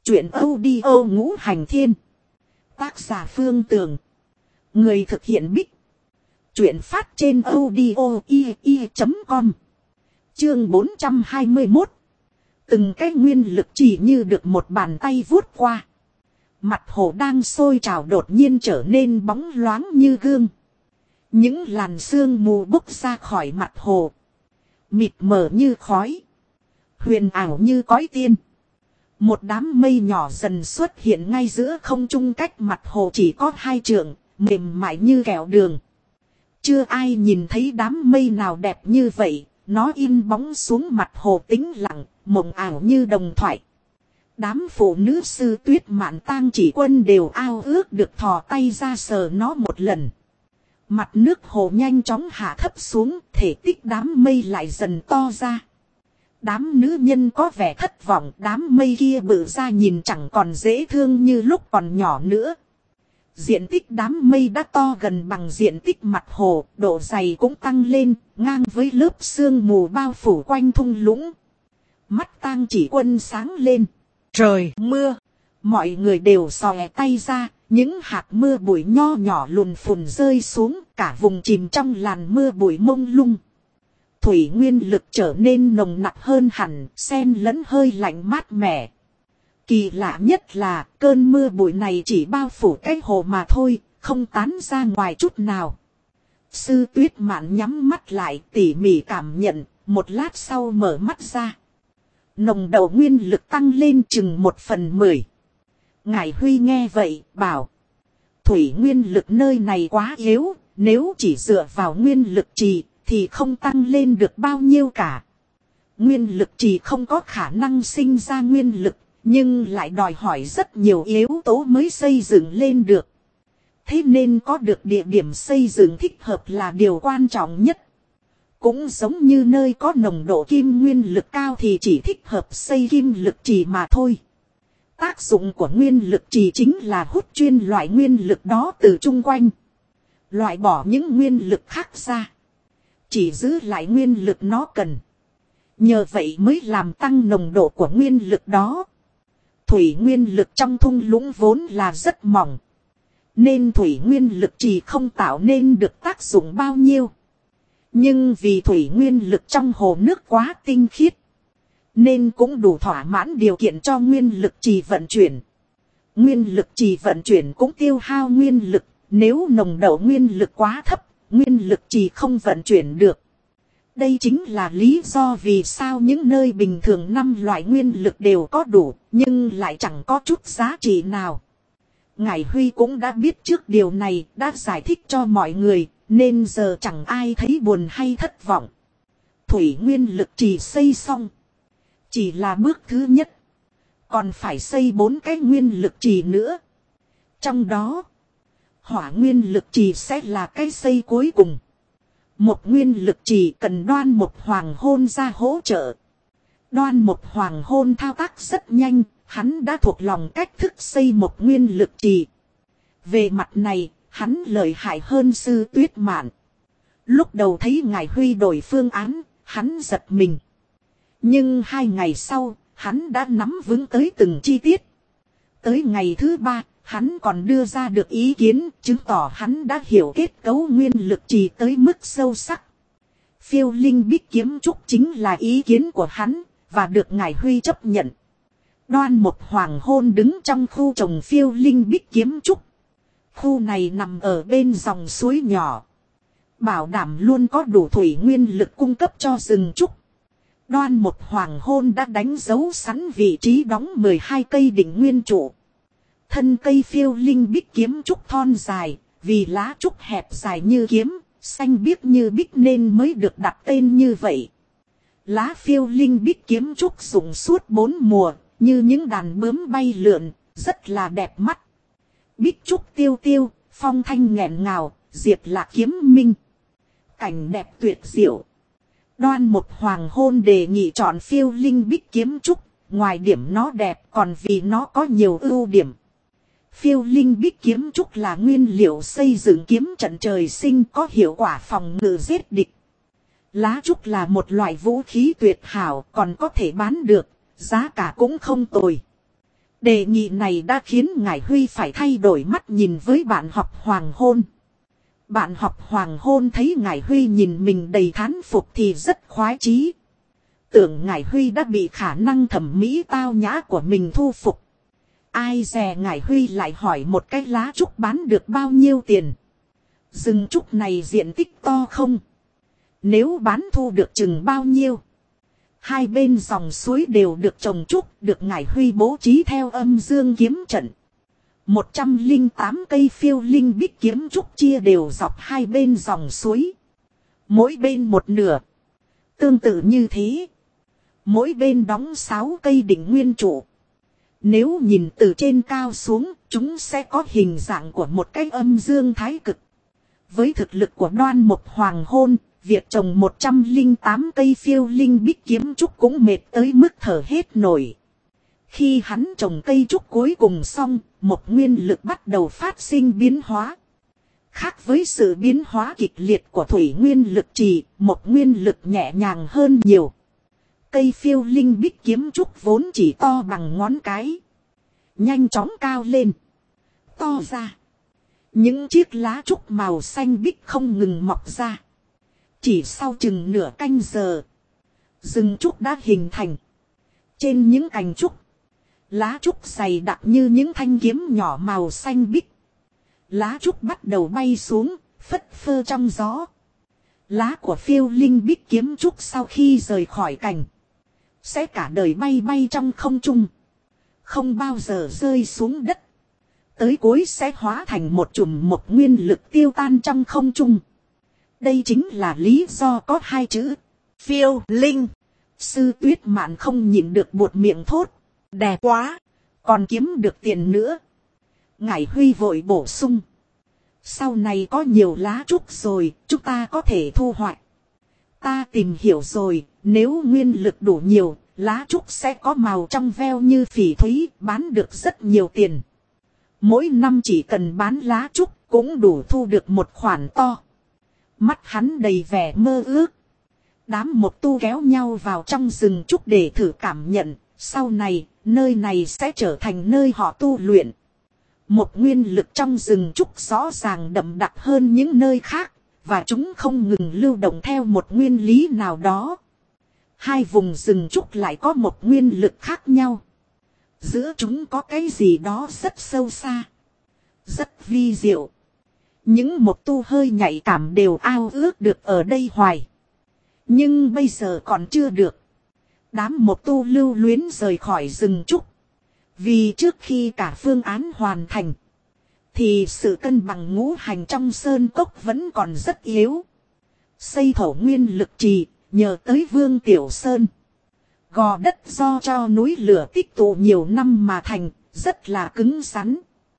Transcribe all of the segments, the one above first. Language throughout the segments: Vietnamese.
Chuyện audio ngũ hành thiên. Tác giả Phương Tường. Người thực hiện Bích. Chuyện phát trên audio.com. Chương 421. Từng cái nguyên lực chỉ như được một bàn tay vuốt qua. Mặt hồ đang sôi trào đột nhiên trở nên bóng loáng như gương. Những làn sương mù bốc ra khỏi mặt hồ. Mịt mờ như khói. Huyền ảo như cõi tiên. Một đám mây nhỏ dần xuất hiện ngay giữa không trung, cách mặt hồ chỉ có 2 trượng, mềm mại như kẹo đường. Chưa ai nhìn thấy đám mây nào đẹp như vậy, nó in bóng xuống mặt hồ tĩnh lặng, mộng ảo như đồng thoại. Đám phụ nữ Sư Tuyết Mạn, Tang Chỉ Quân đều ao ước được thò tay ra sờ nó một lần. Mặt nước hồ nhanh chóng hạ thấp xuống, thể tích đám mây lại dần to ra. Đám nữ nhân có vẻ thất vọng, đám mây kia bự ra nhìn chẳng còn dễ thương như lúc còn nhỏ nữa. Diện tích đám mây đã to gần bằng diện tích mặt hồ, độ dày cũng tăng lên, ngang với lớp sương mù bao phủ quanh thung lũng. Mắt Tang Chỉ Quân sáng lên. Trời mưa! Mọi người đều xòe tay ra, những hạt mưa bụi nho nhỏ lùn phùn rơi xuống, cả vùng chìm trong làn mưa bụi mông lung. Thủy nguyên lực trở nên nồng nặc hơn hẳn, xen lẫn hơi lạnh mát mẻ. Kỳ lạ nhất là cơn mưa bụi này chỉ bao phủ cái hồ mà thôi, không tán ra ngoài chút nào. Sư Tuyết Mạn nhắm mắt lại tỉ mỉ cảm nhận, một lát sau mở mắt ra. Nồng độ nguyên lực tăng lên chừng 1/10. Ngải Huy nghe vậy, bảo. Thủy nguyên lực nơi này quá yếu, nếu chỉ dựa vào nguyên lực trì thì không tăng lên được bao nhiêu cả. Nguyên lực trì không có khả năng sinh ra nguyên lực, nhưng lại đòi hỏi rất nhiều yếu tố mới xây dựng lên được. Thế nên có được địa điểm xây dựng thích hợp là điều quan trọng nhất. Cũng giống như nơi có nồng độ kim nguyên lực cao thì chỉ thích hợp xây kim lực trì mà thôi. Tác dụng của nguyên lực trì chính là hút chuyên loại nguyên lực đó từ chung quanh. Loại bỏ những nguyên lực khác ra. Chỉ giữ lại nguyên lực nó cần. Nhờ vậy mới làm tăng nồng độ của nguyên lực đó. Thủy nguyên lực trong thung lũng vốn là rất mỏng. Nên thủy nguyên lực chỉ không tạo nên được tác dụng bao nhiêu. Nhưng vì thủy nguyên lực trong hồ nước quá tinh khiết. Nên cũng đủ thỏa mãn điều kiện cho nguyên lực trì vận chuyển. Nguyên lực trì vận chuyển cũng tiêu hao nguyên lực. Nếu nồng độ nguyên lực quá thấp, nguyên lực trì không vận chuyển được. Đây chính là lý do vì sao những nơi bình thường 5 loại nguyên lực đều có đủ, nhưng lại chẳng có chút giá trị nào. Ngải Huy cũng đã biết trước điều này, đã giải thích cho mọi người, nên giờ chẳng ai thấy buồn hay thất vọng. Thủy nguyên lực trì xây xong. Chỉ là bước thứ nhất. Còn phải xây 4 cái nguyên lực trì nữa. Trong đó, hỏa nguyên lực trì sẽ là cái xây cuối cùng. Một nguyên lực trì cần Đoan Mục Hoàng Hôn ra hỗ trợ. Đoan Mục Hoàng Hôn thao tác rất nhanh, hắn đã thuộc lòng cách thức xây một nguyên lực trì. Về mặt này, hắn lợi hại hơn Sư Tuyết Mạn. Lúc đầu thấy Ngải Huy đổi phương án, hắn giật mình. Nhưng 2 ngày sau, hắn đã nắm vững tới từng chi tiết. Tới ngày thứ 3, hắn còn đưa ra được ý kiến, chứng tỏ hắn đã hiểu kết cấu nguyên lực trì tới mức sâu sắc. Phiêu linh bích kiếm trúc chính là ý kiến của hắn, và được Ngải Huy chấp nhận. Đoan Mục Hoàng Hôn đứng trong khu trồng phiêu linh bích kiếm trúc. Khu này nằm ở bên dòng suối nhỏ. Bảo đảm luôn có đủ thủy nguyên lực cung cấp cho rừng trúc. Đoan Mục Hoàng Hôn đã đánh dấu sẵn vị trí đóng 12 cây đỉnh nguyên trụ. Thân cây phiêu linh bích kiếm trúc thon dài, vì lá trúc hẹp dài như kiếm, xanh biếc như bích nên mới được đặt tên như vậy. Lá phiêu linh bích kiếm trúc rụng suốt 4 mùa, như những đàn bướm bay lượn, rất là đẹp mắt. Bích trúc tiêu tiêu, phong thanh nghẹn ngào, diệp lạc kiếm minh. Cảnh đẹp tuyệt diệu. Đoan Mục Hoàng Hôn đề nghị chọn phiêu linh bích kiếm trúc, ngoài điểm nó đẹp còn vì nó có nhiều ưu điểm. Phiêu linh bích kiếm trúc là nguyên liệu xây dựng kiếm trận trời sinh, có hiệu quả phòng ngự giết địch. Lá trúc là một loại vũ khí tuyệt hảo, còn có thể bán được, giá cả cũng không tồi. Đề nghị này đã khiến Ngải Huy phải thay đổi mắt nhìn với bạn học hoàng hôn. Bạn học hoàng hôn thấy Ngải Huy nhìn mình đầy thán phục thì rất khoái chí. Tưởng Ngải Huy đã bị khả năng thẩm mỹ tao nhã của mình thu phục. Ai dè Ngải Huy lại hỏi một cái lá trúc bán được bao nhiêu tiền. Rừng trúc này diện tích to không? Nếu bán thu được chừng bao nhiêu? Hai bên dòng suối đều được trồng trúc, được Ngải Huy bố trí theo âm dương kiếm trận. 108 cây phiêu linh bích kiếm trúc chia đều dọc hai bên dòng suối. Mỗi bên một nửa. Tương tự như thế. Mỗi bên đóng 6 cây đỉnh nguyên trụ. Nếu nhìn từ trên cao xuống, chúng sẽ có hình dạng của một cái âm dương thái cực. Với thực lực của Đoan Mộc Hoàng hôn, việc trồng 108 cây phiêu linh bích kiếm trúc cũng mệt tới mức thở hết nổi. Khi hắn trồng cây trúc cuối cùng xong, một nguyên lực bắt đầu phát sinh biến hóa. Khác với sự biến hóa kịch liệt của thủy nguyên lực trì, một nguyên lực nhẹ nhàng hơn nhiều. Cây phiêu linh bích kiếm trúc vốn chỉ to bằng ngón cái. Nhanh chóng cao lên. To ra. Những chiếc lá trúc màu xanh bích không ngừng mọc ra. Chỉ sau chừng nửa canh giờ. Rừng trúc đã hình thành. Trên những cành trúc. Lá trúc dày đặc như những thanh kiếm nhỏ màu xanh biếc. Lá trúc bắt đầu bay xuống, phất phơ trong gió. Lá của phiêu linh bích kiếm trúc sau khi rời khỏi cành. Sẽ cả đời bay bay trong không trung. Không bao giờ rơi xuống đất. Tới cuối sẽ hóa thành một chùm một nguyên lực tiêu tan trong không trung. Đây chính là lý do có hai chữ. Phiêu linh. Sư Tuyết Mạn không nhịn được buột miệng thốt. Đẹp quá. Còn kiếm được tiền nữa. Ngải Huy vội bổ sung. Sau này có nhiều lá trúc rồi, chúng ta có thể thu hoạch. Ta tìm hiểu rồi, nếu nguyên lực đủ nhiều, lá trúc sẽ có màu trong veo như phỉ thúy, bán được rất nhiều tiền. Mỗi năm chỉ cần bán lá trúc cũng đủ thu được một khoản to. Mắt hắn đầy vẻ mơ ước. Đám một tu kéo nhau vào trong rừng trúc để thử cảm nhận. Sau này, nơi này sẽ trở thành nơi họ tu luyện. Một nguyên lực trong rừng trúc rõ ràng đậm đặc hơn những nơi khác. Và chúng không ngừng lưu động theo một nguyên lý nào đó. Hai vùng rừng trúc lại có một nguyên lực khác nhau. Giữa chúng có cái gì đó rất sâu xa. Rất vi diệu. Những một tu hơi nhạy cảm đều ao ước được ở đây hoài. Nhưng bây giờ còn chưa được. Đám một tu lưu luyến rời khỏi rừng trúc. Vì trước khi cả phương án hoàn thành. Thì sự cân bằng ngũ hành trong sơn cốc vẫn còn rất yếu. Xây thổ nguyên lực trì, nhờ tới Vương Tiểu Sơn. Gò đất do cho núi lửa tích tụ nhiều năm mà thành, rất là cứng rắn.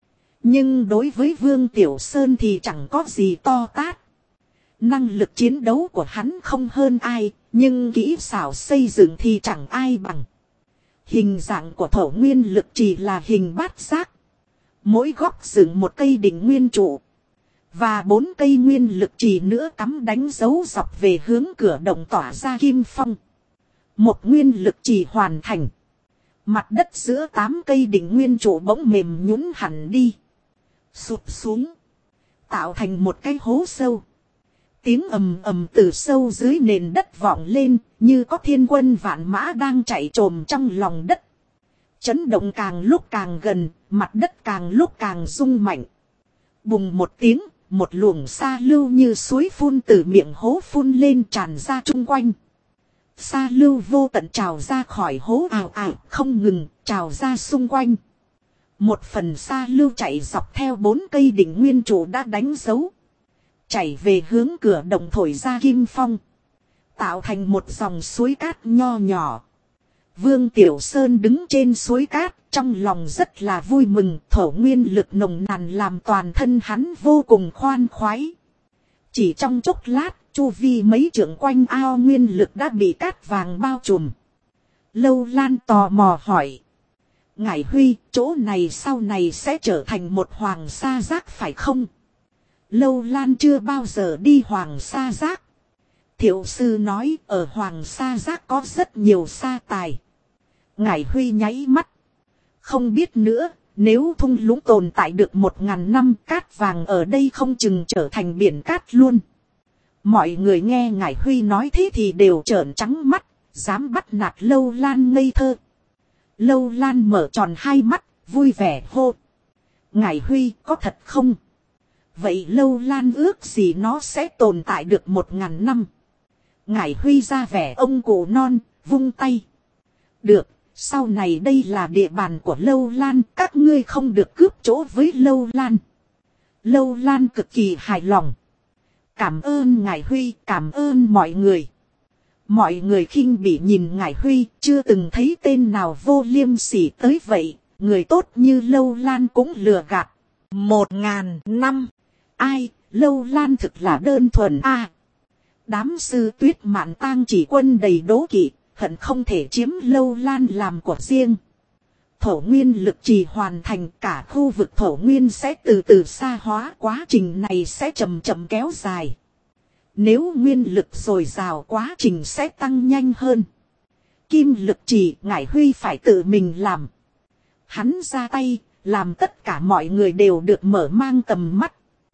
Nhưng đối với Vương Tiểu Sơn thì chẳng có gì to tát. Năng lực chiến đấu của hắn không hơn ai, nhưng kỹ xảo xây dựng thì chẳng ai bằng. Hình dạng của thổ nguyên lực trì là hình bát giác. Mỗi góc dựng một cây đỉnh nguyên trụ. Và 4 cây nguyên lực trì nữa cắm đánh dấu dọc về hướng cửa động tỏa ra kim phong. Một nguyên lực trì hoàn thành. Mặt đất giữa 8 cây đỉnh nguyên trụ bỗng mềm nhũn hẳn đi. Sụp xuống. Tạo thành một cái hố sâu. Tiếng ầm ầm từ sâu dưới nền đất vọng lên, như có thiên quân vạn mã đang chạy trồm trong lòng đất. Chấn động càng lúc càng gần, mặt đất càng lúc càng rung mạnh. Bùng một tiếng, một luồng sa lưu như suối phun từ miệng hố phun lên tràn ra chung quanh. Sa lưu vô tận trào ra khỏi hố ào ào, không ngừng, trào ra xung quanh. Một phần sa lưu chạy dọc theo 4 cây đỉnh nguyên trụ đã đánh dấu. Chảy về hướng cửa động thổi ra kim phong. Tạo thành một dòng suối cát nho nhỏ. Vương Tiểu Sơn đứng trên suối cát, trong lòng rất là vui mừng, thổ nguyên lực nồng nàn làm toàn thân hắn vô cùng khoan khoái. Chỉ trong chốc lát, chu vi mấy trượng quanh ao nguyên lực đã bị cát vàng bao trùm. Lâu Lan tò mò hỏi. Ngải Huy, chỗ này sau này sẽ trở thành một hoàng sa giác phải không? Lâu Lan chưa bao giờ đi hoàng sa giác. Thiệu sư nói ở hoàng sa giác có rất nhiều sa tài. Ngải Huy nháy mắt. Không biết nữa, nếu thung lũng tồn tại được 1000 năm, cát vàng ở đây không chừng trở thành biển cát luôn. Mọi người nghe Ngải Huy nói thế thì đều trợn trắng mắt, dám bắt nạt Lâu Lan ngây thơ. Lâu Lan mở tròn hai mắt, vui vẻ hô. Ngải Huy có thật không? Vậy Lâu Lan ước gì nó sẽ tồn tại được 1000 năm. Ngải Huy ra vẻ ông cụ non, vung tay. Được, sau này đây là địa bàn của Lâu Lan, các ngươi không được cướp chỗ với Lâu Lan. Lâu Lan cực kỳ hài lòng. Cảm ơn Ngải Huy, cảm ơn mọi người. Mọi người khinh bỉ nhìn Ngải Huy, chưa từng thấy tên nào vô liêm sỉ tới vậy, người tốt như Lâu Lan cũng lừa gạt. 1000 năm, ai, Lâu Lan thực là đơn thuần a. Đám sư Tuyết Mạn Tang chỉ quân đầy đố kỵ, hận không thể chiếm Lâu Lan làm của riêng. Thổ nguyên lực trì hoàn thành, cả khu vực thổ nguyên sẽ từ từ xa hóa, quá trình này sẽ chậm chậm kéo dài. Nếu nguyên lực dồi dào, quá trình sẽ tăng nhanh hơn. Kim lực trì, Ngải Huy phải tự mình làm. Hắn ra tay, làm tất cả mọi người đều được mở mang tầm mắt.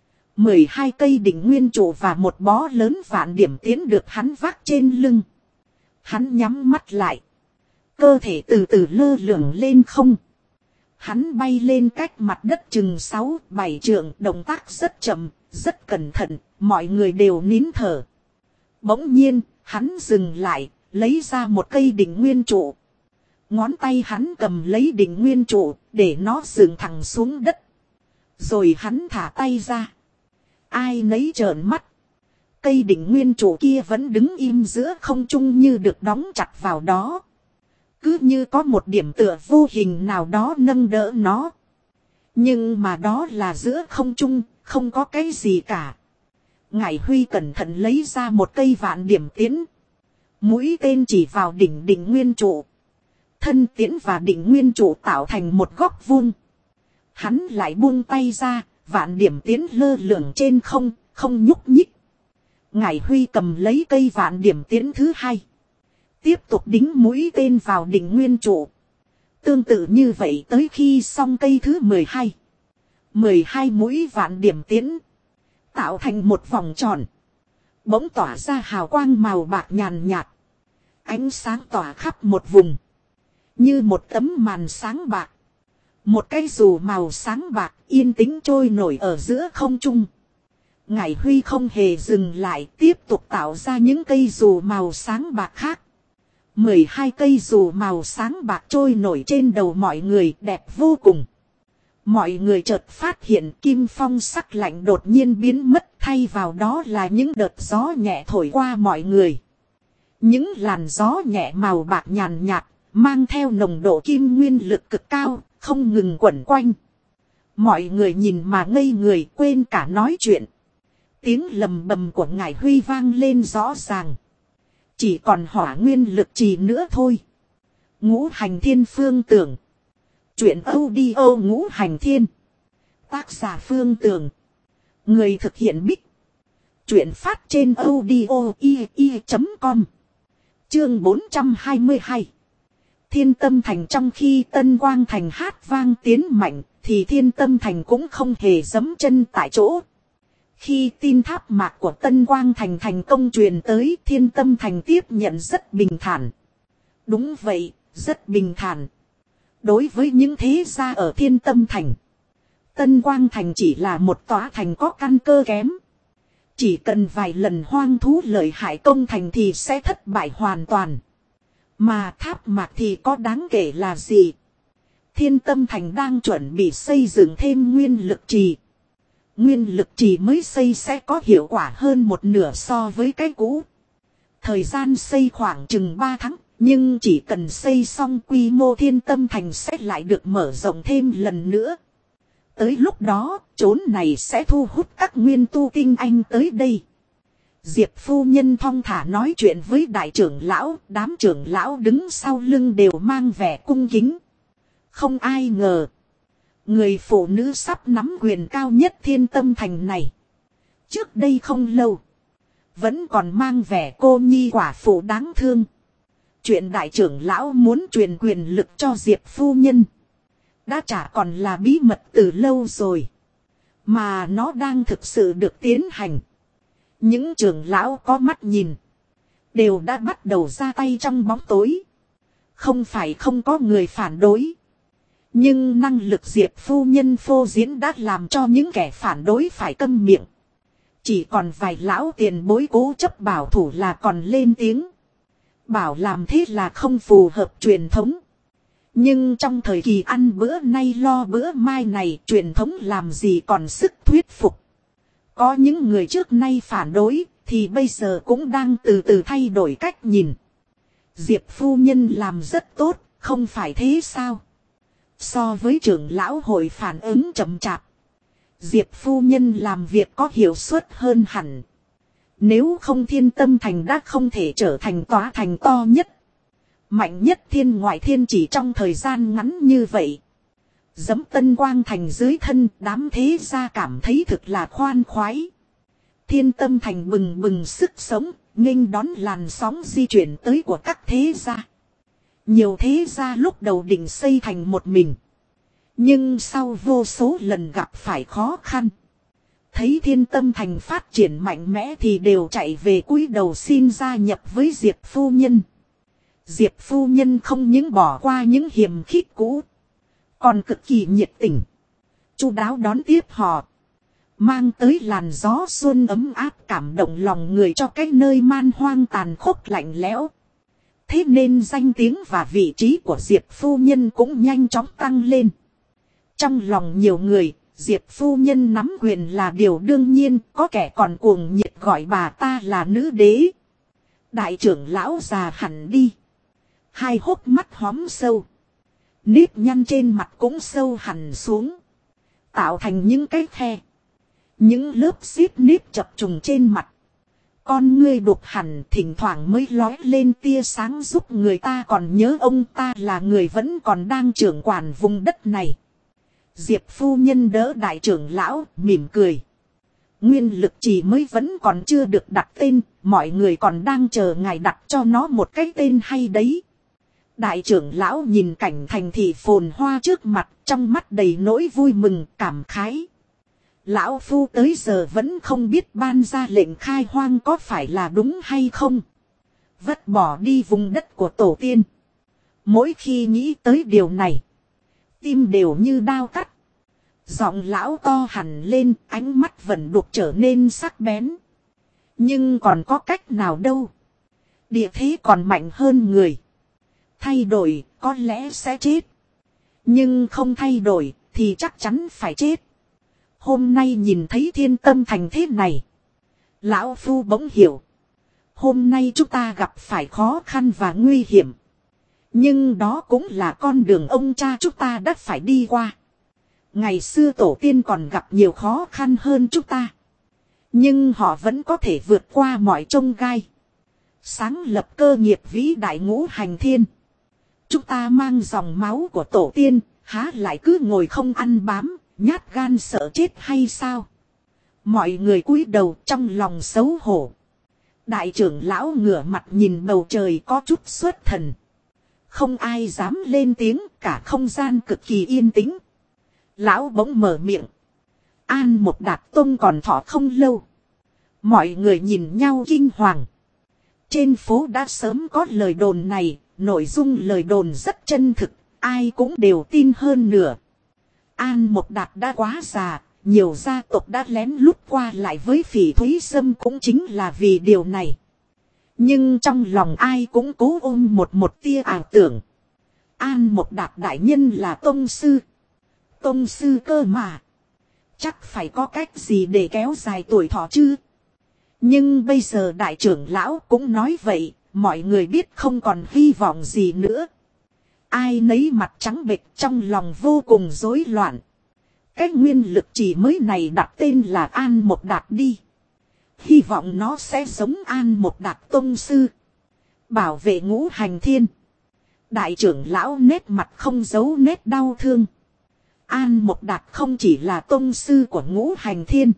12 cây đỉnh nguyên trụ và một bó lớn vạn điểm tiến được hắn vác trên lưng. Hắn nhắm mắt lại. Cơ thể từ từ lơ lửng lên không. Hắn bay lên cách mặt đất chừng 6-7 trượng, động tác rất chậm, rất cẩn thận, mọi người đều nín thở. Bỗng nhiên, hắn dừng lại, lấy ra một cây đỉnh nguyên trụ. Ngón tay hắn cầm lấy đỉnh nguyên trụ, để nó dừng thẳng xuống đất. Rồi hắn thả tay ra. Ai nấy trợn mắt. Cây đỉnh nguyên trụ kia vẫn đứng im giữa không trung như được đóng chặt vào đó. Cứ như có một điểm tựa vô hình nào đó nâng đỡ nó. Nhưng mà đó là giữa không trung, không có cái gì cả. Ngải Huy cẩn thận lấy ra một cây vạn điểm tiễn. Mũi tên chỉ vào đỉnh nguyên trụ. Thân tiễn và đỉnh nguyên trụ tạo thành một góc vuông. Hắn lại buông tay ra, vạn điểm tiễn lơ lửng trên không, không nhúc nhích. Ngải Huy cầm lấy cây vạn điểm tiễn thứ hai. Tiếp tục đính mũi tên vào đỉnh nguyên trụ. Tương tự như vậy tới khi xong cây thứ 12. 12 mũi vạn điểm tiễn. Tạo thành một vòng tròn. Bỗng tỏa ra hào quang màu bạc nhàn nhạt. Ánh sáng tỏa khắp một vùng. Như một tấm màn sáng bạc. Một cây dù màu sáng bạc yên tĩnh trôi nổi ở giữa không trung. Ngải Huy không hề dừng lại, tiếp tục tạo ra những cây dù màu sáng bạc khác. 12 cây dù màu sáng bạc trôi nổi trên đầu mọi người, đẹp vô cùng. Mọi người chợt phát hiện kim phong sắc lạnh đột nhiên biến mất, thay vào đó là những đợt gió nhẹ thổi qua mọi người. Những làn gió nhẹ màu bạc nhàn nhạt, mang theo nồng độ kim nguyên lực cực cao, không ngừng quẩn quanh. Mọi người nhìn mà ngây người, quên cả nói chuyện. Tiếng lầm bầm của Ngải Huy vang lên rõ ràng. Chỉ còn hỏa nguyên lực trì nữa thôi. Ngũ hành thiên phương tưởng. Chuyện audio ngũ hành thiên. Tác giả Phương Tường. Người thực hiện Bích. Chuyện phát trên audio i.com. Chương 422. Thiên Tâm Thành. Trong khi Tân Quang Thành hát vang tiến mạnh, thì Thiên Tâm Thành cũng không hề giẫm chân tại chỗ. Khi tin tháp mạc của Tân Quang Thành thành công truyền tới, Thiên Tâm Thành tiếp nhận rất bình thản. Đúng vậy, rất bình thản. Đối với những thế gia ở Thiên Tâm Thành, Tân Quang Thành chỉ là một tòa thành có căn cơ kém. Chỉ cần vài lần hoang thú lợi hại công thành thì sẽ thất bại hoàn toàn. Mà tháp mạc thì có đáng kể là gì? Thiên Tâm Thành đang chuẩn bị xây dựng thêm nguyên lực trì. Nguyên lực trì mới xây sẽ có hiệu quả hơn một nửa so với cái cũ. Thời gian xây khoảng chừng 3 tháng, nhưng chỉ cần xây xong quy mô Thiên Tâm Thành sẽ lại được mở rộng thêm lần nữa. Tới lúc đó, chốn này sẽ thu hút các nguyên tu tinh anh tới đây. Diệp phu nhân thong thả nói chuyện với đại trưởng lão, đám trưởng lão đứng sau lưng đều mang vẻ cung kính. Không ai ngờ, người phụ nữ sắp nắm quyền cao nhất Thiên Tâm Thành này. Trước đây không lâu, vẫn còn mang vẻ cô nhi quả phụ đáng thương. Chuyện đại trưởng lão muốn truyền quyền lực cho Diệp phu nhân. đã chả còn là bí mật từ lâu rồi. Mà nó đang thực sự được tiến hành. Những trưởng lão có mắt nhìn. Đều đã bắt đầu ra tay trong bóng tối. Không phải không có người phản đối. Nhưng năng lực Diệp phu nhân phô diễn đã làm cho những kẻ phản đối phải câm miệng. Chỉ còn vài lão tiền bối cố chấp bảo thủ là còn lên tiếng. Bảo làm thế là không phù hợp truyền thống. Nhưng trong thời kỳ ăn bữa nay lo bữa mai này, truyền thống làm gì còn sức thuyết phục. Có những người trước nay phản đối, thì bây giờ cũng đang từ từ thay đổi cách nhìn. Diệp phu nhân làm rất tốt, không phải thế sao? So với trưởng lão hội phản ứng chậm chạp, Diệp phu nhân làm việc có hiệu suất hơn hẳn. Nếu không Thiên Tâm Thành đã không thể trở thành tòa thành to nhất, mạnh nhất thiên ngoại thiên chỉ trong thời gian ngắn như vậy. Giẫm Tân Quang Thành dưới thân, đám thế gia cảm thấy thực là khoan khoái. Thiên Tâm Thành bừng bừng sức sống, nghênh đón làn sóng di chuyển tới của các thế gia. Nhiều thế gia lúc đầu định xây thành một mình. Nhưng sau vô số lần gặp phải khó khăn, thấy Thiên Tâm Thành phát triển mạnh mẽ thì đều chạy về cúi đầu xin gia nhập với Diệp phu nhân. Diệp phu nhân không những bỏ qua những hiềm khích cũ, còn cực kỳ nhiệt tình, chu đáo đón tiếp họ, mang tới làn gió xuân ấm áp cảm động lòng người cho cái nơi man hoang tàn khốc lạnh lẽo. Thế nên danh tiếng và vị trí của Diệp phu nhân cũng nhanh chóng tăng lên. Trong lòng nhiều người, Diệp phu nhân nắm quyền là điều đương nhiên, có kẻ còn cuồng nhiệt gọi bà ta là nữ đế. Đại trưởng lão già hẳn đi, hai hốc mắt hóm sâu, nếp nhăn trên mặt cũng sâu hẳn xuống, tạo thành những cái khe, những lớp xếp nếp chập trùng trên mặt. Con ngươi đục hẳn thỉnh thoảng mới lói lên tia sáng giúp người ta còn nhớ ông ta là người vẫn còn đang trưởng quản vùng đất này. Diệp phu nhân đỡ đại trưởng lão, mỉm cười. Nguyên lực chỉ mới vẫn còn chưa được đặt tên, mọi người còn đang chờ ngài đặt cho nó một cái tên hay đấy. Đại trưởng lão nhìn cảnh thành thị phồn hoa trước mặt, trong mắt đầy nỗi vui mừng, cảm khái. Lão phu tới giờ vẫn không biết ban ra lệnh khai hoang có phải là đúng hay không. Vứt bỏ đi vùng đất của tổ tiên. Mỗi khi nghĩ tới điều này, tim đều như đao cắt. Giọng lão to hẳn lên, ánh mắt vẫn đục trở nên sắc bén. Nhưng còn có cách nào đâu. Địa thế còn mạnh hơn người. Thay đổi có lẽ sẽ chết. Nhưng không thay đổi thì chắc chắn phải chết. Hôm nay nhìn thấy Thiên Tâm Thành thế này, lão phu bỗng hiểu. Hôm nay chúng ta gặp phải khó khăn và nguy hiểm. Nhưng đó cũng là con đường ông cha chúng ta đã phải đi qua. Ngày xưa tổ tiên còn gặp nhiều khó khăn hơn chúng ta. Nhưng họ vẫn có thể vượt qua mọi chông gai. Sáng lập cơ nghiệp vĩ đại ngũ hành thiên. Chúng ta mang dòng máu của tổ tiên, há lại cứ ngồi không ăn bám, nhát gan sợ chết hay sao? Mọi người cúi đầu trong lòng xấu hổ. Đại trưởng lão ngửa mặt nhìn bầu trời có chút xuất thần. Không ai dám lên tiếng, cả không gian cực kỳ yên tĩnh. Lão bỗng mở miệng. An một Đạt Tông còn thọ không lâu. Mọi người nhìn nhau kinh hoàng. Trên phố đã sớm có lời đồn này, nội dung lời đồn rất chân thực, ai cũng đều tin hơn nửa. An một Đạt đã quá già, nhiều gia tộc đã lén lút qua lại với Phỉ Thúy Sâm cũng chính là vì điều này. Nhưng trong lòng ai cũng cố ôm một tia ảo tưởng. An một Đạt đại nhân là tông sư. Tông sư cơ mà. Chắc phải có cách gì để kéo dài tuổi thọ chứ. Nhưng bây giờ đại trưởng lão cũng nói vậy, mọi người biết không còn hy vọng gì nữa. Ai nấy mặt trắng bệch trong lòng vô cùng rối loạn. Cái nguyên lực chỉ mới này đặt tên là An một Đạt đi. Hy vọng nó sẽ giống An một Đạt tông sư. Bảo vệ ngũ hành thiên. Đại trưởng lão nét mặt không giấu nét đau thương. An một Đạt không chỉ là tông sư của ngũ hành thiên,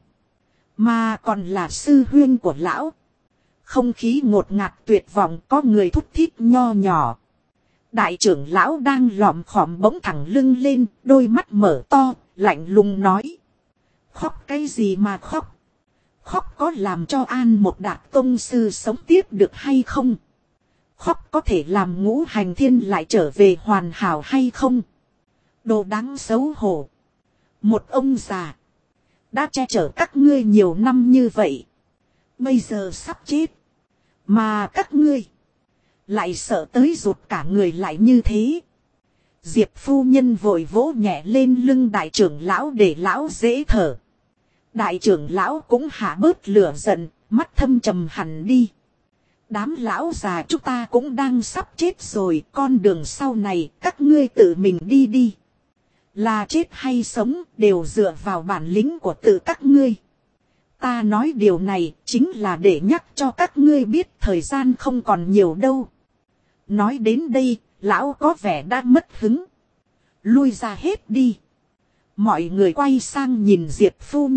mà còn là sư huynh của lão. Không khí ngột ngạt tuyệt vọng có người thúc thiết nho nhỏ. Đại trưởng lão đang lòm khòm bỗng thẳng lưng lên, đôi mắt mở to, lạnh lùng nói. Khóc cái gì mà khóc? Khóc có làm cho An một Đạt tông sư sống tiếp được hay không? Khóc có thể làm Ngũ Hành Thiên lại trở về hoàn hảo hay không? Đồ đáng xấu hổ. Một ông già đã che chở các ngươi nhiều năm như vậy. Bây giờ sắp chết. Mà các ngươi lại sợ tới rụt cả người lại như thế. Diệp phu nhân vội vỗ nhẹ lên lưng đại trưởng lão để lão dễ thở. Đại trưởng lão cũng hạ bớt lửa giận, mắt thâm trầm hẳn đi. Đám lão già chúng ta cũng đang sắp chết rồi, con đường sau này các ngươi tự mình đi đi. Là chết hay sống đều dựa vào bản lĩnh của tự các ngươi. Ta nói điều này chính là để nhắc cho các ngươi biết thời gian không còn nhiều đâu. Nói đến đây, lão có vẻ đã mất hứng. Lui ra hết đi. Mọi người quay sang nhìn Diệp phu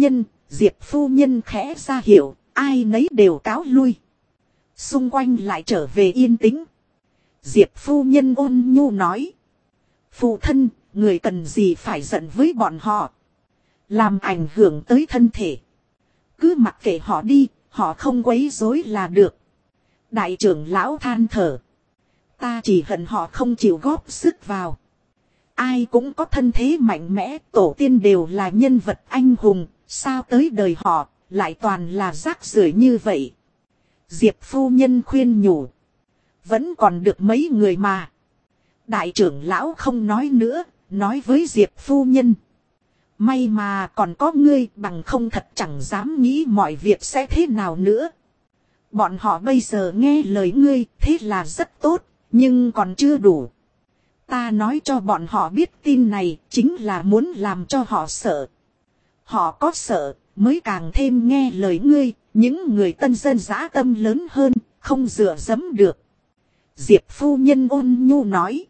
nhân khẽ ra hiệu, ai nấy đều cáo lui. Xung quanh lại trở về yên tĩnh. Diệp phu nhân ôn nhu nói. Phụ thân, người cần gì phải giận với bọn họ. Làm ảnh hưởng tới thân thể. Cứ mặc kệ họ đi, họ không quấy rối là được. Đại trưởng lão than thở. Ta chỉ hận họ không chịu góp sức vào. Ai cũng có thân thế mạnh mẽ, tổ tiên đều là nhân vật anh hùng, sao tới đời họ, lại toàn là rác rưởi như vậy. Diệp phu nhân khuyên nhủ. Vẫn còn được mấy người mà. Đại trưởng lão không nói nữa, nói với Diệp phu nhân. May mà còn có ngươi, bằng không thật chẳng dám nghĩ mọi việc sẽ thế nào nữa. Bọn họ bây giờ nghe lời ngươi, thế là rất tốt, nhưng còn chưa đủ. Ta nói cho bọn họ biết tin này chính là muốn làm cho họ sợ. Họ có sợ mới càng thêm nghe lời ngươi, những người tân dân dã tâm lớn hơn, không dựa dẫm được. Diệp phu nhân ôn nhu nói.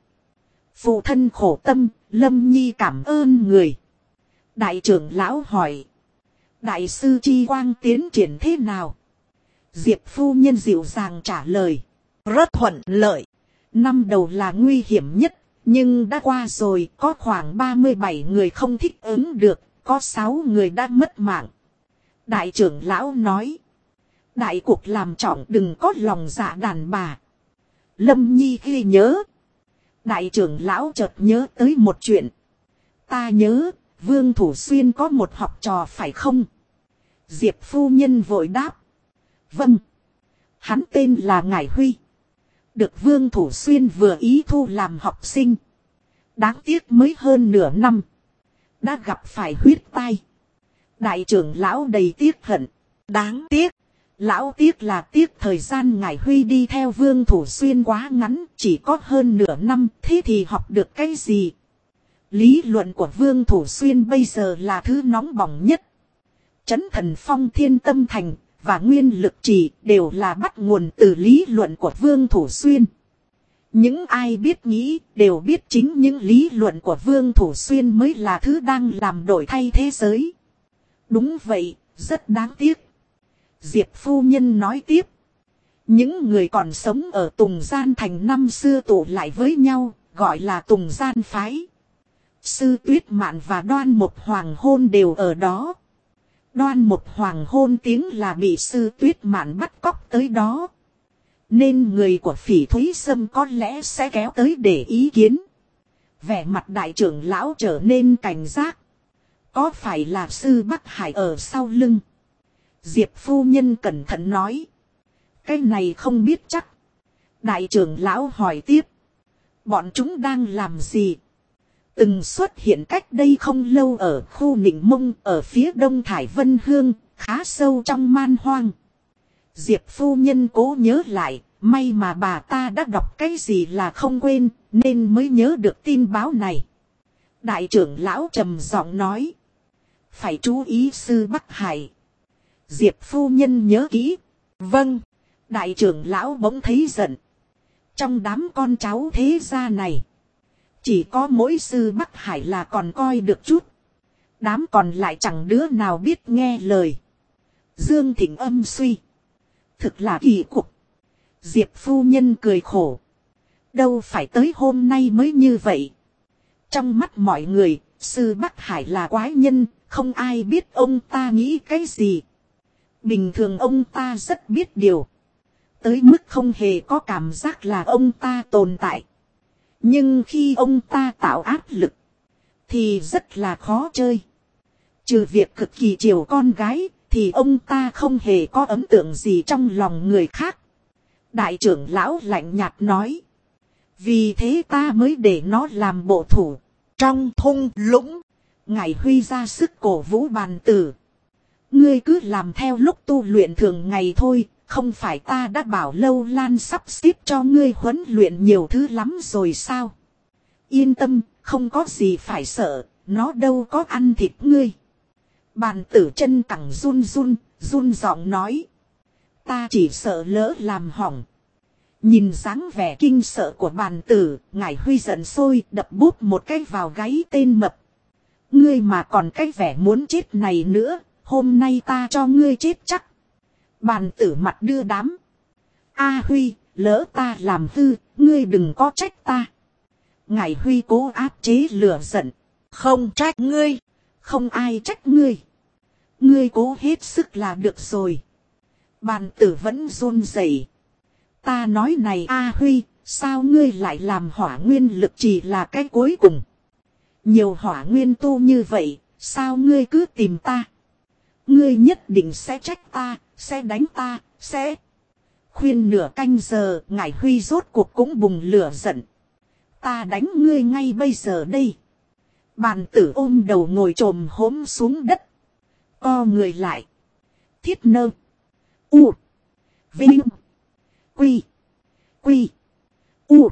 Phụ thân khổ tâm, Lâm Nhi cảm ơn người. Đại trưởng lão hỏi. Đại sư chi quang tiến triển thế nào? Diệp phu nhân dịu dàng trả lời. Rất thuận lợi. Năm đầu là nguy hiểm nhất. Nhưng đã qua rồi, có khoảng 37 người không thích ứng được, có 6 người đã mất mạng. Đại trưởng lão nói. Đại cuộc làm trọng, đừng có lòng dạ đàn bà. Lâm Nhi ghi nhớ. Đại trưởng lão chợt nhớ tới một chuyện. Ta nhớ, Vương Thủ Xuyên có một học trò phải không? Diệp phu nhân vội đáp. Vâng. Hắn tên là Ngải Huy. Được Vương Thủ Xuyên vừa ý thu làm học sinh. Đáng tiếc mới hơn nửa năm. Đã gặp phải huyết tai. Đại trưởng lão đầy tiếc hận. Đáng tiếc. Lão tiếc là tiếc thời gian Ngải Huy đi theo Vương Thủ Xuyên quá ngắn. Chỉ có hơn nửa năm. Thế thì học được cái gì? Lý luận của Vương Thủ Xuyên bây giờ là thứ nóng bỏng nhất. Chấn Thần Phong Thiên Tâm Thành và Nguyên Lực Trì đều là bắt nguồn từ lý luận của Vương Thủ Xuyên. Những ai biết nghĩ đều biết chính những lý luận của Vương Thủ Xuyên mới là thứ đang làm đổi thay thế giới. Đúng vậy, rất đáng tiếc. Diệp phu nhân nói tiếp. Những người còn sống ở Tùng Gian Thành năm xưa tụ lại với nhau, gọi là Tùng Gian Phái. Sư Tuyết Mạn và Đoan Một Hoàng Hôn đều ở đó. Đoan Một Hoàng Hôn tiếng là bị Sư Tuyết Mạn bắt cóc tới đó. Nên người của Phỉ Thúy Sâm có lẽ sẽ kéo tới để ý kiến. Vẻ mặt đại trưởng lão trở nên cảnh giác. Có phải là Sư Bắc Hải ở sau lưng? Diệp phu nhân cẩn thận nói. Cái này không biết chắc. Đại trưởng lão hỏi tiếp. Bọn chúng đang làm gì? Từng xuất hiện cách đây không lâu ở khu Nịnh Mông ở phía đông Thải Vân Hương, khá sâu trong man hoang. Diệp phu nhân cố nhớ lại, may mà bà ta đã đọc cái gì là không quên, nên mới nhớ được tin báo này. Đại trưởng lão trầm giọng nói. Phải chú ý Sư Bắc Hải. Diệp phu nhân nhớ kỹ. Vâng. Đại trưởng lão bỗng thấy giận. Trong đám con cháu thế gia này, chỉ có mỗi Sư Bắc Hải là còn coi được chút. Đám còn lại chẳng đứa nào biết nghe lời. Dương Thịnh âm suy. Thực là kỳ cục. Diệp phu nhân cười khổ. Đâu phải tới hôm nay mới như vậy. Trong mắt mọi người, sư Bắc Hải là quái nhân, không ai biết ông ta nghĩ cái gì. Bình thường ông ta rất biết điều. Tới mức không hề có cảm giác là ông ta tồn tại. Nhưng khi ông ta tạo áp lực, thì rất là khó chơi. Trừ việc cực kỳ chiều con gái, thì ông ta không hề có ấn tượng gì trong lòng người khác. Đại trưởng lão lạnh nhạt nói. Vì thế ta mới để nó làm bộ thủ. Trong thung lũng, Ngải Huy ra sức cổ vũ Bàn Tử. Ngươi cứ làm theo lúc tu luyện thường ngày thôi. Không phải ta đã bảo Lâu Lan sắp xếp cho ngươi huấn luyện nhiều thứ lắm rồi sao? Yên tâm, không có gì phải sợ, nó đâu có ăn thịt ngươi. Bàn Tử chân cẳng run giọng nói. Ta chỉ sợ lỡ làm hỏng. Nhìn dáng vẻ kinh sợ của Bàn Tử, Ngải Huy giận sôi đập bút một cái vào gáy tên mập. Ngươi mà còn cái vẻ muốn chết này nữa, hôm nay ta cho ngươi chết chắc. Bàn Tử mặt đưa đám. A Huy, lỡ ta làm hư, ngươi đừng có trách ta. Ngải Huy cố áp chế lửa giận. Không trách ngươi, không ai trách ngươi. Ngươi cố hết sức là được rồi. Bàn Tử vẫn run rẩy. Ta nói này A Huy, sao ngươi lại làm hỏa nguyên lực chỉ là cái cuối cùng. Nhiều hỏa nguyên tu như vậy, sao ngươi cứ tìm ta. Ngươi nhất định sẽ trách ta, sẽ đánh ta, sẽ. Khuyên nửa canh giờ, Ngải Huy rốt cuộc cũng bùng lửa giận. Ta đánh ngươi ngay bây giờ đây. Bàn Tử ôm đầu ngồi trồm hốm xuống đất. Co người lại. Thiết Nơ. U. Vinh. Quy. Quy. U.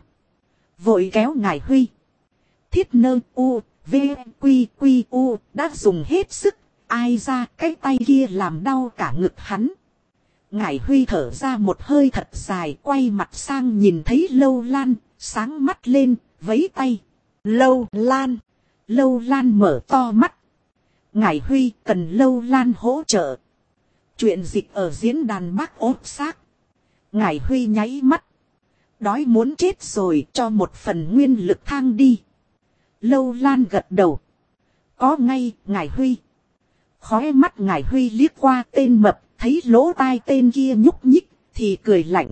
Vội kéo Ngải Huy. Thiết Nơ. U. V. Quy. Quy. U. Đã dùng hết sức. Ai ra cái tay kia làm đau cả ngực hắn. Ngải Huy thở ra một hơi thật dài, quay mặt sang nhìn thấy Lâu Lan, sáng mắt lên, vẫy tay. Lâu Lan. Lâu Lan mở to mắt. Ngải Huy cần Lâu Lan hỗ trợ. Chuyện dịch ở diễn đàn Bác Ốt Xác. Ngải Huy nháy mắt. Đói muốn chết rồi, cho một phần nguyên lực thang đi. Lâu Lan gật đầu. Có ngay, Ngải Huy. Khóe mắt Ngải Huy liếc qua tên mập, thấy lỗ tai tên kia nhúc nhích, thì cười lạnh.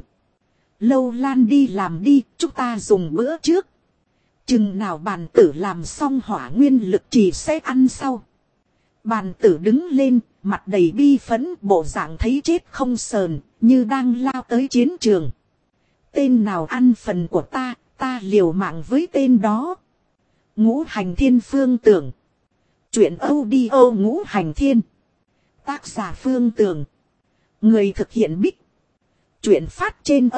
Lâu Lan đi làm đi, chúng ta dùng bữa trước. Chừng nào Bàn Tử làm xong hỏa nguyên lực chỉ sẽ ăn sau. Bàn Tử đứng lên, mặt đầy bi phẫn, bộ dạng thấy chết không sờn, như đang lao tới chiến trường. Tên nào ăn phần của ta, ta liều mạng với tên đó. Ngũ Hành Thiên Phương Tưởng. Chuyện audio Ngũ Hành Thiên. Tác giả Phương Tưởng. Người thực hiện Bích. Chuyện phát trên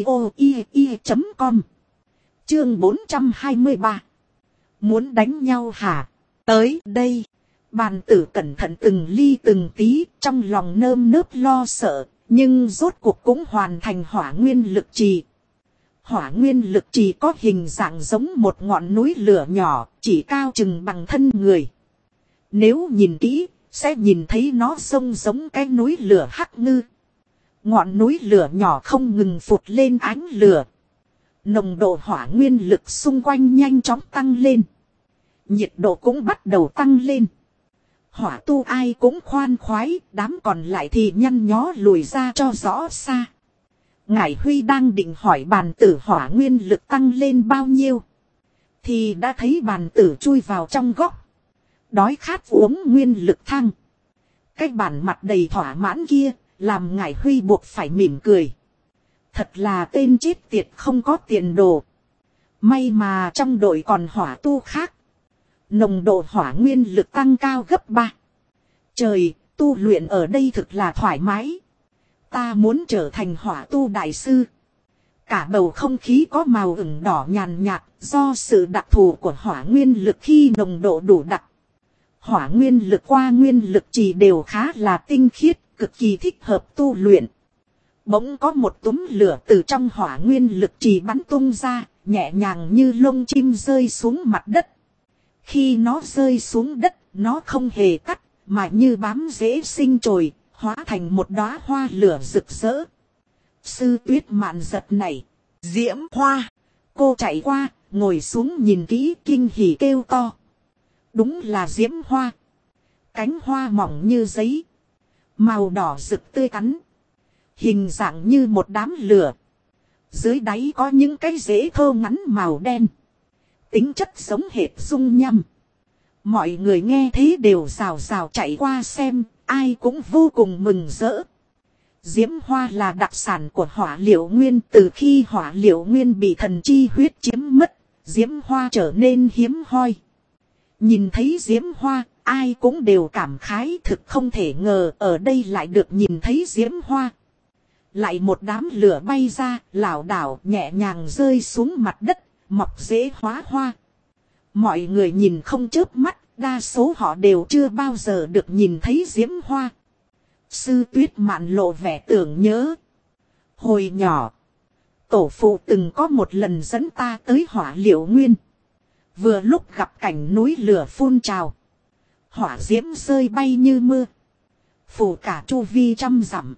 audio.com. Chương 423. Muốn đánh nhau hả? Tới đây. Bàn Tử cẩn thận từng ly từng tí, trong lòng nơm nớp lo sợ, nhưng rốt cuộc cũng hoàn thành hỏa nguyên lực trì. Hỏa nguyên lực trì có hình dạng giống một ngọn núi lửa nhỏ, chỉ cao chừng bằng thân người. Nếu nhìn kỹ, sẽ nhìn thấy nó giống cái núi lửa Hắc Ngư. Ngọn núi lửa nhỏ không ngừng phụt lên ánh lửa. Nồng độ hỏa nguyên lực xung quanh nhanh chóng tăng lên. Nhiệt độ cũng bắt đầu tăng lên. Hỏa tu ai cũng khoan khoái, đám còn lại thì nhăn nhó lùi ra cho rõ xa. Ngải Huy đang định hỏi Bàn Tử hỏa nguyên lực tăng lên bao nhiêu, thì đã thấy Bàn Tử chui vào trong góc. Đói khát uống nguyên lực thang. Cái bản mặt đầy thỏa mãn kia, làm Ngải Huy buộc phải mỉm cười. Thật là tên chết tiệt không có tiền đồ. May mà trong đội còn hỏa tu khác. Nồng độ hỏa nguyên lực tăng cao gấp 3. Trời, tu luyện ở đây thực là thoải mái. Ta muốn trở thành hỏa tu đại sư. Cả bầu không khí có màu ửng đỏ nhàn nhạt, do sự đặc thù của hỏa nguyên lực khi nồng độ đủ đặc. Hỏa nguyên lực qua nguyên lực trì đều khá là tinh khiết, cực kỳ thích hợp tu luyện. Bỗng có một túm lửa từ trong hỏa nguyên lực trì bắn tung ra, nhẹ nhàng như lông chim rơi xuống mặt đất. Khi nó rơi xuống đất, nó không hề cắt, mà như bám rễ sinh trồi, hóa thành một đóa hoa lửa rực rỡ. Sư Tuyết Mạn giật nảy, diễm hoa, cô chạy qua, ngồi xuống nhìn kỹ kinh hỉ kêu to. Đúng là diễm hoa. Cánh hoa mỏng như giấy. Màu đỏ rực tươi tắn. Hình dạng như một đám lửa. Dưới đáy có những cái rễ thô ngắn màu đen. Tính chất giống hệt dung nhâm. Mọi người nghe thế đều rào rào chạy qua xem, ai cũng vô cùng mừng rỡ. Diễm hoa là đặc sản của hỏa liệu nguyên. Từ khi hỏa liệu nguyên bị thần chi huyết chiếm mất, diễm hoa trở nên hiếm hoi. Nhìn thấy diễm hoa, ai cũng đều cảm khái, thực không thể ngờ ở đây lại được nhìn thấy diễm hoa. Lại một đám lửa bay ra, lảo đảo nhẹ nhàng rơi xuống mặt đất, mọc rễ hóa hoa. Mọi người nhìn không chớp mắt, đa số họ đều chưa bao giờ được nhìn thấy diễm hoa. Sư Tuyết Mạn lộ vẻ tưởng nhớ. Hồi nhỏ, tổ phụ từng có một lần dẫn ta tới hỏa liệu nguyên. Vừa lúc gặp cảnh núi lửa phun trào. Hỏa diễm rơi bay như mưa. Phủ cả chu vi trăm dặm.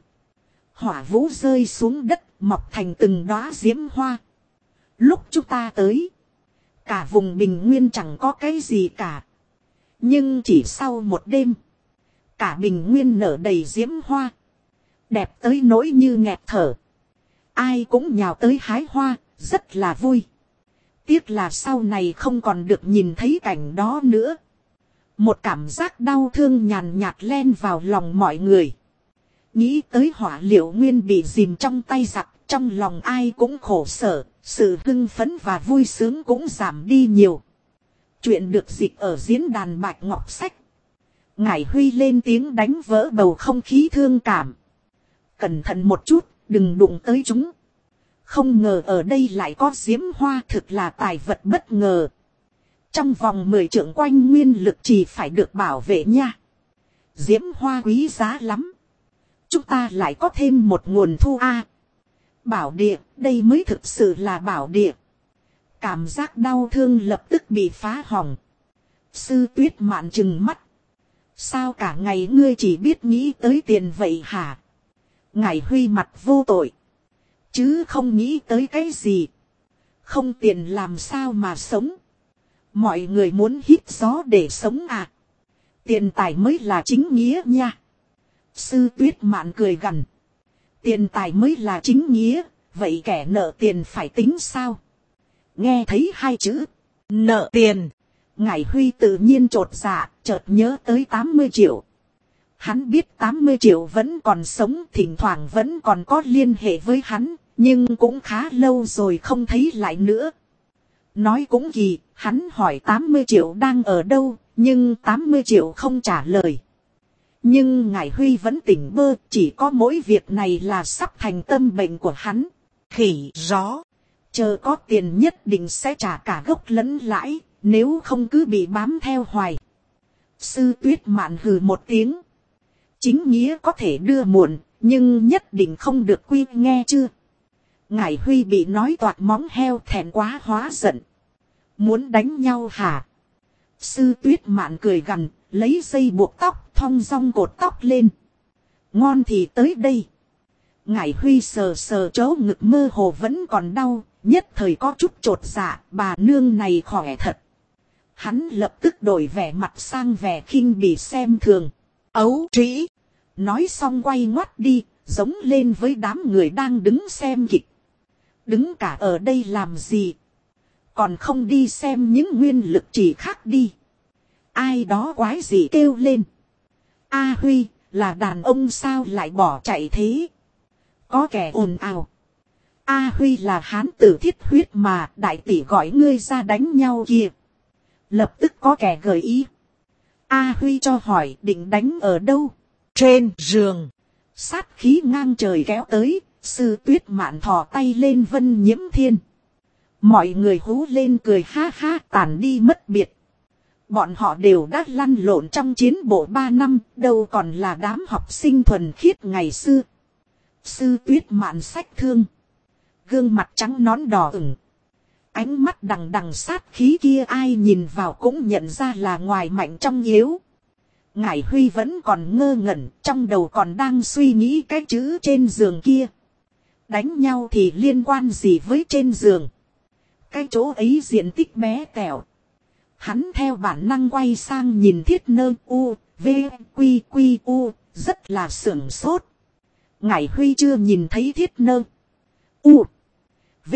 Hỏa vũ rơi xuống đất, mọc thành từng đóa diễm hoa. Lúc chúng ta tới, cả vùng bình nguyên chẳng có cái gì cả. Nhưng chỉ sau một đêm, cả bình nguyên nở đầy diễm hoa. Đẹp tới nỗi như nghẹt thở. Ai cũng nhào tới hái hoa, rất là vui. Tiếc là sau này không còn được nhìn thấy cảnh đó nữa. Một cảm giác đau thương nhàn nhạt len vào lòng mọi người. Nghĩ tới hỏa liệu nguyên bị dìm trong tay giặc, trong lòng ai cũng khổ sở, sự hưng phấn và vui sướng cũng giảm đi nhiều. Chuyện được dịch ở diễn đàn Bạch Ngọc Sách. Ngải Huy lên tiếng đánh vỡ bầu không khí thương cảm. Cẩn thận một chút, đừng đụng tới chúng. Không ngờ ở đây lại có diễm hoa, thực là tài vật bất ngờ. Trong vòng 10 trượng quanh nguyên lực chỉ phải được bảo vệ nha. Diễm hoa quý giá lắm. Chúng ta lại có thêm một nguồn thu a. Bảo địa, đây mới thực sự là bảo địa. Cảm giác đau thương lập tức bị phá hỏng. Sư Tuyết Mạn trừng mắt. Sao cả ngày ngươi chỉ biết nghĩ tới tiền vậy hả? Ngải Huy mặt vô tội. Chứ không nghĩ tới cái gì. Không tiền làm sao mà sống. Mọi người muốn hít gió để sống à. Tiền tài mới là chính nghĩa nha. Sư Tuyết Mạn cười gằn. Tiền tài mới là chính nghĩa. Vậy kẻ nợ tiền phải tính sao? Nghe thấy hai chữ nợ tiền, Ngải Huy tự nhiên chột dạ, chợt nhớ tới 80 triệu. Hắn biết 80 triệu vẫn còn sống, thỉnh thoảng vẫn còn có liên hệ với hắn, nhưng cũng khá lâu rồi không thấy lại nữa. Nói cũng kỳ, hắn hỏi 80 triệu đang ở đâu, nhưng 80 triệu không trả lời. Nhưng Ngải Huy vẫn tỉnh bơ, chỉ có mỗi việc này là sắp thành tâm bệnh của hắn. Khỉ gió. Chờ có tiền nhất định sẽ trả cả gốc lẫn lãi, nếu không cứ bị bám theo hoài. Sư Tuyết Mạn hừ một tiếng. Chính nghĩa có thể đưa muộn, nhưng nhất định không được quy, nghe chưa? Ngải Huy bị nói toạc móng heo, thẹn quá hóa giận. Muốn đánh nhau hả? Sư Tuyết Mạn cười gằn, lấy dây buộc tóc, thong dong cột tóc lên. Ngon thì tới đây. Ngải Huy sờ sờ chỗ ngực mơ hồ vẫn còn đau, nhất thời có chút chột dạ, bà nương này khỏe thật. Hắn lập tức đổi vẻ mặt sang vẻ khinh bỉ xem thường. Ấu trĩ. Nói xong quay ngoắt đi, giống lên với đám người đang đứng xem kịch. Đứng cả ở đây làm gì? Còn không đi xem những nguyên lực chỉ khác đi. Ai đó quái gì kêu lên. A Huy, là đàn ông sao lại bỏ chạy thế? Có kẻ ồn ào. A Huy là hán tử thiết huyết mà, đại tỷ gọi ngươi ra đánh nhau kìa. Lập tức có kẻ gợi ý. A Huy cho hỏi định đánh ở đâu? Trên giường. Sát khí ngang trời kéo tới, Sư Tuyết Mạn thò tay lên Vân Nhiễm Thiên. Mọi người hú lên cười ha ha, tàn đi mất biệt. Bọn họ đều đã lăn lộn trong chiến bộ 3 năm, đâu còn là đám học sinh thuần khiết ngày xưa. Sư Tuyết Mạn xách thương. Gương mặt trắng nón đỏ ửng. Ánh mắt đằng đằng sát khí kia ai nhìn vào cũng nhận ra là ngoài mạnh trong yếu. Ngải Huy vẫn còn ngơ ngẩn, trong đầu còn đang suy nghĩ cái chữ trên giường kia. Đánh nhau thì liên quan gì với trên giường? cái chỗ ấy diện tích bé tẹo. Hắn theo bản năng quay sang nhìn Thiết Nơ u, v, quy quy u, rất là sửng sốt. Ngải Huy chưa nhìn thấy Thiết Nơ u, v,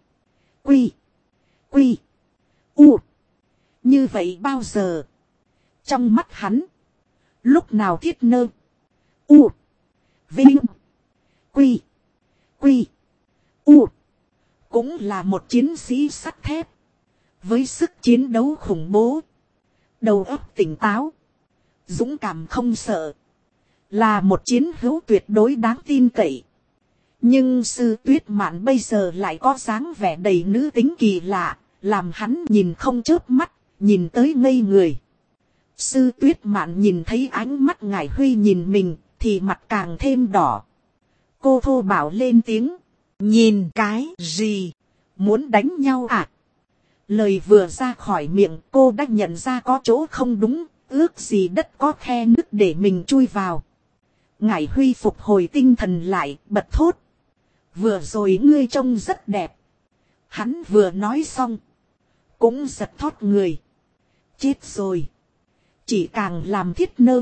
quy quy u như vậy bao giờ. Trong mắt hắn, lúc nào Thiết Nơ u, v, quy quy u cũng là một chiến sĩ sắt thép với sức chiến đấu khủng bố, đầu óc tỉnh táo, dũng cảm không sợ, là một chiến hữu tuyệt đối đáng tin cậy. Nhưng Sư Tuyết Mạn bây giờ lại có dáng vẻ đầy nữ tính kỳ lạ, làm hắn nhìn không chớp mắt, nhìn tới ngây người. Sư Tuyết Mạn nhìn thấy ánh mắt Ngải Huy nhìn mình thì mặt càng thêm đỏ. Cô thô bảo lên tiếng, nhìn cái gì, muốn đánh nhau à? Lời vừa ra khỏi miệng cô đã nhận ra có chỗ không đúng, ước gì đất có khe nứt để mình chui vào. Ngải Huy phục hồi tinh thần lại, bật thốt. Vừa rồi ngươi trông rất đẹp. Hắn vừa nói xong, cũng giật thót người. Chết rồi. Chỉ càng làm Thiết Nơ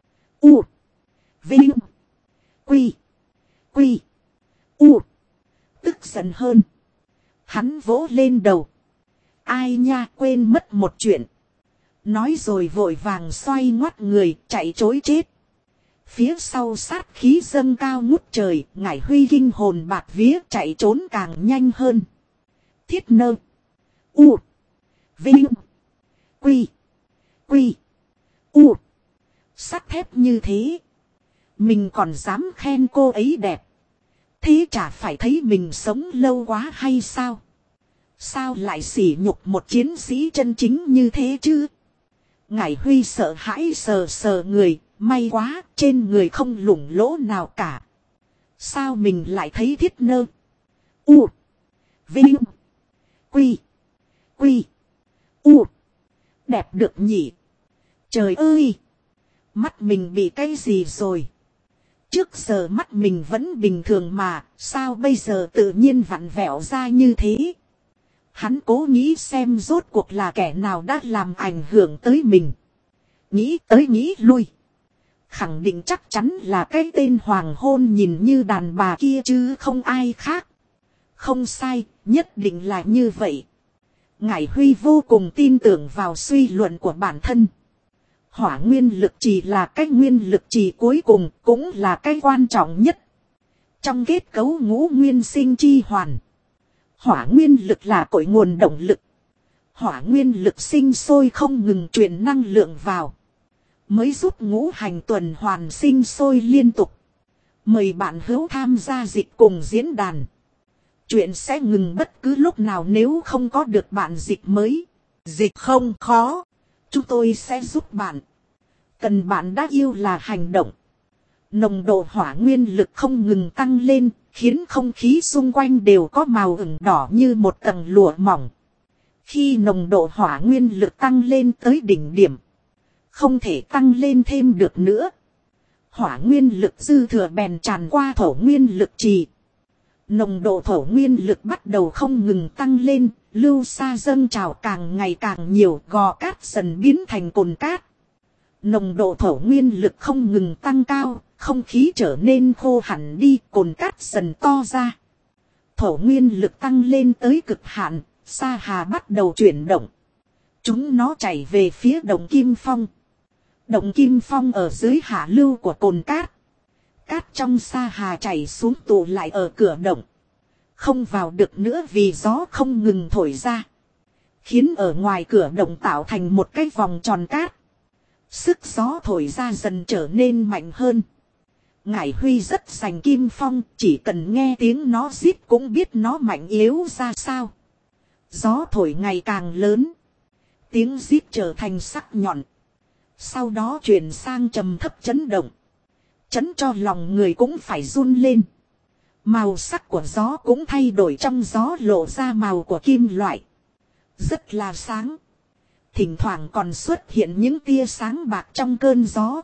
u, vinh, quy quy u tức giận hơn. Hắn vỗ lên đầu. Ai nha, quên mất một chuyện. Nói rồi vội vàng xoay ngoắt người chạy trối chết. Phía sau sát khí dâng cao ngút trời, Ngải Huy kinh hồn bạt vía chạy trốn càng nhanh hơn. Thiết Nơ u, vinh, quy quy u sắt thép như thế, mình còn dám khen cô ấy đẹp. Thế chả phải thấy mình sống lâu quá hay sao? Sao lại sỉ nhục một chiến sĩ chân chính như thế chứ? Ngải Huy sợ hãi sờ sờ người, may quá trên người không lủng lỗ nào cả. Sao mình lại thấy Thiết Nơ u, vinh, quy quy u đẹp được nhỉ? Trời ơi! Mắt mình bị cái gì rồi? Trước giờ mắt mình vẫn bình thường mà, sao bây giờ tự nhiên vặn vẹo ra như thế? Hắn cố nghĩ xem rốt cuộc là kẻ nào đã làm ảnh hưởng tới mình. Nghĩ tới nghĩ lui. Khẳng định chắc chắn là cái tên hoàng hôn nhìn như đàn bà kia chứ không ai khác. Không sai, nhất định là như vậy. Ngải Huy vô cùng tin tưởng vào suy luận của bản thân. Hỏa nguyên lực chỉ là cái nguyên lực chỉ cuối cùng, cũng là cái quan trọng nhất. Trong kết cấu ngũ nguyên sinh chi hoàn, hỏa nguyên lực là cội nguồn động lực. Hỏa nguyên lực sinh sôi không ngừng truyền năng lượng vào, mới giúp ngũ hành tuần hoàn sinh sôi liên tục. Mời bạn hữu tham gia dịch cùng diễn đàn. Chuyện sẽ ngừng bất cứ lúc nào nếu không có được bạn dịch mới. Dịch không khó, chúng tôi sẽ giúp bạn. Cần bạn đã yêu là hành động. Nồng độ hỏa nguyên lực không ngừng tăng lên, khiến không khí xung quanh đều có màu ửng đỏ như một tầng lụa mỏng. Khi nồng độ hỏa nguyên lực tăng lên tới đỉnh điểm, không thể tăng lên thêm được nữa. Hỏa nguyên lực dư thừa bèn tràn qua thổ nguyên lực trì. Nồng độ thổ nguyên lực bắt đầu không ngừng tăng lên, lưu sa dâng trào càng ngày càng nhiều, gò cát dần biến thành cồn cát. Nồng độ thổ nguyên lực không ngừng tăng cao, không khí trở nên khô hẳn đi, cồn cát dần to ra. Thổ nguyên lực tăng lên tới cực hạn, sa hà bắt đầu chuyển động. Chúng nó chảy về phía động Kim Phong. Động Kim Phong ở dưới hạ lưu của cồn cát. Cát trong sa hà chảy xuống tụ lại ở cửa động. Không vào được nữa vì gió không ngừng thổi ra. Khiến ở ngoài cửa động tạo thành một cái vòng tròn cát. Sức gió thổi ra dần trở nên mạnh hơn. Ngải Huy rất sành Kim Phong, chỉ cần nghe tiếng nó rít cũng biết nó mạnh yếu ra sao. Gió thổi ngày càng lớn. Tiếng rít trở thành sắc nhọn. Sau đó chuyển sang trầm thấp chấn động. Chấn cho lòng người cũng phải run lên. Màu sắc của gió cũng thay đổi, trong gió lộ ra màu của kim loại. Rất là sáng. Thỉnh thoảng còn xuất hiện những tia sáng bạc trong cơn gió.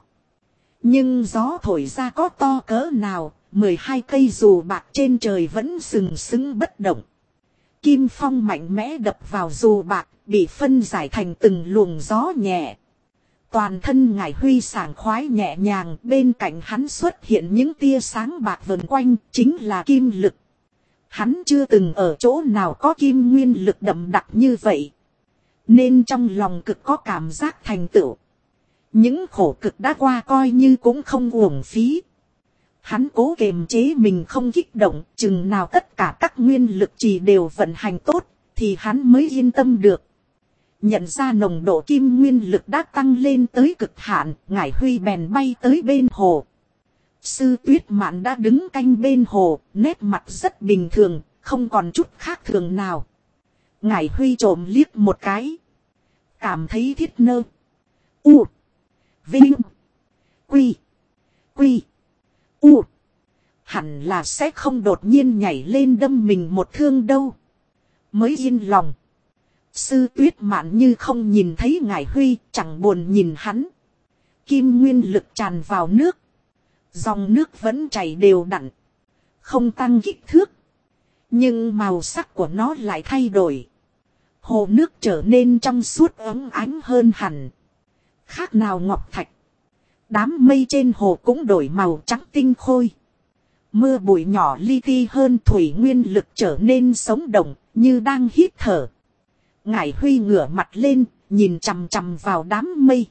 Nhưng gió thổi ra có to cỡ nào, 12 cây dù bạc trên trời vẫn sừng sững bất động. Kim phong mạnh mẽ đập vào dù bạc, bị phân giải thành từng luồng gió nhẹ. Toàn thân Ngải Huy sảng khoái nhẹ nhàng, bên cạnh hắn xuất hiện những tia sáng bạc vần quanh, chính là kim lực. Hắn chưa từng ở chỗ nào có kim nguyên lực đậm đặc như vậy. Nên trong lòng cực có cảm giác thành tựu. Những khổ cực đã qua coi như cũng không uổng phí. Hắn cố kiềm chế mình không kích động, chừng nào tất cả các nguyên lực chỉ đều vận hành tốt, thì hắn mới yên tâm được. Nhận ra nồng độ kim nguyên lực đã tăng lên tới cực hạn, Ngải Huy bèn bay tới bên hồ. Sư Tuyết Mạn đã đứng canh bên hồ, nét mặt rất bình thường, không còn chút khác thường nào. Ngải Huy trộm liếc một cái. Cảm thấy Thiết Nơ. U. Vinh. Quy. Quy. U. Hẳn là sẽ không đột nhiên nhảy lên đâm mình một thương đâu. Mới yên lòng. Sư Tuyết Mạn như không nhìn thấy Ngải Huy, chẳng buồn nhìn hắn. Kim nguyên lực tràn vào nước. Dòng nước vẫn chảy đều đặn. Không tăng kích thước. Nhưng màu sắc của nó lại thay đổi. Hồ nước trở nên trong suốt óng ánh hơn hẳn. Khác nào ngọc thạch. Đám mây trên hồ cũng đổi màu trắng tinh khôi. Mưa bụi nhỏ li ti hơn, thủy nguyên lực trở nên sống động, như đang hít thở. Ngải Huy ngửa mặt lên, nhìn chằm chằm vào đám mây.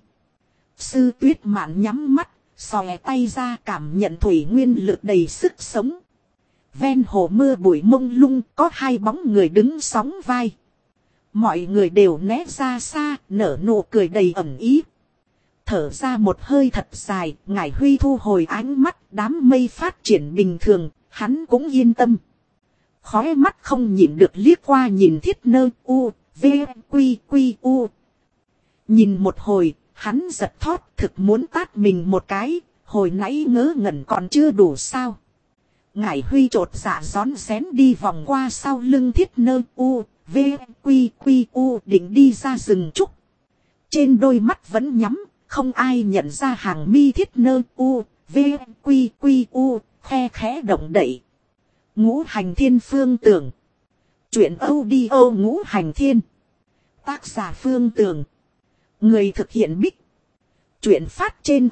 Sư Tuyết Mạn nhắm mắt, xòe tay ra cảm nhận thủy nguyên lực đầy sức sống. Ven hồ mưa bụi mông lung, có hai bóng người đứng sóng vai. Mọi người đều né ra xa, nở nụ cười đầy ẩn ý. Thở ra một hơi thật dài, Ngải Huy thu hồi ánh mắt, đám mây phát triển bình thường, hắn cũng yên tâm. Khóe mắt không nhìn được liếc qua nhìn Thiết Nơ. U. V. Quy. Quy. U. Nhìn một hồi, hắn giật thót, thực muốn tát mình một cái, hồi nãy ngớ ngẩn còn chưa đủ sao. Ngải Huy trột dạ rón rén đi vòng qua sau lưng Thiết Nơ. U. V. Quy. Quy. U định đi ra rừng trúc. Trên đôi mắt vẫn nhắm, không ai nhận ra hàng mi Thiết Nơ. U. V. Quy. Quy. U khe khẽ động đậy. Ngũ Hành Thiên Phương Tường. Chuyện audio Ngũ Hành Thiên. Tác giả Phương Tường. Người thực hiện Bích. Chuyện phát trên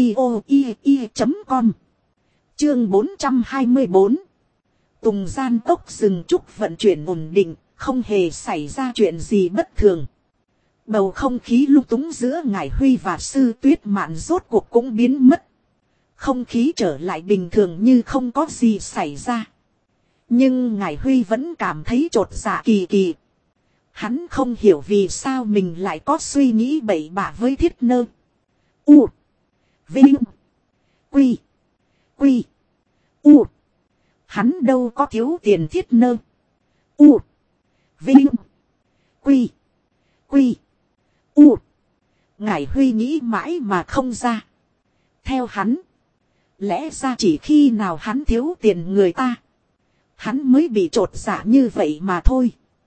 audio.com. Chương 424. Tùng gian cốc rừng trúc vận chuyển ổn định, không hề xảy ra chuyện gì bất thường. Bầu không khí lung túng giữa Ngải Huy và Sư Tuyết Mạn rốt cuộc cũng biến mất. Không khí trở lại bình thường như không có gì xảy ra. Nhưng Ngải Huy vẫn cảm thấy chột dạ kỳ kỳ. Hắn không hiểu vì sao mình lại có suy nghĩ bậy bạ với Thiết Nơ. U. Vinh. Quy. Quy. U. Hắn đâu có thiếu tiền Thiết Nơ. U. Vinh. Quy. Quy. U. Ngải Huy nghĩ mãi mà không ra. Theo hắn. Lẽ ra chỉ khi nào hắn thiếu tiền người ta, hắn mới bị chột dạ như vậy mà thôi.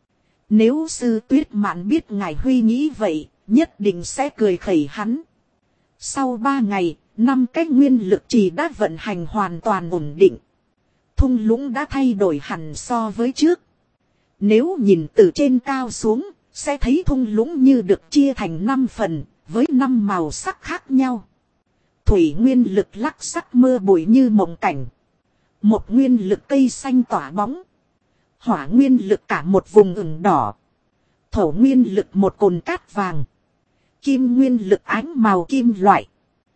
Nếu Sư Tuyết Mạn biết Ngải Huy nghĩ vậy, nhất định sẽ cười khẩy hắn. Sau 3 ngày, 5 cái nguyên lực trì đã vận hành hoàn toàn ổn định. Thung lũng đã thay đổi hẳn so với trước. Nếu nhìn từ trên cao xuống, sẽ thấy thung lũng như được chia thành 5 phần, với 5 màu sắc khác nhau. Thủy nguyên lực lắc sắc mưa bụi như mộng cảnh. Một nguyên lực cây xanh tỏa bóng. Hỏa nguyên lực cả một vùng ửng đỏ. Thổ nguyên lực một cồn cát vàng. Kim nguyên lực ánh màu kim loại.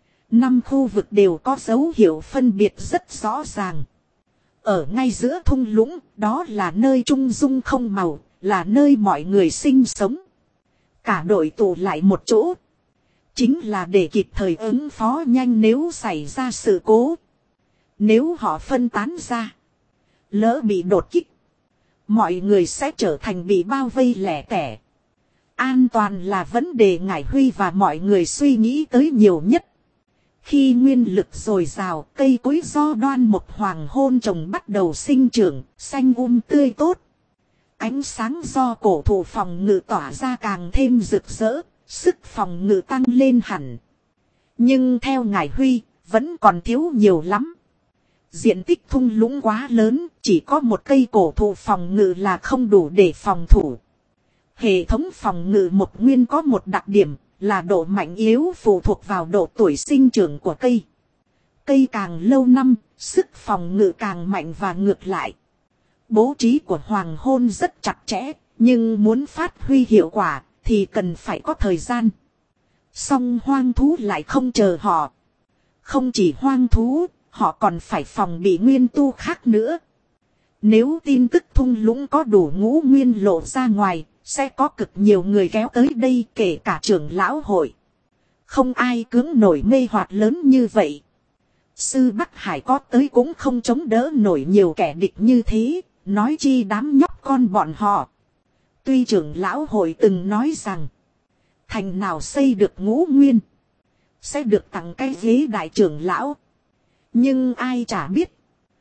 5 khu vực đều có dấu hiệu phân biệt rất rõ ràng. Ở ngay giữa thung lũng, đó là nơi trung dung không màu, là nơi mọi người sinh sống. Cả đội tụ lại một chỗ. Chính là để kịp thời ứng phó nhanh nếu xảy ra sự cố. Nếu họ phân tán ra, lỡ bị đột kích, mọi người sẽ trở thành bị bao vây lẻ tẻ. An toàn là vấn đề Ngải Huy và mọi người suy nghĩ tới nhiều nhất. Khi nguyên lực dồi dào, cây cối do Đoan Mộc Hoàng hôn trồng bắt đầu sinh trưởng, xanh tươi tốt. Ánh sáng do cổ thụ phòng ngự tỏa ra càng thêm rực rỡ, sức phòng ngự tăng lên hẳn. Nhưng theo Ngải Huy, vẫn còn thiếu nhiều lắm. Diện tích thung lũng quá lớn, chỉ có một cây cổ thụ phòng ngự là không đủ để phòng thủ. Hệ thống phòng ngự một nguyên có một đặc điểm là độ mạnh yếu phụ thuộc vào độ tuổi sinh trưởng của cây. Cây càng lâu năm, sức phòng ngự càng mạnh và ngược lại. Bố trí của hoàng hôn rất chặt chẽ, nhưng muốn phát huy hiệu quả thì cần phải có thời gian. Song hoang thú lại không chờ họ. Không chỉ hoang thú, họ còn phải phòng bị nguyên tu khác nữa. Nếu tin tức thung lũng có đủ ngũ nguyên lộ ra ngoài, sẽ có cực nhiều người kéo tới đây, kể cả trưởng lão hội. Không ai cưỡng nổi mê hoặc lớn như vậy. Sư Bắc Hải có tới cũng không chống đỡ nổi nhiều kẻ địch như thế, nói chi đám nhóc con bọn họ. Tuy trưởng lão hội từng nói rằng, thành nào xây được ngũ nguyên, sẽ được tặng cái ghế đại trưởng lão. Nhưng ai chả biết,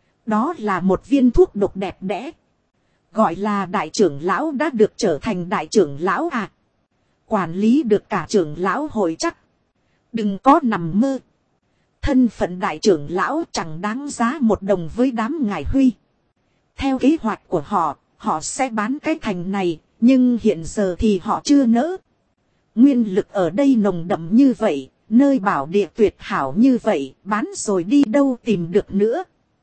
đó là một viên thuốc độc đẹp đẽ. Gọi là đại trưởng lão đã được trở thành đại trưởng lão à. Quản lý được cả trưởng lão hội chắc. Đừng có nằm mơ. Thân phận đại trưởng lão chẳng đáng giá một đồng với đám ngải Huy. Theo kế hoạch của họ, họ sẽ bán cái thành này, nhưng hiện giờ thì họ chưa nỡ. Nguyên lực ở đây nồng đậm như vậy, nơi bảo địa tuyệt hảo như vậy, bán rồi đi đâu tìm được nữa.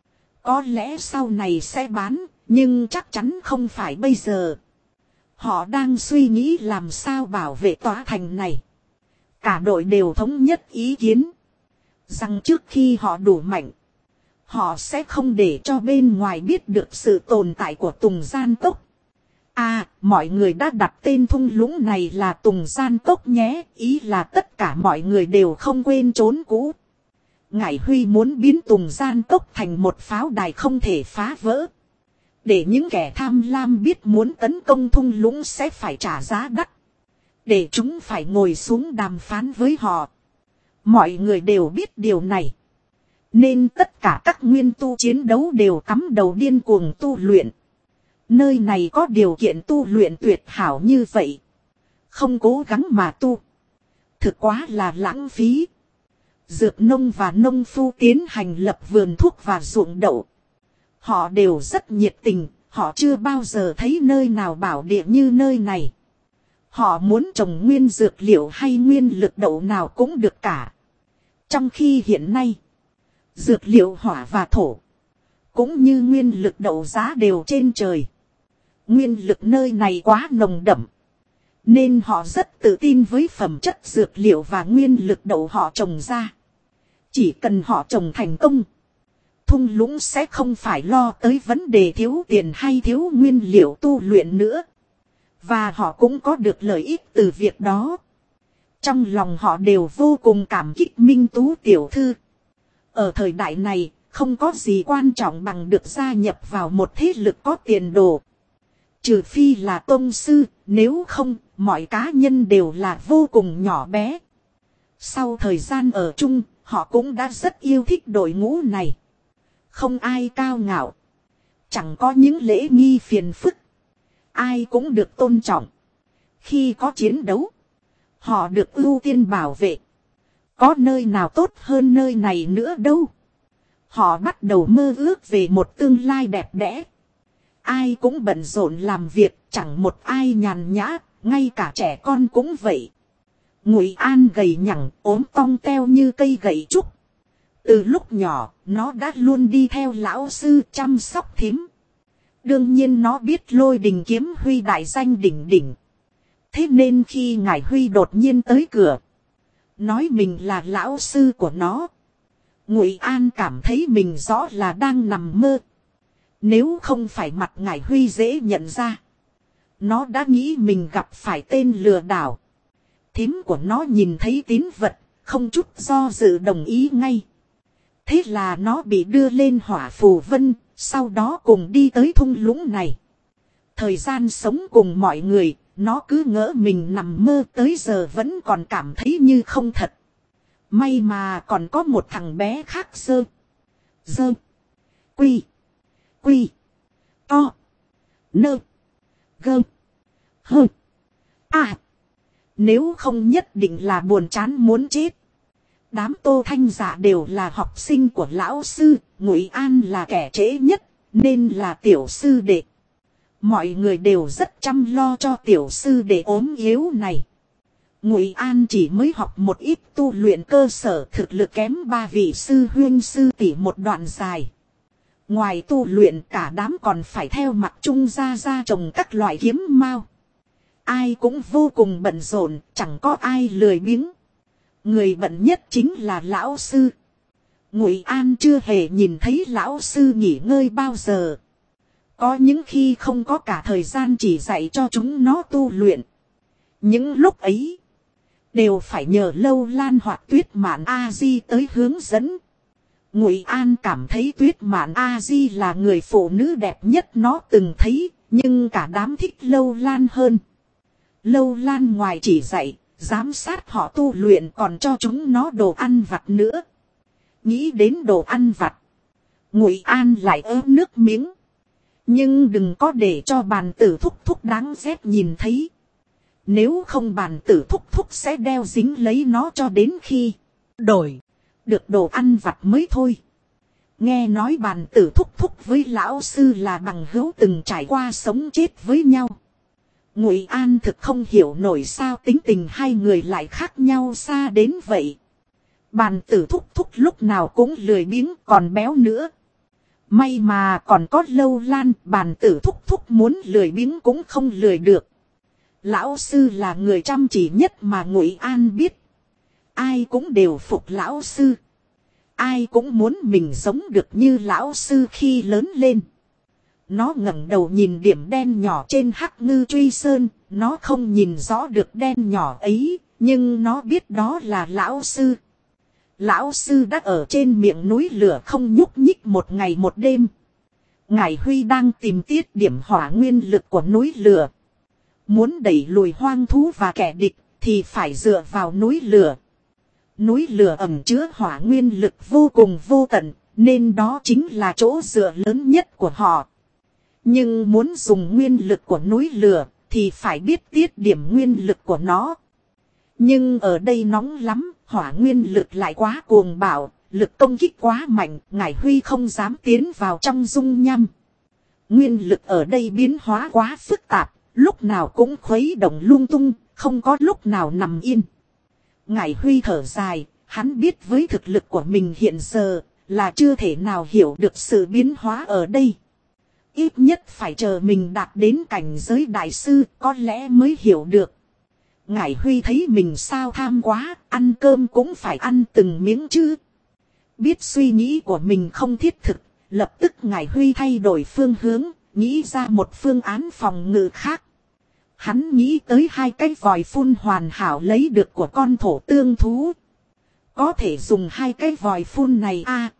Có lẽ sau này sẽ bán, nhưng chắc chắn không phải bây giờ. Họ đang suy nghĩ làm sao bảo vệ tòa thành này. Cả đội đều thống nhất ý kiến. Rằng trước khi họ đủ mạnh, họ sẽ không để cho bên ngoài biết được sự tồn tại của Tùng Gian Cốc. À, mọi người đã đặt tên thung lũng này là Tùng Gian Cốc nhé. Ý là tất cả mọi người đều không quên trốn cũ. Ngải Huy muốn biến Tùng Gian Cốc thành một pháo đài không thể phá vỡ. Để những kẻ tham lam biết muốn tấn công thung lũng sẽ phải trả giá đắt. Để chúng phải ngồi xuống đàm phán với họ. Mọi người đều biết điều này. Nên tất cả các nguyên tu chiến đấu đều cắm đầu điên cuồng tu luyện. Nơi này có điều kiện tu luyện tuyệt hảo như vậy. Không cố gắng mà tu. Thực quá là lãng phí. Dược nông và nông phu tiến hành lập vườn thuốc và ruộng đậu. Họ đều rất nhiệt tình. Họ chưa bao giờ thấy nơi nào bảo địa như nơi này. Họ muốn trồng nguyên dược liệu hay nguyên lực đậu nào cũng được cả. Trong khi hiện nay, dược liệu hỏa và thổ, cũng như nguyên lực đậu giá đều trên trời. Nguyên lực nơi này quá nồng đậm. Nên họ rất tự tin với phẩm chất dược liệu và nguyên lực đậu họ trồng ra. Chỉ cần họ trồng thành công, thung lũng sẽ không phải lo tới vấn đề thiếu tiền hay thiếu nguyên liệu tu luyện nữa. Và họ cũng có được lợi ích từ việc đó. Trong lòng họ đều vô cùng cảm kích Minh Tú tiểu thư. Ở thời đại này, không có gì quan trọng bằng được gia nhập vào một thế lực có tiền đồ. Trừ phi là tông sư, nếu không, mọi cá nhân đều là vô cùng nhỏ bé. Sau thời gian ở chung, họ cũng đã rất yêu thích đội ngũ này. Không ai cao ngạo. Chẳng có những lễ nghi phiền phức. Ai cũng được tôn trọng. Khi có chiến đấu, họ được ưu tiên bảo vệ. Có nơi nào tốt hơn nơi này nữa đâu. Họ bắt đầu mơ ước về một tương lai đẹp đẽ. Ai cũng bận rộn làm việc, chẳng một ai nhàn nhã, ngay cả trẻ con cũng vậy. Ngụy An gầy nhẳng, ốm tong teo như cây gậy trúc. Từ lúc nhỏ, nó đã luôn đi theo lão sư chăm sóc thím. Đương nhiên nó biết Lôi Đình Kiếm Huy đại danh đỉnh đỉnh. Thế nên khi ngải Huy đột nhiên tới cửa, nói mình là lão sư của nó, Ngụy An cảm thấy mình rõ là đang nằm mơ. Nếu không phải mặt ngải Huy dễ nhận ra, nó đã nghĩ mình gặp phải tên lừa đảo. Thím của nó nhìn thấy tín vật, không chút do dự đồng ý ngay. Thế là nó bị đưa lên hỏa phù vân, sau đó cùng đi tới thung lũng này. Thời gian sống cùng mọi người, nó cứ ngỡ mình nằm mơ tới giờ vẫn còn cảm thấy như không thật. May mà còn có một thằng bé khác dơ. Quy. To. Nơ. Gơ. Hơ. À. Nếu không nhất định là buồn chán muốn chết. đám Tô Thanh Dạ đều là học sinh của lão sư, Ngụy An là kẻ trễ nhất, nên là tiểu sư đệ. Mọi người đều rất chăm lo cho tiểu sư đệ ốm yếu này. Ngụy An chỉ mới học một ít tu luyện cơ sở, thực lực kém ba vị sư huynh sư tỷ một đoạn dài. Ngoài tu luyện, cả đám còn phải theo Mặc Trung ra trồng các loại kiếm mao. Ai cũng vô cùng bận rộn, chẳng có ai lười biếng. Người bận nhất chính là lão sư. Ngụy An chưa hề nhìn thấy lão sư nghỉ ngơi bao giờ. Có những khi không có cả thời gian chỉ dạy cho chúng nó tu luyện. Những lúc ấy đều phải nhờ Lâu Lan hoặc Tuyết Mạn A Di tới hướng dẫn. Ngụy An cảm thấy Tuyết Mạn A Di là người phụ nữ đẹp nhất nó từng thấy, nhưng cả đám thích Lâu Lan hơn. Lâu Lan ngoài chỉ dạy, giám sát họ tu luyện còn cho chúng nó đồ ăn vặt nữa. Nghĩ đến đồ ăn vặt, Ngụy An lại ớm nước miếng. Nhưng đừng có để cho bàn tử thúc thúc đáng ghét nhìn thấy. Nếu không bàn tử thúc thúc sẽ đeo dính lấy nó cho đến khi đổi được đồ ăn vặt mới thôi. Nghe nói bàn tử thúc thúc với lão sư là bằng hữu từng trải qua sống chết với nhau. Ngụy An thực không hiểu nổi sao tính tình hai người lại khác nhau xa đến vậy. Bàn tử thúc thúc lúc nào cũng lười biếng còn béo nữa. May mà còn có Lâu Lan, bàn tử thúc thúc muốn lười biếng cũng không lười được. Lão sư là người chăm chỉ nhất mà Ngụy An biết. Ai cũng đều phục lão sư. Ai cũng muốn mình giống được như lão sư khi lớn lên. Nó ngẩng đầu nhìn điểm đen nhỏ trên Hắc Ngư Truy Sơn. Nó không nhìn rõ được đen nhỏ ấy, nhưng nó biết đó là lão sư. Lão sư đã ở trên miệng núi lửa không nhúc nhích một ngày một đêm. Ngải Huy đang tìm tiết điểm hỏa nguyên lực của núi lửa. Muốn đẩy lùi hoang thú và kẻ địch thì phải dựa vào núi lửa. Núi lửa ẩn chứa hỏa nguyên lực vô cùng vô tận, nên đó chính là chỗ dựa lớn nhất của họ. Nhưng muốn dùng nguyên lực của núi lửa thì phải biết tiết điểm nguyên lực của nó. Nhưng ở đây nóng lắm, hỏa nguyên lực lại quá cuồng bạo, lực công kích quá mạnh, Ngải Huy không dám tiến vào trong dung nham. Nguyên lực ở đây biến hóa quá phức tạp, lúc nào cũng khuấy động lung tung, không có lúc nào nằm yên. Ngải Huy thở dài, hắn biết với thực lực của mình hiện giờ là chưa thể nào hiểu được sự biến hóa ở đây. Ít nhất phải chờ mình đạt đến cảnh giới đại sư có lẽ mới hiểu được. Ngải Huy thấy mình sao tham quá, ăn cơm cũng phải ăn từng miếng chứ. Biết suy nghĩ của mình không thiết thực, lập tức Ngải Huy thay đổi phương hướng, nghĩ ra một phương án phòng ngự khác. Hắn nghĩ tới hai cái vòi phun hoàn hảo lấy được của con thổ tương thú. Có thể dùng hai cái vòi phun này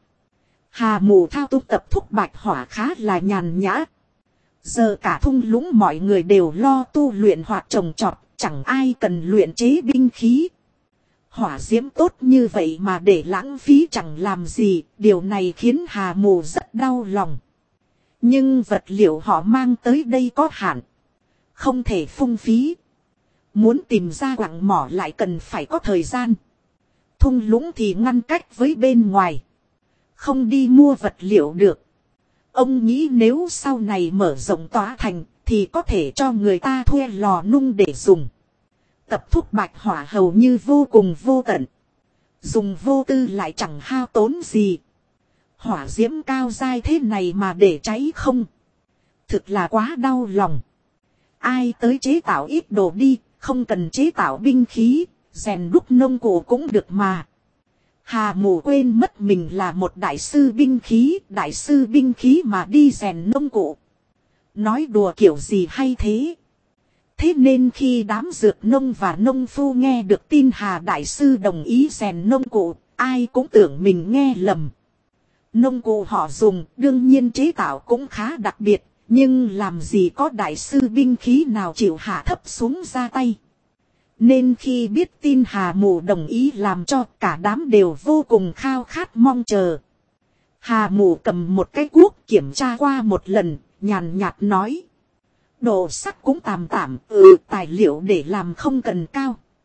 Hà Mù thao túng tập thúc bạch hỏa khá là nhàn nhã. Giờ cả thung lũng mọi người đều lo tu luyện hoặc trồng trọt, chẳng ai cần luyện chế binh khí. Hỏa diễm tốt như vậy mà để lãng phí chẳng làm gì, điều này khiến Hà Mù rất đau lòng. Nhưng vật liệu họ mang tới đây có hạn, không thể phung phí. Muốn tìm ra quặng mỏ lại cần phải có thời gian. Thung lũng thì ngăn cách với bên ngoài, không đi mua vật liệu được. Ông nghĩ nếu sau này mở rộng tòa thành thì có thể cho người ta thuê lò nung để dùng. Tập thúc bạch hỏa hầu như vô cùng vô tận. Dùng vô tư lại chẳng hao tốn gì. Hỏa diễm cao dai thế này mà để cháy không. Thực là quá đau lòng. Ai tới chế tạo ít đồ đi, không cần chế tạo binh khí, rèn đúc nông cụ cũng được mà. Hà Mù quên mất mình là một đại sư binh khí mà đi rèn nông cụ. Nói đùa kiểu gì hay thế. Thế nên khi đám dược nông và nông phu nghe được tin Hà đại sư đồng ý rèn nông cụ, ai cũng tưởng mình nghe lầm. Nông cụ họ dùng đương nhiên chế tạo cũng khá đặc biệt, nhưng làm gì có đại sư binh khí nào chịu hạ thấp xuống ra tay. Nên khi biết tin Hà Mù đồng ý làm cho, cả đám đều vô cùng khao khát mong chờ. Hà Mù cầm một cái cuốc kiểm tra qua một lần, nhàn nhạt nói. Độ sắc cũng tạm tạm, tài liệu để làm không cần cao.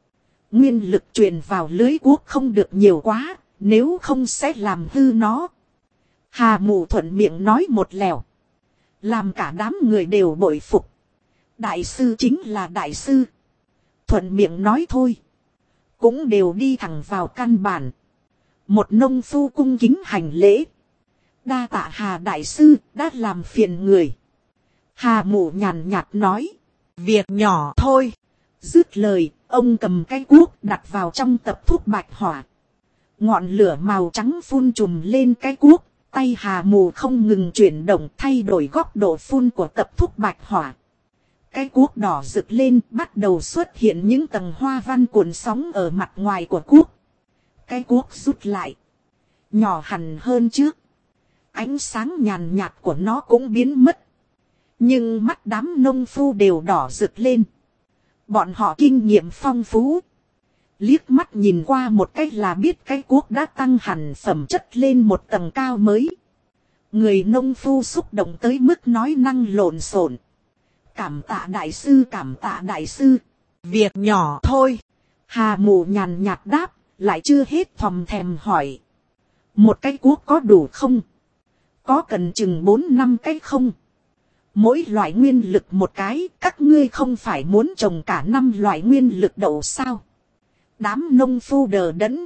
Nguyên lực truyền vào lưới cuốc không được nhiều quá, nếu không sẽ làm hư nó. Hà Mù thuận miệng nói một lèo. Làm cả đám người đều bội phục. Đại sư chính là đại sư. Thuận miệng nói thôi. Cũng đều đi thẳng vào căn bản. Một nông phu cung kính hành lễ. Đa tạ Hà đại sư đã làm phiền người. Hà Mù nhàn nhạt nói. Việc nhỏ thôi. Dứt lời, ông cầm cái cuốc đặt vào trong tập thuốc bạch hỏa. Ngọn lửa màu trắng phun trùm lên cái cuốc. Tay Hà Mù không ngừng chuyển động thay đổi góc độ phun của tập thuốc bạch hỏa. Cái cuốc đỏ rực lên bắt đầu xuất hiện những tầng hoa văn cuộn sóng ở mặt ngoài của cuốc. Cái cuốc rút lại. Nhỏ hẳn hơn trước. Ánh sáng nhàn nhạt của nó cũng biến mất. Nhưng mắt đám nông phu đều đỏ rực lên. Bọn họ kinh nghiệm phong phú. Liếc mắt nhìn qua một cách là biết cái cuốc đã tăng hẳn phẩm chất lên một tầng cao mới. Người nông phu xúc động tới mức nói năng lộn xộn. Cảm tạ đại sư, cảm tạ đại sư. Việc nhỏ thôi. Hà Mù nhàn nhạt đáp, lại chưa hết thòm thèm hỏi. Một cái cuốc có đủ không? Có cần chừng 4-5 cái không? Mỗi loại nguyên lực một cái, các ngươi không phải muốn trồng cả 5 loại nguyên lực đậu sao? Đám nông phu đờ đẫn.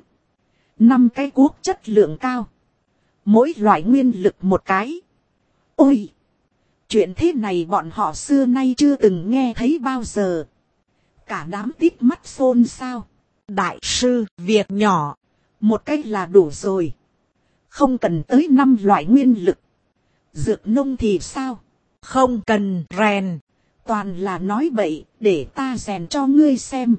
5 cái cuốc chất lượng cao. Mỗi loại nguyên lực một cái. Ôi! Chuyện thế này bọn họ xưa nay chưa từng nghe thấy bao giờ. Cả đám tít mắt xôn xao. Đại sư, việc nhỏ. Một cách là đủ rồi. Không cần tới 5 loại nguyên lực. Dược nông thì sao? Không cần rèn. Toàn là nói bậy, để ta rèn cho ngươi xem.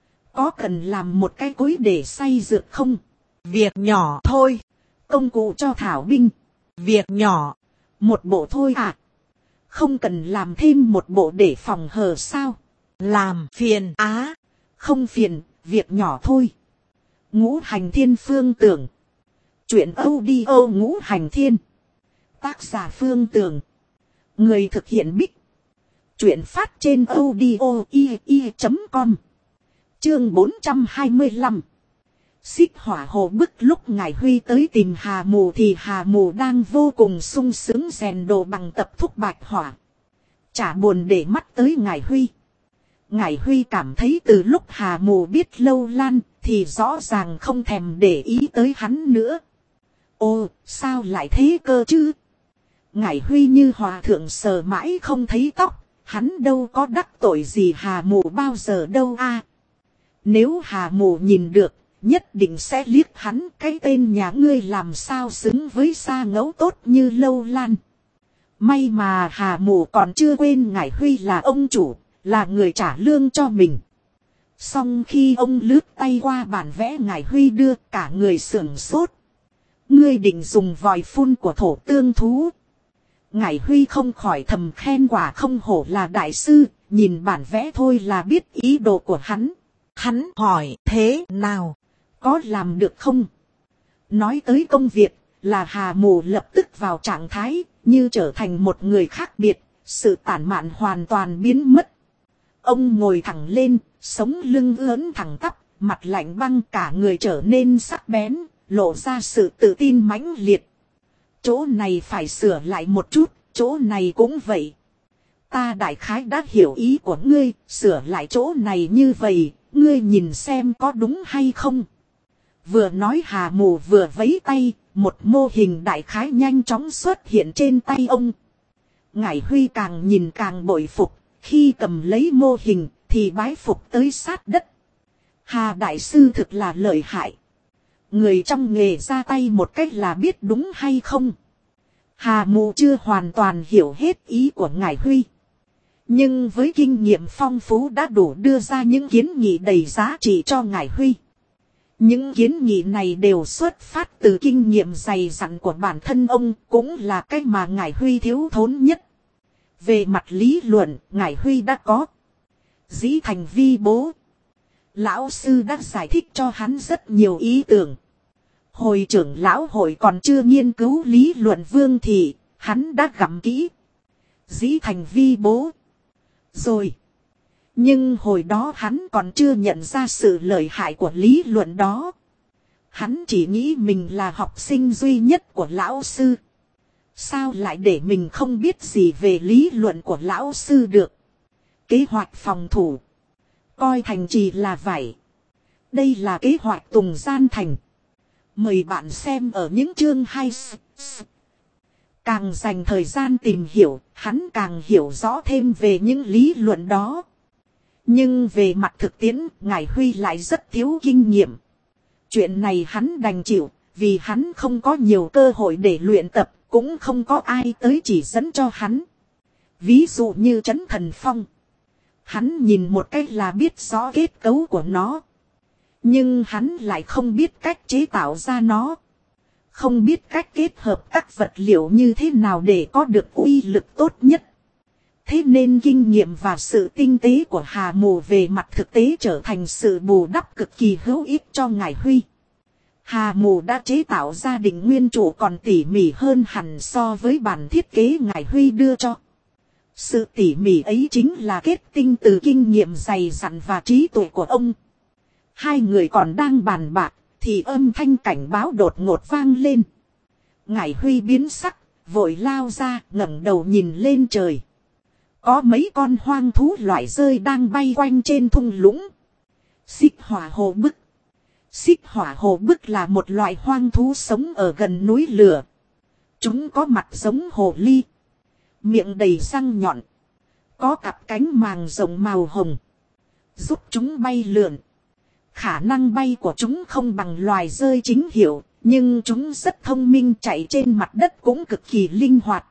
Có cần làm một cái cối để xay dược không? Việc nhỏ thôi. Công cụ cho thảo binh. Việc nhỏ. Một bộ thôi à? Không cần làm thêm một bộ để phòng hờ sao? Làm phiền á. Không phiền, việc nhỏ thôi. Ngũ Hành Thiên Phương Tưởng. Chuyện audio Ngũ Hành Thiên. Tác giả Phương Tưởng. Người thực hiện Bích. Chuyện phát trên audio i.com. Chương 425. Xích Hỏa Hồ bức. Lúc Ngải Huy tới tìm Hà Mù thì Hà Mù đang vô cùng sung sướng rèn đồ bằng tập thuốc bạch hỏa. Chả buồn để mắt tới Ngải Huy. Ngải Huy cảm thấy từ lúc Hà Mù biết Lâu Lan thì rõ ràng không thèm để ý tới hắn nữa. Ồ, sao lại thế cơ chứ? Ngải Huy như hòa thượng sờ mãi không thấy tóc. Hắn đâu có đắc tội gì Hà Mù bao giờ đâu a. Nếu Hà Mù nhìn được, nhất định sẽ liếc hắn. Cái tên nhà ngươi làm sao xứng với sa ngẫu tốt như Lâu Lan. May mà Hà Mù còn chưa quên Ngải Huy là ông chủ, là người trả lương cho mình. Xong khi ông lướt tay qua bản vẽ Ngải Huy đưa, cả người sưởng sốt. Ngươi định dùng vòi phun của thổ tương thú. Ngải Huy không khỏi thầm khen quả không hổ là đại sư, nhìn bản vẽ thôi là biết ý đồ của hắn. Hắn hỏi thế nào? Có làm được không? Nói tới công việc là Hà Mù lập tức vào trạng thái như trở thành một người khác biệt, sự tản mạn hoàn toàn biến mất. Ông ngồi thẳng lên, sống lưng ưỡn thẳng tắp, mặt lạnh băng, cả người trở nên sắc bén, lộ ra sự tự tin mãnh liệt. Chỗ này phải sửa lại một chút, chỗ này cũng vậy. Ta đại khái đã hiểu ý của ngươi, sửa lại chỗ này như vậy, ngươi nhìn xem có đúng hay không. Vừa nói Hà Mù vừa vẫy tay, một mô hình đại khái nhanh chóng xuất hiện trên tay ông. Ngải Huy càng nhìn càng bội phục, khi cầm lấy mô hình thì bái phục tới sát đất. Hà đại sư thực là lợi hại. Người trong nghề ra tay một cách là biết đúng hay không. Hà Mù chưa hoàn toàn hiểu hết ý của Ngải Huy. Nhưng với kinh nghiệm phong phú đã đủ đưa ra những kiến nghị đầy giá trị cho Ngải Huy. Những kiến nghị này đều xuất phát từ kinh nghiệm dày dặn của bản thân ông, cũng là cách mà Ngải Huy thiếu thốn nhất. Về mặt lý luận, Ngải Huy đã có. Dĩ thành vi bố. Lão sư đã giải thích cho hắn rất nhiều ý tưởng. Hồi trưởng lão hội còn chưa nghiên cứu lý luận vương thì, hắn đã gặm kỹ. Dĩ thành vi bố. Rồi. Nhưng hồi đó hắn còn chưa nhận ra sự lợi hại của lý luận đó. Hắn chỉ nghĩ mình là học sinh duy nhất của lão sư. Sao lại để mình không biết gì về lý luận của lão sư được. Kế hoạch phòng thủ. Coi thành trì là vậy. Đây là kế hoạch Tùng Gian Thành. Mời bạn xem ở những chương 2. Càng dành thời gian tìm hiểu, hắn càng hiểu rõ thêm về những lý luận đó. Nhưng về mặt thực tiễn, Ngải Huy lại rất thiếu kinh nghiệm. Chuyện này hắn đành chịu, vì hắn không có nhiều cơ hội để luyện tập, cũng không có ai tới chỉ dẫn cho hắn. Ví dụ như Trấn Thần Phong. Hắn nhìn một cách là biết rõ kết cấu của nó. Nhưng hắn lại không biết cách chế tạo ra nó. Không biết cách kết hợp các vật liệu như thế nào để có được uy lực tốt nhất. Thế nên kinh nghiệm và sự tinh tế của Hà Mù về mặt thực tế trở thành sự bù đắp cực kỳ hữu ích cho Ngải Huy. Hà Mù đã chế tạo ra định nguyên trụ còn tỉ mỉ hơn hẳn so với bản thiết kế Ngải Huy đưa cho. Sự tỉ mỉ ấy chính là kết tinh từ kinh nghiệm dày dặn và trí tuệ của ông. Hai người còn đang bàn bạc, thì âm thanh cảnh báo đột ngột vang lên. Ngải Huy biến sắc, vội lao ra, ngẩng đầu nhìn lên trời. Có mấy con hoang thú loại rơi đang bay quanh trên thung lũng. Xích hỏa hồ bức. Xích hỏa hồ bức là một loại hoang thú sống ở gần núi lửa. Chúng có mặt giống hồ ly. Miệng đầy răng nhọn. Có cặp cánh màng rộng màu hồng. Giúp chúng bay lượn. Khả năng bay của chúng không bằng loài rơi chính hiệu. Nhưng chúng rất thông minh, chạy trên mặt đất cũng cực kỳ linh hoạt.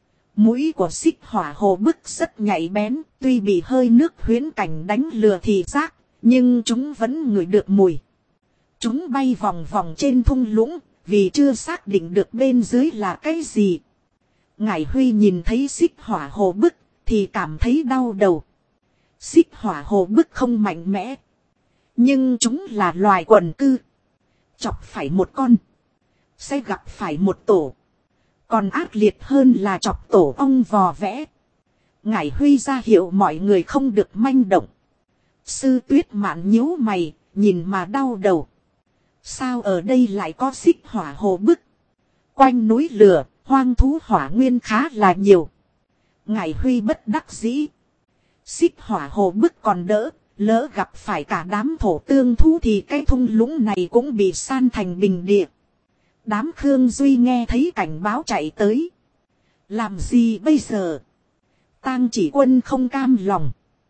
Mũi của xích hỏa hồ bức rất nhạy bén. Tuy bị hơi nước huyễn cảnh đánh lừa thị giác, nhưng chúng vẫn ngửi được mùi. Chúng bay vòng vòng trên thung lũng, vì chưa xác định được bên dưới là cái gì. Ngải Huy nhìn thấy xích hỏa hồ bức, thì cảm thấy đau đầu. Xích hỏa hồ bức không mạnh mẽ. Nhưng chúng là loài quần cư. Chọc phải một con, sẽ gặp phải một tổ. Còn ác liệt hơn là chọc tổ ong vò vẽ. Ngải Huy ra hiệu mọi người không được manh động. Sư Tuyết Mạn nhíu mày, nhìn mà đau đầu. Sao ở đây lại có xích hỏa hồ bức? Quanh núi lửa, hoang thú hỏa nguyên khá là nhiều. Ngải Huy bất đắc dĩ. Xích hỏa hồ bức còn đỡ, lỡ gặp phải cả đám thổ tương thú thì cái thung lũng này cũng bị san thành bình địa. Đám Khương Duy nghe thấy cảnh báo chạy tới. Làm gì bây giờ? Tang Chỉ Quân không cam lòng.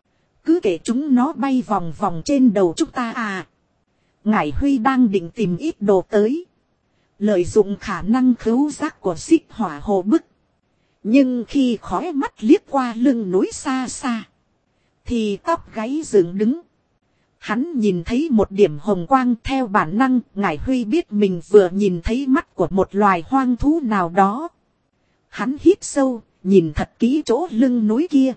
Cứ kể chúng nó bay vòng vòng trên đầu chúng ta à. Ngải Huy đang định tìm ít đồ tới. Lợi dụng khả năng khứu giác của xích hỏa hồ bức. Nhưng khi khóe mắt liếc qua lưng núi xa xa, thì tóc gáy dựng đứng. Hắn nhìn thấy một điểm hồng quang, theo bản năng, Ngải Huy biết mình vừa nhìn thấy mắt của một loài hoang thú nào đó. Hắn hít sâu, nhìn thật kỹ chỗ lưng núi kia.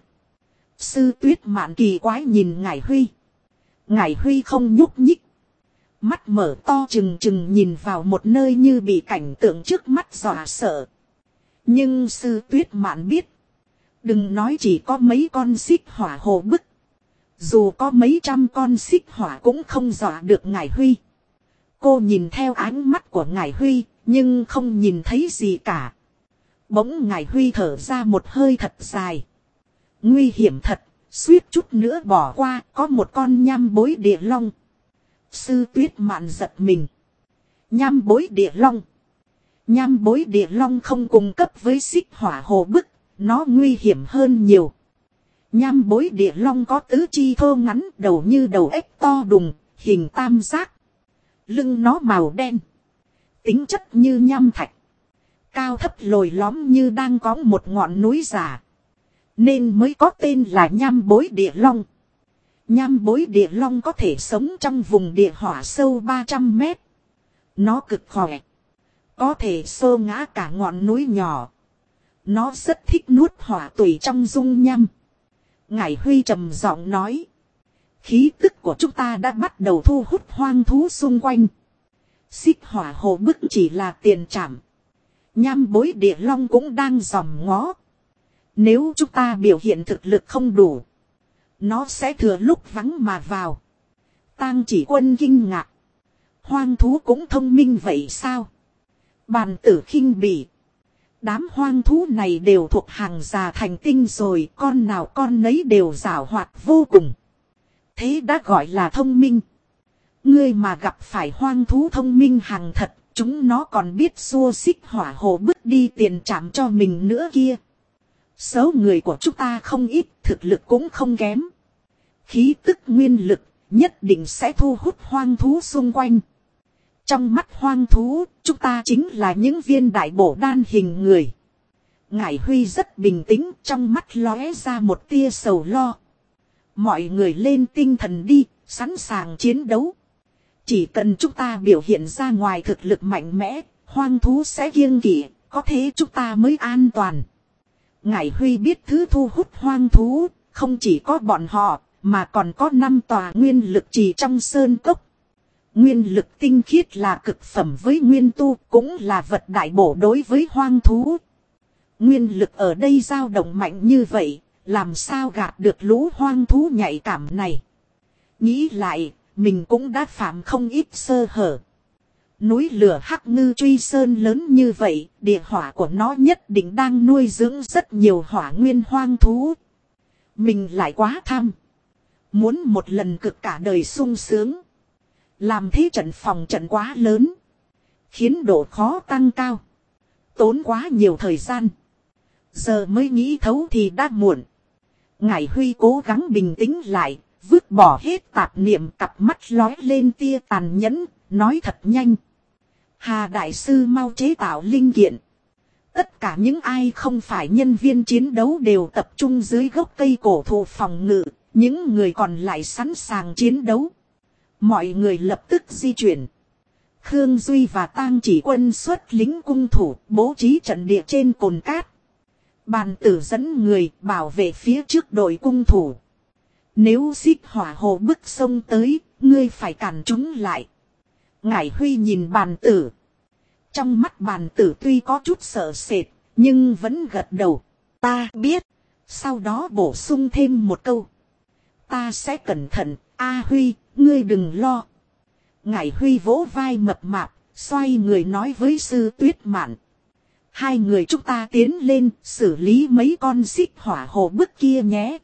Sư Tuyết Mạn kỳ quái nhìn Ngải Huy. Ngải Huy không nhúc nhích. Mắt mở to trừng trừng nhìn vào một nơi như bị cảnh tượng trước mắt dọa sợ. Nhưng Sư Tuyết Mạn biết. Đừng nói chỉ có mấy con xích hỏa hồ bức. Dù có mấy trăm con xích hỏa cũng không dọa được Ngải Huy. Cô nhìn theo ánh mắt của Ngải Huy, nhưng không nhìn thấy gì cả. Bỗng Ngải Huy thở ra một hơi thật dài. Nguy hiểm thật, suýt chút nữa bỏ qua, có một con nham bối địa long. Sư Tuyết Mạn giật mình. Nham bối địa long. Nham bối địa long không cùng cấp với xích hỏa hồ bức, nó nguy hiểm hơn nhiều. Nham bối địa long có tứ chi thô ngắn, đầu như đầu ếch to đùng, hình tam giác. Lưng nó màu đen. Tính chất như nham thạch. Cao thấp lồi lõm như đang có một ngọn núi giả. Nên mới có tên là nham bối địa long. Nham bối địa long có thể sống trong vùng địa hỏa sâu 300 mét. Nó cực khỏe. Có thể xô ngã cả ngọn núi nhỏ. Nó rất thích nuốt hỏa tủy trong dung nham. Ngải Huy trầm giọng nói. Khí tức của chúng ta đã bắt đầu thu hút hoang thú xung quanh. Xích hỏa hồ bức chỉ là tiền trảm. Nham bối địa long cũng đang dòm ngó. Nếu chúng ta biểu hiện thực lực không đủ, Nó sẽ thừa lúc vắng mà vào. Tang Chỉ Quân kinh ngạc. Hoang thú cũng thông minh vậy sao? Bàn tử khinh bỉ. Đám hoang thú này đều thuộc hàng già thành tinh rồi, con nào con nấy đều giảo hoạt vô cùng. Thế đã gọi là thông minh. Ngươi mà gặp phải hoang thú thông minh hàng thật, chúng nó còn biết xua xích hỏa hồ bước đi tiền trảm cho mình nữa kia. Số người của chúng ta không ít, thực lực cũng không kém. Khí tức nguyên lực nhất định sẽ thu hút hoang thú xung quanh. Trong mắt hoang thú, chúng ta chính là những viên đại bổ đan hình người. Ngải Huy rất bình tĩnh, trong mắt lóe ra một tia sầu lo. Mọi người lên tinh thần đi, sẵn sàng chiến đấu. Chỉ cần chúng ta biểu hiện ra ngoài thực lực mạnh mẽ, hoang thú sẽ kiêng kỵ, có thế chúng ta mới an toàn. Ngải Huy biết thứ thu hút hoang thú, không chỉ có bọn họ, mà còn có 5 tòa nguyên lực trì trong sơn cốc. Nguyên lực tinh khiết là cực phẩm với nguyên tu, cũng là vật đại bổ đối với hoang thú. Nguyên lực ở đây dao động mạnh như vậy, làm sao gạt được lũ hoang thú nhạy cảm này. Nghĩ lại, mình cũng đã phạm không ít sơ hở. Núi lửa Hắc Ngư Truy Sơn lớn như vậy, địa hỏa của nó nhất định đang nuôi dưỡng rất nhiều hỏa nguyên hoang thú. Mình lại quá tham. Muốn một lần cực cả đời sung sướng. Làm thế trận phòng trận quá lớn. Khiến độ khó tăng cao. Tốn quá nhiều thời gian. Giờ mới nghĩ thấu thì đã muộn. Ngải Huy cố gắng bình tĩnh lại. Vứt bỏ hết tạp niệm, cặp mắt lóe lên tia tàn nhẫn. Nói thật nhanh. Hà Đại Sư mau chế tạo linh kiện. Tất cả những ai không phải nhân viên chiến đấu đều tập trung dưới gốc cây cổ thụ phòng ngự. Những người còn lại sẵn sàng chiến đấu. Mọi người lập tức di chuyển. Khương Duy và Tang Chỉ Quân xuất lính cung thủ, bố trí trận địa trên cồn cát. Bàn tử dẫn người bảo vệ phía trước đội cung thủ. Nếu xích hỏa hồ bức sông tới, ngươi phải cản chúng lại. Ngải Huy nhìn bàn tử. Trong mắt bàn tử tuy có chút sợ sệt, nhưng vẫn gật đầu. Ta biết. Sau đó bổ sung thêm một câu. Ta sẽ cẩn thận, A Huy, ngươi đừng lo. Ngải Huy vỗ vai mập mạp, xoay người nói với Sư Tuyết Mạn. Hai người chúng ta tiến lên, xử lý mấy con xích hỏa hồ bức kia nhé.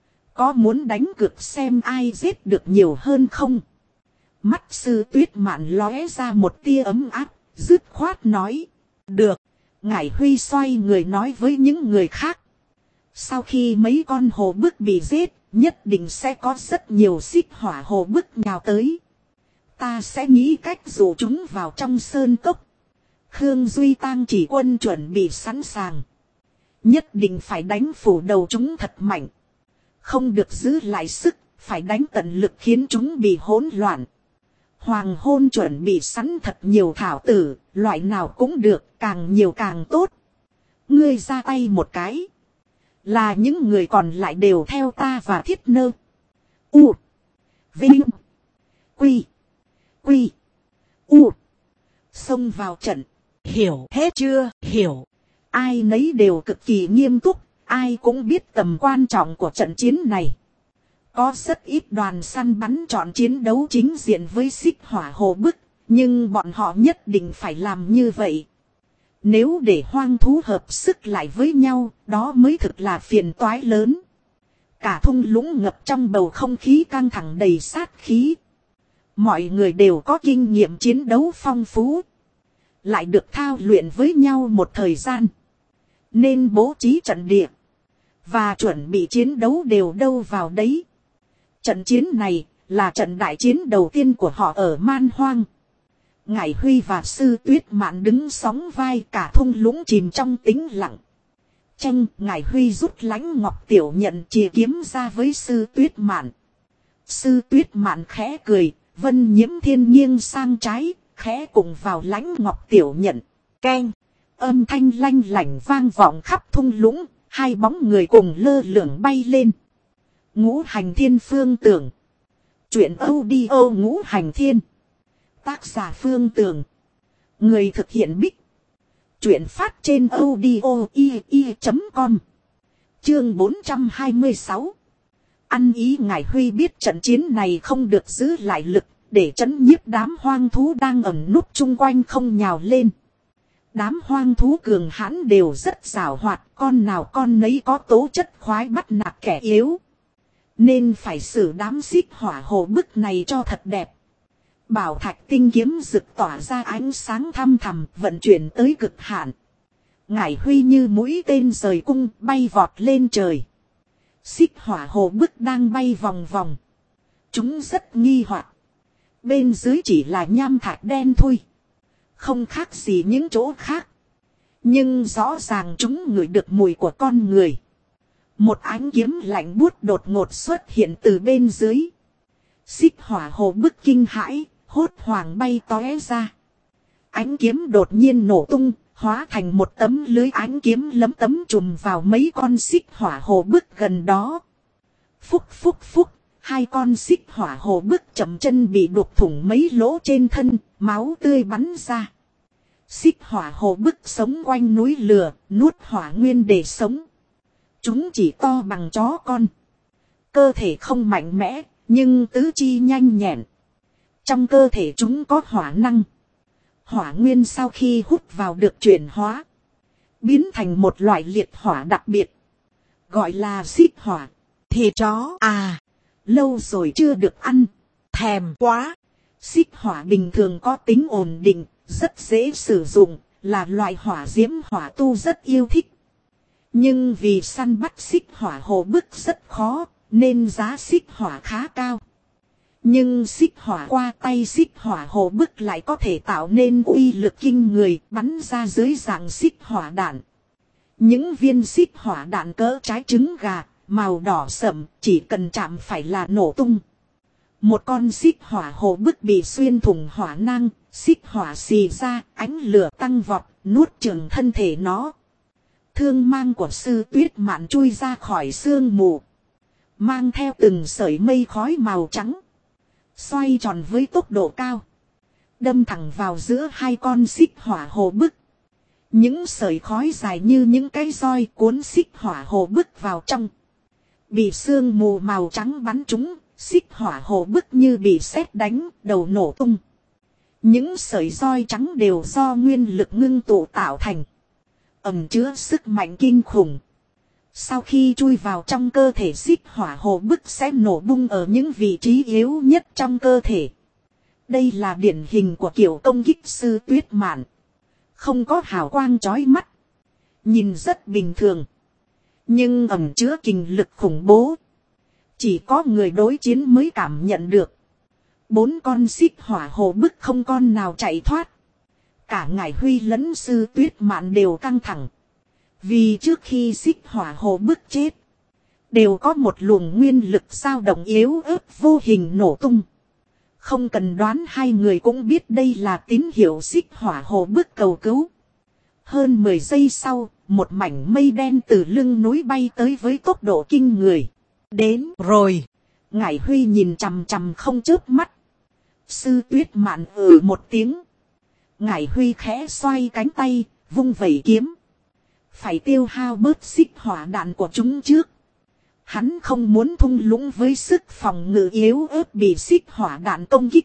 Có muốn đánh cược xem ai giết được nhiều hơn không? Mắt Sư Tuyết Mạn lóe ra một tia ấm áp, dứt khoát nói. Được. Ngải Huy xoay người nói với những người khác. Sau khi mấy con hồ bức bị giết, nhất định sẽ có rất nhiều xích hỏa hồ bức nhào tới. Ta sẽ nghĩ cách dụ chúng vào trong sơn cốc. Khương Duy Tang Chỉ Quân chuẩn bị sẵn sàng. Nhất định phải đánh phủ đầu chúng thật mạnh. Không được giữ lại sức, phải đánh tận lực khiến chúng bị hỗn loạn. Hoàng Hôn chuẩn bị sẵn thật nhiều thảo tử, loại nào cũng được, càng nhiều càng tốt. Ngươi ra tay một cái. Là những người còn lại đều theo ta và Thiết Nơ. U. Vinh. Quy. Quy. U. Xông vào trận. Hiểu hết chưa? Hiểu. Ai nấy đều cực kỳ nghiêm túc. Ai cũng biết tầm quan trọng của trận chiến này. Có rất ít đoàn săn bắn chọn chiến đấu chính diện với xích hỏa hồ bức. Nhưng bọn họ nhất định phải làm như vậy. Nếu để hoang thú hợp sức lại với nhau, đó mới thực là phiền toái lớn. Cả thung lũng ngập trong bầu không khí căng thẳng đầy sát khí. Mọi người đều có kinh nghiệm chiến đấu phong phú. Lại được thao luyện với nhau một thời gian. Nên bố trí trận địa. Và chuẩn bị chiến đấu đều đâu vào đấy. Trận chiến này là trận đại chiến đầu tiên của họ ở Man Hoang. Ngải Huy và Sư Tuyết Mạn đứng sóng vai, cả thung lũng chìm trong tĩnh lặng. Chanh, Ngải Huy rút Lãnh Ngọc Tiểu nhận chìa kiếm ra với Sư Tuyết Mạn. Sư Tuyết Mạn khẽ cười, Vân Nhiễm Thiên nghiêng sang trái, khẽ cùng vào Lãnh Ngọc Tiểu nhận. Keng, âm thanh lanh lảnh vang vọng khắp thung lũng, hai bóng người cùng lơ lửng bay lên. Ngũ Hành Thiên Phương Tưởng. Truyện audio Ngũ Hành Thiên. Tác giả Phương Tường. Người thực hiện Bích. Truyện phát trên audio.com. Chương 426. Ăn ý Ngải Huy biết trận chiến này không được giữ lại lực, để trấn nhiếp đám hoang thú đang ẩn núp chung quanh không nhào lên. Đám hoang thú cường hãn đều rất giàu hoạt, con nào con nấy có tố chất khoái bắt nạt kẻ yếu. Nên phải xử đám xích hỏa hồ bức này cho thật đẹp. Bảo thạch tinh kiếm rực tỏa ra ánh sáng thăm thẳm, vận chuyển tới cực hạn. Ngải Huy như mũi tên rời cung, bay vọt lên trời. Xích hỏa hồ bức đang bay vòng vòng. Chúng rất nghi hoặc. Bên dưới chỉ là nham thạch đen thui. Không khác gì những chỗ khác. Nhưng rõ ràng chúng ngửi được mùi của con người. Một ánh kiếm lạnh buốt đột ngột xuất hiện từ bên dưới. Xích hỏa hồ bức kinh hãi, hốt hoảng bay tóe ra. Ánh kiếm đột nhiên nổ tung, hóa thành một tấm lưới ánh kiếm lấm tấm trùm vào mấy con xích hỏa hồ bức gần đó. Phúc phúc phúc, hai con xích hỏa hồ bức chậm chân bị đục thủng mấy lỗ trên thân, máu tươi bắn ra. Xích hỏa hồ bức sống quanh núi lửa, nuốt hỏa nguyên để sống. Chúng chỉ to bằng chó con. Cơ thể không mạnh mẽ, nhưng tứ chi nhanh nhẹn. Trong cơ thể chúng có hỏa năng. Hỏa nguyên sau khi hút vào được chuyển hóa, biến thành một loại liệt hỏa đặc biệt. Gọi là xích hỏa. Thịt chó à? Lâu rồi chưa được ăn. Thèm quá. Xích hỏa bình thường có tính ổn định, rất dễ sử dụng, là loại hỏa diễm hỏa tu rất yêu thích. Nhưng vì săn bắt xích hỏa hồ bức rất khó, nên giá xích hỏa khá cao. Nhưng xích hỏa qua tay xích hỏa hồ bức lại có thể tạo nên uy lực kinh người, bắn ra dưới dạng xích hỏa đạn. Những viên xích hỏa đạn cỡ trái trứng gà, màu đỏ sậm, chỉ cần chạm phải là nổ tung. Một con xích hỏa hồ bức bị xuyên thủng hỏa nang, xích hỏa xì ra, ánh lửa tăng vọt, nuốt chửng thân thể nó. Thương mang của Sư Tuyết Mạn chui ra khỏi sương mù, mang theo từng sợi mây khói màu trắng, xoay tròn với tốc độ cao, đâm thẳng vào giữa hai con xích hỏa hồ bức. Những sợi khói dài như những cái roi cuốn xích hỏa hồ bức vào trong. Bị sương mù màu trắng bắn trúng, xích hỏa hồ bức như bị sét đánh, đầu nổ tung. Những sợi roi trắng đều do nguyên lực ngưng tụ tạo thành, ẩn chứa sức mạnh kinh khủng. Sau khi chui vào trong cơ thể xích hỏa hồ bức sẽ nổ bung ở những vị trí yếu nhất trong cơ thể. Đây là điển hình của kiểu công kích Sư Tuyết Mạn. Không có hào quang chói mắt, nhìn rất bình thường, nhưng ẩn chứa kình lực khủng bố. Chỉ có người đối chiến mới cảm nhận được. 4 con xích hỏa hồ bức không con nào chạy thoát. Cả Ngải Huy lẫn Sư Tuyết Mạn đều căng thẳng. Vì trước khi xích hỏa hồ bức chết, đều có một luồng nguyên lực dao động yếu ớt vô hình nổ tung. Không cần đoán hai người cũng biết đây là tín hiệu xích hỏa hồ bức cầu cứu. Hơn 10 giây sau, một mảnh mây đen từ lưng núi bay tới với tốc độ kinh người. Đến rồi. Ngải Huy nhìn chằm chằm không chớp mắt. Sư Tuyết Mạn một tiếng. Ngải Huy khẽ xoay cánh tay, vung vẩy kiếm. Phải tiêu hao bớt xích hỏa đạn của chúng trước. Hắn không muốn thung lũng với sức phòng ngự yếu ớt bị xích hỏa đạn công kích.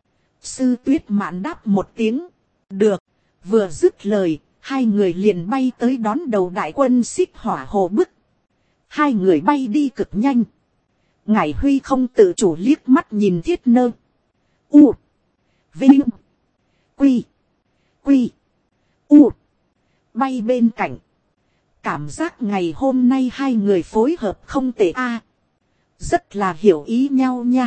Sư Tuyết Mạn đáp một tiếng. Được. Vừa dứt lời, hai người liền bay tới đón đầu đại quân xích hỏa hồ bức. Hai người bay đi cực nhanh. Ngải Huy không tự chủ liếc mắt nhìn Thiết Nơ. U. Vinh. Quy. Quy. U. Bay bên cạnh. Cảm giác ngày hôm nay hai người phối hợp không tệ a. Rất là hiểu ý nhau nha.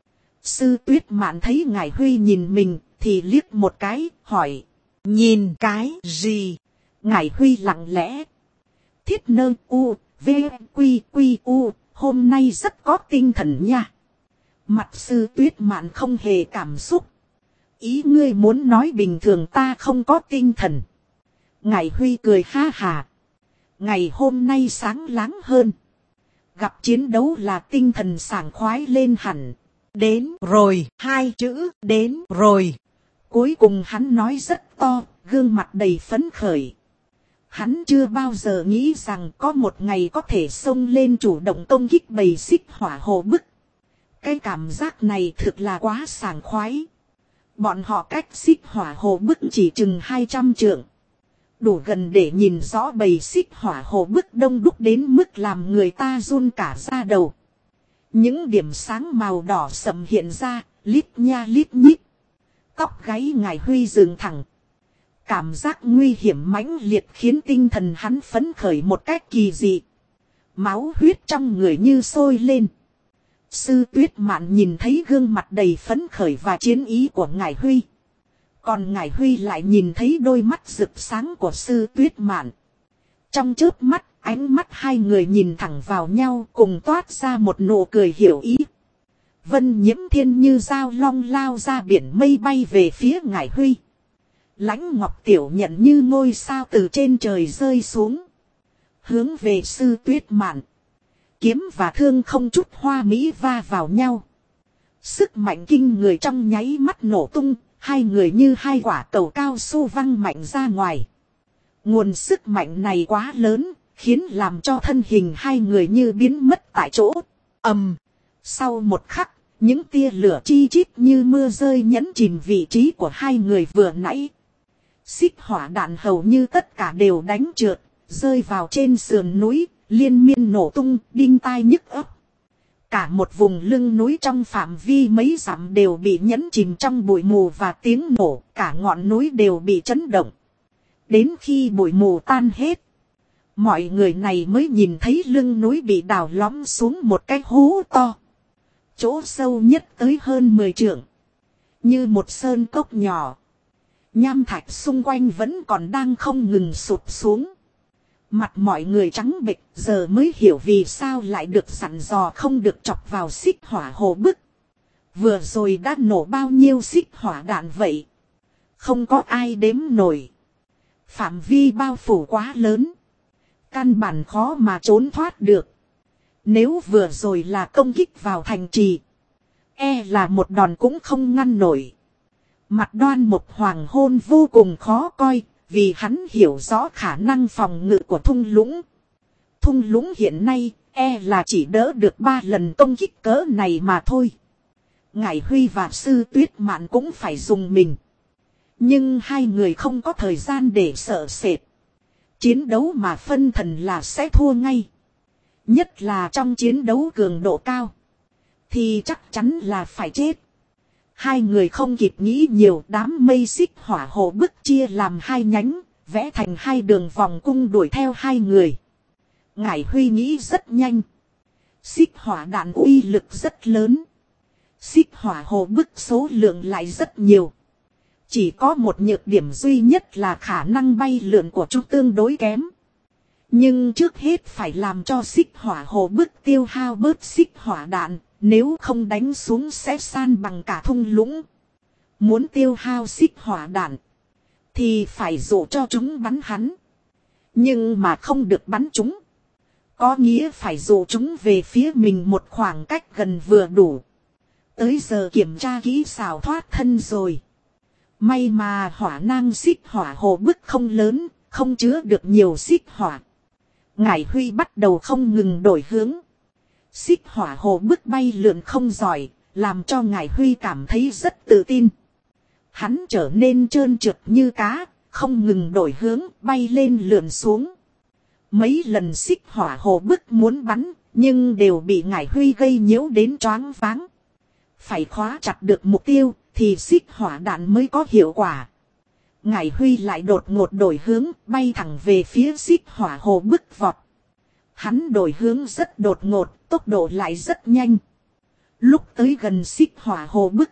Sư Tuyết Mạn thấy Ngải Huy nhìn mình thì liếc một cái, hỏi. Nhìn cái gì? Ngải Huy lặng lẽ. Thiết Nơ U. V. Quy. Quy. U. Hôm nay rất có tinh thần nha. Mặt Sư Tuyết Mạn không hề cảm xúc. Ý ngươi muốn nói bình thường ta không có tinh thần. Ngải Huy cười ha hà. Ngày hôm nay sáng láng hơn. Gặp chiến đấu là tinh thần sảng khoái lên hẳn. Đến rồi, hai chữ đến rồi. Cuối cùng hắn nói rất to, gương mặt đầy phấn khởi. Hắn chưa bao giờ nghĩ rằng có một ngày có thể xông lên chủ động công kích bầy xích hỏa hồ bức. Cái cảm giác này thực là quá sảng khoái. Bọn họ cách xích hỏa hồ bức chỉ chừng 200 trượng. Đủ gần để nhìn rõ bầy xích hỏa hồ bức đông đúc đến mức làm người ta run cả da đầu. Những điểm sáng màu đỏ sậm hiện ra, lít nha lít nhít. Tóc gáy Ngải Huy dựng thẳng. Cảm giác nguy hiểm mãnh liệt khiến tinh thần hắn phấn khởi một cách kỳ dị. Máu huyết trong người như sôi lên. Sư Tuyết Mạn nhìn thấy gương mặt đầy phấn khởi và chiến ý của Ngải Huy. Còn Ngải Huy lại nhìn thấy đôi mắt rực sáng của Sư Tuyết Mạn. Trong chớp mắt, ánh mắt hai người nhìn thẳng vào nhau cùng toát ra một nụ cười hiểu ý. Vân Nhiễm Thiên như dao long lao ra biển mây bay về phía Ngải Huy. Lãnh Ngọc Tiểu Nhận như ngôi sao từ trên trời rơi xuống. Hướng về Sư Tuyết Mạn. Kiếm và thương không chút hoa mỹ va vào nhau. Sức mạnh kinh người trong nháy mắt nổ tung. Hai người như hai quả cầu cao su văng mạnh ra ngoài. Nguồn sức mạnh này quá lớn. Khiến làm cho thân hình hai người như biến mất tại chỗ. Sau một khắc. Những tia lửa chi chít như mưa rơi nhấn chìm vị trí của hai người vừa nãy. Xích hỏa đạn hầu như tất cả đều đánh trượt, rơi vào trên sườn núi, liên miên nổ tung, đinh tai nhức óc. Cả một vùng lưng núi trong phạm vi mấy dặm đều bị nhấn chìm trong bụi mù và tiếng nổ, cả ngọn núi đều bị chấn động. Đến khi bụi mù tan hết, mọi người này mới nhìn thấy lưng núi bị đào lõm xuống một cái hố to. Chỗ sâu nhất tới hơn 10 trượng. Như một sơn cốc nhỏ. Nham thạch xung quanh vẫn còn đang không ngừng sụp xuống. Mặt mọi người trắng bệch giờ mới hiểu vì sao lại được dặn dò không được chọc vào xích hỏa hồ bức. Vừa rồi đã nổ bao nhiêu xích hỏa đạn vậy. Không có ai đếm nổi. Phạm vi bao phủ quá lớn. Căn bản khó mà trốn thoát được. Nếu vừa rồi là công kích vào thành trì. Là một đòn cũng không ngăn nổi. Mặt Đoan Mộc Hoàng Hôn vô cùng khó coi. Vì hắn hiểu rõ khả năng phòng ngự của thung lũng. Thung lũng hiện nay là chỉ đỡ được 3 lần công kích cỡ này mà thôi. Ngải Huy và Sư Tuyết Mạn cũng phải dùng mình. Nhưng hai người không có thời gian để sợ sệt. Chiến đấu mà phân thần là sẽ thua ngay. Nhất là trong chiến đấu cường độ cao. Thì chắc chắn là phải chết. Hai người không kịp nghĩ nhiều, đám mây xích hỏa hồ bức chia làm hai nhánh. Vẽ thành hai đường vòng cung đuổi theo hai người. Ngải Huy nghĩ rất nhanh. Xích hỏa đạn uy lực rất lớn. Xích hỏa hồ bức số lượng lại rất nhiều. Chỉ có một nhược điểm duy nhất là khả năng bay lượn của chúng tương đối kém. Nhưng trước hết phải làm cho xích hỏa hồ bức tiêu hao bớt xích hỏa đạn. Nếu không đánh xuống sẽ san bằng cả thung lũng. Muốn tiêu hao xích hỏa đạn. Thì phải dụ cho chúng bắn hắn. Nhưng mà không được bắn chúng. Có nghĩa phải dụ chúng về phía mình một khoảng cách gần vừa đủ. Tới giờ kiểm tra kỹ xảo thoát thân rồi. May mà hỏa nang xích hỏa hồ bức không lớn. Không chứa được nhiều xích hỏa. Ngải Huy bắt đầu không ngừng đổi hướng. Xích hỏa hồ bức bay lượn không giỏi. Làm cho Ngải Huy cảm thấy rất tự tin. Hắn trở nên trơn trượt như cá, không ngừng đổi hướng, bay lên lượn xuống. Mấy lần xích hỏa hồ bức muốn bắn, nhưng đều bị Ngải Huy gây nhiễu đến choáng váng. Phải khóa chặt được mục tiêu, thì xích hỏa đạn mới có hiệu quả. Ngải Huy lại đột ngột đổi hướng, bay thẳng về phía xích hỏa hồ bức vọt. Hắn đổi hướng rất đột ngột, tốc độ lại rất nhanh. Lúc tới gần xích hỏa hồ bức.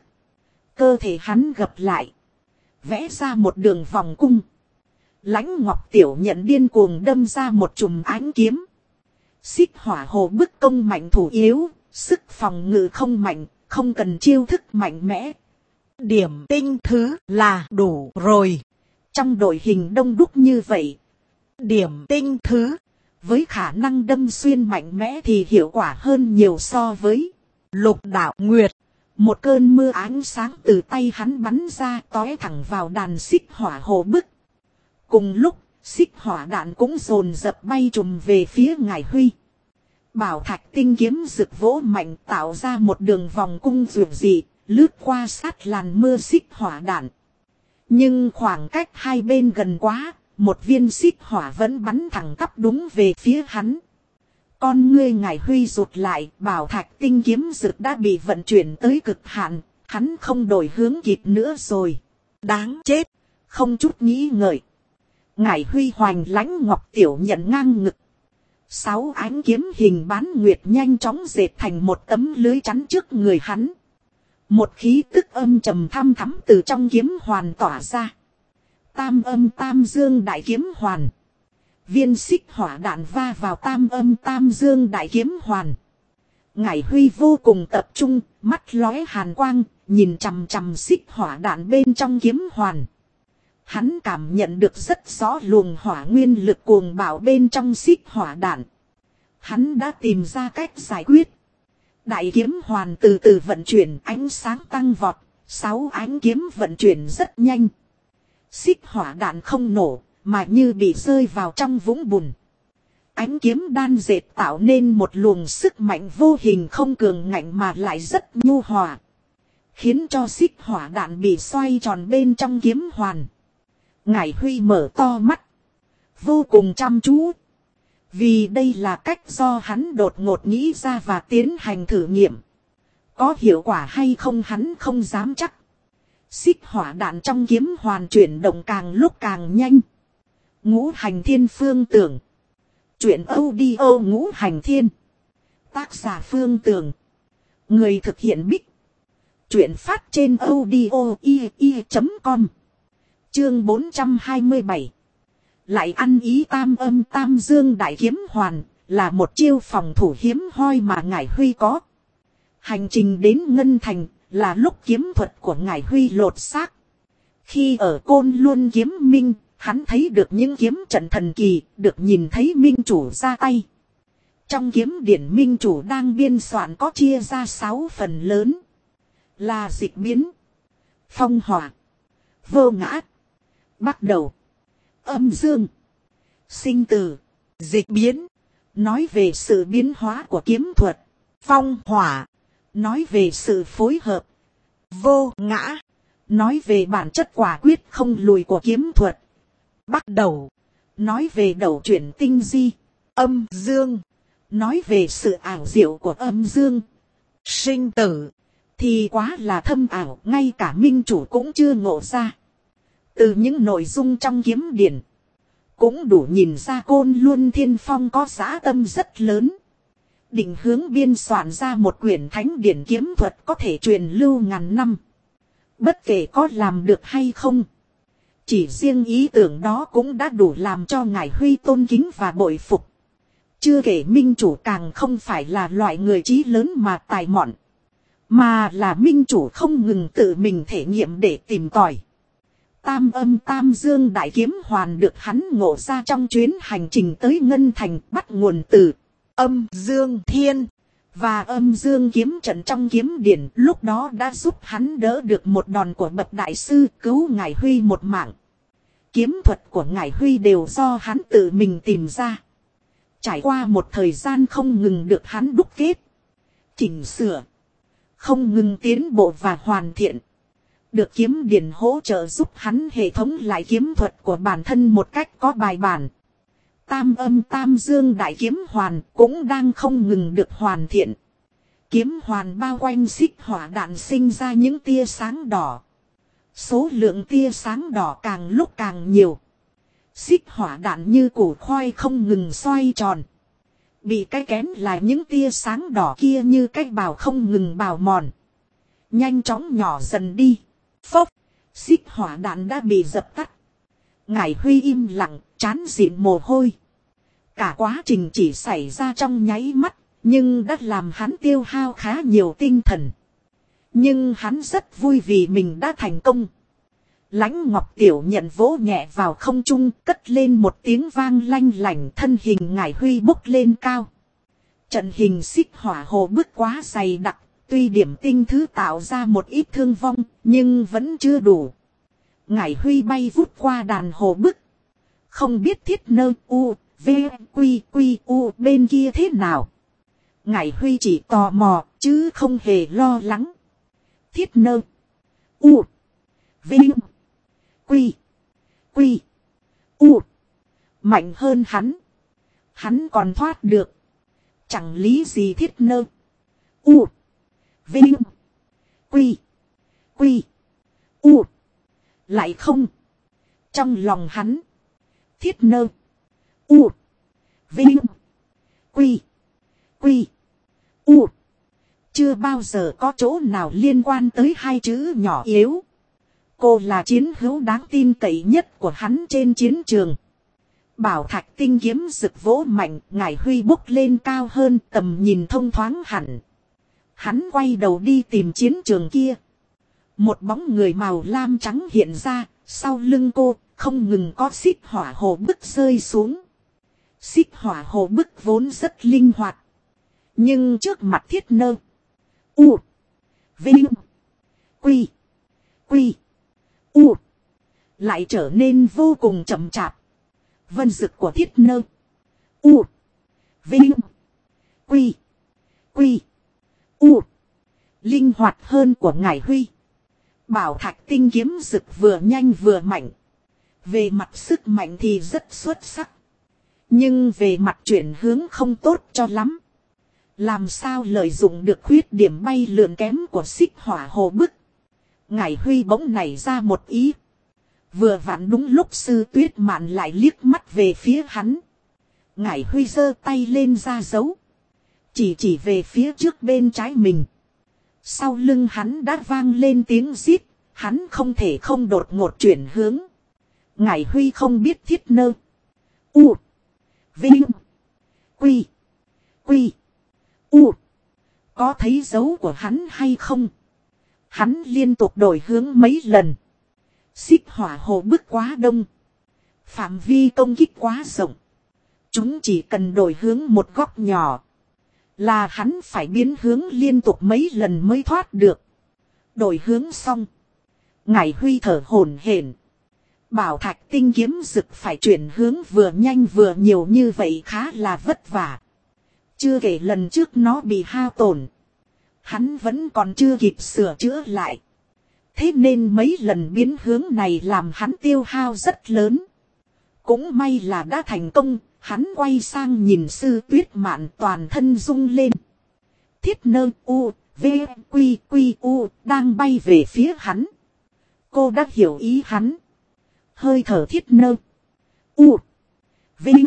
Cơ thể hắn gập lại. Vẽ ra một đường vòng cung. Lãnh Ngọc Tiểu Nhận điên cuồng đâm ra một chùm ánh kiếm. Xích hỏa hồ bức công mạnh thủ yếu. Sức phòng ngự không mạnh. Không cần chiêu thức mạnh mẽ. Điểm tinh thứ là đủ rồi. Trong đội hình đông đúc như vậy. Điểm tinh thứ. Với khả năng đâm xuyên mạnh mẽ thì hiệu quả hơn nhiều so với Lục Đạo Nguyệt. Một cơn mưa ánh sáng từ tay hắn bắn ra tóe thẳng vào đàn xích hỏa hồ bức. Cùng lúc, Xích hỏa đạn cũng dồn dập bay trùm về phía Ngải Huy. Bảo thạch tinh kiếm rực vỗ mạnh tạo ra một đường vòng cung rượu dị, lướt qua sát làn mưa xích hỏa đạn. Nhưng khoảng cách hai bên gần quá, một viên xích hỏa vẫn bắn thẳng tắp đúng về phía hắn. Con ngươi Ngải Huy rụt lại, bảo thạch tinh kiếm rực đã bị vận chuyển tới cực hạn, hắn không đổi hướng kịp nữa rồi. Đáng chết, không chút nghĩ ngợi. Ngải Huy hoành lãnh ngọc tiểu nhận ngang ngực. 6 ánh kiếm hình bán nguyệt nhanh chóng dệt thành một tấm lưới chắn trước người hắn. Một khí tức âm trầm thăm thắm từ trong kiếm hoàn tỏa ra. Tam âm tam dương đại kiếm hoàn. Viên xích hỏa đạn va vào tam âm tam dương đại kiếm hoàn. Ngải Huy vô cùng tập trung, mắt lóe hàn quang, nhìn chằm chằm xích hỏa đạn bên trong kiếm hoàn. Hắn cảm nhận được rất rõ luồng hỏa nguyên lực cuồng bạo bên trong xích hỏa đạn. Hắn đã tìm ra cách giải quyết. Đại kiếm hoàn từ từ vận chuyển, ánh sáng tăng vọt, 6 ánh kiếm vận chuyển rất nhanh. Xích hỏa đạn không nổ, mà như bị rơi vào trong vũng bùn. Ánh kiếm đan dệt tạo nên một luồng sức mạnh vô hình không cường ngạnh mà lại rất nhu hòa. Khiến cho xích hỏa đạn bị xoay tròn bên trong kiếm hoàn. Ngải Huy mở to mắt. Vô cùng chăm chú. Vì đây là cách do hắn đột ngột nghĩ ra và tiến hành thử nghiệm. Có hiệu quả hay không hắn không dám chắc. Xích hỏa đạn trong kiếm hoàn chuyển động càng lúc càng nhanh. Ngũ hành thiên phương tưởng. Chuyện audio ngũ hành thiên. Tác giả Phương Tường. Người thực hiện Bích. Chuyện phát trên audio.com. Chương 427. Lại ăn ý tam âm tam dương đại kiếm hoàn, là một chiêu phòng thủ hiếm hoi mà Ngải Huy có. Hành trình đến Ngân Thành, là lúc kiếm thuật của Ngải Huy lột xác. Khi ở Côn Luân kiếm minh, hắn thấy được những kiếm trận thần kỳ, được nhìn thấy minh chủ ra tay. Trong kiếm điển minh chủ đang biên soạn có chia ra 6 phần lớn. Là dịch biến, phong hỏa, vô ngã, bắt đầu, âm dương, sinh tử. Dịch biến nói về sự biến hóa của kiếm thuật. Phong hỏa nói về sự phối hợp. Vô ngã nói về bản chất quả quyết không lùi của kiếm thuật. Bắt đầu nói về đầu chuyển tinh di. Âm dương nói về sự ảo diệu của âm dương. Sinh tử thì quá là thâm ảo, ngay cả minh chủ cũng chưa ngộ ra. Từ những nội dung trong kiếm điển cũng đủ nhìn ra Côn Luân Thiên Phong có dã tâm rất lớn. Định hướng biên soạn ra một quyển thánh điển kiếm thuật có thể truyền lưu ngàn năm. Bất kể có làm được hay không, chỉ riêng ý tưởng đó cũng đã đủ làm cho Ngải Huy tôn kính và bội phục. Chưa kể minh chủ càng không phải là loại người trí lớn mà tài mọn, mà là minh chủ không ngừng tự mình thể nghiệm để tìm tòi. Tam âm tam dương đại kiếm hoàn được hắn ngộ ra trong chuyến hành trình tới Ngân Thành, bắt nguồn từ âm dương thiên và âm dương kiếm trận trong kiếm điển, lúc đó đã giúp hắn đỡ được một đòn của bậc đại sư, cứu Ngải Huy một mạng. Kiếm thuật của Ngải Huy đều do hắn tự mình tìm ra. Trải qua một thời gian không ngừng được hắn đúc kết, chỉnh sửa, không ngừng tiến bộ và hoàn thiện. Được kiếm điển hỗ trợ giúp hắn hệ thống lại kiếm thuật của bản thân một cách có bài bản. Tam âm tam dương đại kiếm hoàn cũng đang không ngừng được hoàn thiện. Kiếm hoàn bao quanh xích hỏa đạn sinh ra những tia sáng đỏ. Số lượng tia sáng đỏ càng lúc càng nhiều. Xích hỏa đạn như củ khoai không ngừng xoay tròn. Bị cái kén là những tia sáng đỏ kia như cái bào không ngừng bào mòn. Nhanh chóng nhỏ dần đi. Phốc, xích hỏa đạn đã bị dập tắt. Ngải Huy im lặng, trán dịn mồ hôi. Cả quá trình chỉ xảy ra trong nháy mắt, nhưng đã làm hắn tiêu hao khá nhiều tinh thần. Nhưng hắn rất vui vì mình đã thành công. Lãnh Ngọc Tiểu nhận vỗ nhẹ vào không trung, cất lên một tiếng vang lanh lảnh, thân hình Ngải Huy bốc lên cao. Trận hình xích hỏa hồ bức quá dày đặc. Tuy điểm tinh thứ tạo ra một ít thương vong, nhưng vẫn chưa đủ. Ngải Huy bay vút qua đàn hồ bức. Không biết Thiết Nơ U, V, Quy U bên kia thế nào. Ngải Huy chỉ tò mò chứ không hề lo lắng. Thiết Nơ U, V, Quy U mạnh hơn hắn. Hắn còn thoát được. Chẳng lý gì Thiết Nơ U, V, Quy U lại không. Trong lòng hắn, Thiết Nơ U, V, Quy U chưa bao giờ có chỗ nào liên quan tới hai chữ nhỏ yếu. Cô là chiến hữu đáng tin cậy nhất của hắn trên chiến trường. Bảo thạch tinh kiếm rực vỗ mạnh, Ngải Huy bốc lên cao hơn, tầm nhìn thông thoáng hẳn. Hắn quay đầu đi tìm chiến trường kia. Một bóng người màu lam trắng hiện ra, sau lưng cô, không ngừng có xích hỏa hồ bức rơi xuống. Xích hỏa hồ bức vốn rất linh hoạt. Nhưng trước mặt Thiết Nơ U, Vinh, Quy U lại trở nên vô cùng chậm chạp. Vân dực của Thiết Nơ U, Vinh, Quy U linh hoạt hơn của Ngải Huy. Bảo thạch tinh kiếm dực vừa nhanh vừa mạnh. Về mặt sức mạnh thì rất xuất sắc. Nhưng về mặt chuyển hướng không tốt cho lắm. Làm sao lợi dụng được khuyết điểm bay lượn kém của xích hỏa hồ bức. Ngải Huy bỗng nảy ra một ý. Vừa vặn đúng lúc Sư Tuyết Mạn lại liếc mắt về phía hắn. Ngải Huy giơ tay lên ra dấu. Chỉ về phía trước bên trái mình. Sau lưng hắn đã vang lên tiếng rít. Hắn không thể không đột ngột chuyển hướng. Ngải Huy không biết Thiết Nơ U, Vinh, Quy U có thấy dấu của hắn hay không. Hắn liên tục đổi hướng mấy lần. Xích hỏa hồ bức quá đông. Phạm vi công kích quá rộng. Chúng chỉ cần đổi hướng một góc nhỏ. Là hắn phải biến hướng liên tục mấy lần mới thoát được. Đổi hướng xong. Ngải Huy thở hổn hển. Bảo thạch tinh kiếm dực phải chuyển hướng vừa nhanh vừa nhiều như vậy khá là vất vả. Chưa kể lần trước nó bị hao tổn. Hắn vẫn còn chưa kịp sửa chữa lại. Thế nên mấy lần biến hướng này làm hắn tiêu hao rất lớn. Cũng may là đã thành công. Hắn quay sang nhìn Sư Tuyết Mạn toàn thân rung lên. Thiết Nơ U, V, Quy U đang bay về phía hắn. Cô đã hiểu ý hắn. Hơi thở Thiết Nơ U, Vinh,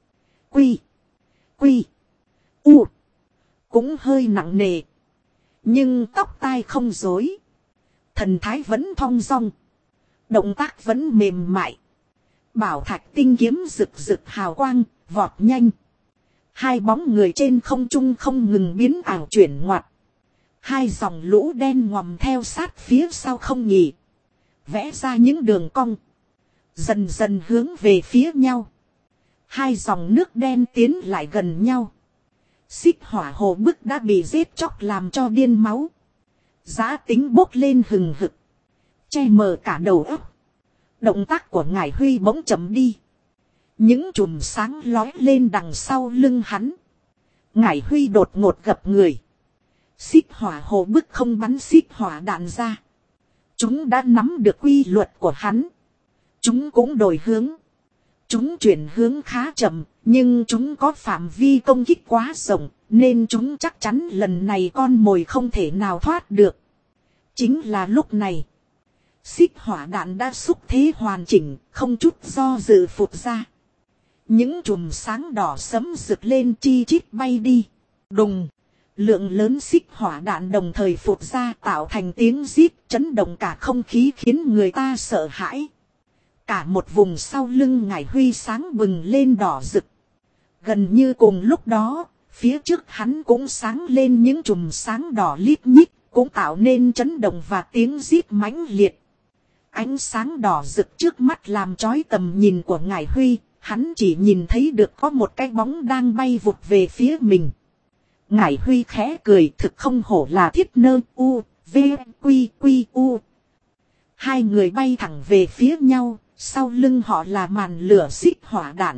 Quy U cũng hơi nặng nề. Nhưng tóc tai không rối. Thần thái vẫn thong dong. Động tác vẫn mềm mại. Bảo thạch tinh kiếm rực rực hào quang, vọt nhanh. Hai bóng người trên không trung không ngừng biến ảo chuyển ngoặt. Hai dòng lũ đen ngòm theo sát phía sau không nghỉ. Vẽ ra những đường cong. Dần dần hướng về phía nhau. Hai dòng nước đen tiến lại gần nhau. Xích hỏa hồ bức đã bị giết chóc làm cho điên máu. Giá tính bốc lên hừng hực. Che mờ cả đầu óc. Động tác của Ngải Huy bỗng chậm đi. Những chùm sáng lói lên đằng sau lưng hắn. Ngải Huy đột ngột gập người. Xích hỏa hồ bức không bắn xích hỏa đạn ra. Chúng đã nắm được quy luật của hắn. Chúng cũng đổi hướng. Chúng chuyển hướng khá chậm, nhưng chúng có phạm vi công kích quá rộng, nên chúng chắc chắn lần này con mồi không thể nào thoát được. Chính là lúc này. Xích hỏa đạn đã xúc thế hoàn chỉnh, không chút do dự phụt ra. Những chùm sáng đỏ sẫm rực lên chi chít bay đi. Đùng. Lượng lớn xích hỏa đạn đồng thời phụt ra tạo thành tiếng rít chấn động cả không khí khiến người ta sợ hãi. Cả một vùng sau lưng Ngải Huy sáng bừng lên đỏ rực. Gần như cùng lúc đó, phía trước hắn cũng sáng lên những chùm sáng đỏ lít nhít, cũng tạo nên chấn động và tiếng rít mãnh liệt. Ánh sáng đỏ rực trước mắt làm chói tầm nhìn của Ngải Huy, hắn chỉ nhìn thấy được có một cái bóng đang bay vụt về phía mình. Ngải Huy khẽ cười, thực không hổ là Thiết Nơ U, V, Quy U. Hai người bay thẳng về phía nhau, Sau lưng họ là màn lửa xích hỏa đạn.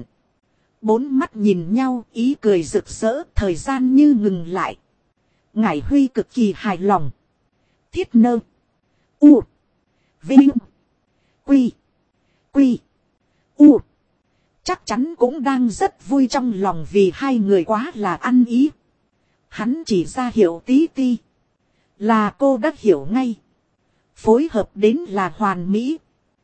Bốn mắt nhìn nhau, ý cười rực rỡ, thời gian như ngừng lại. Ngải Huy cực kỳ hài lòng. Thiết Nơ. U. Vinh. Quy. Quy. U. Chắc chắn cũng đang rất vui trong lòng vì hai người quá là ăn ý. Hắn chỉ ra hiệu tí ti. Là cô đã hiểu ngay. Phối hợp đến là hoàn mỹ.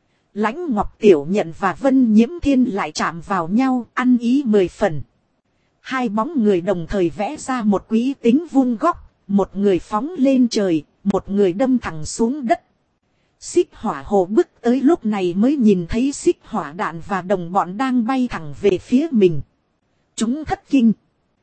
Lãnh Ngọc Tiểu Nhận và Vân Nhiễm Thiên lại chạm vào nhau, ăn ý 10 phần. Hai bóng người đồng thời vẽ ra một quỹ tính vuông góc, một người phóng lên trời, một người đâm thẳng xuống đất. Xích hỏa hồ bước tới lúc này mới nhìn thấy xích hỏa đạn và đồng bọn đang bay thẳng về phía mình. Chúng thất kinh.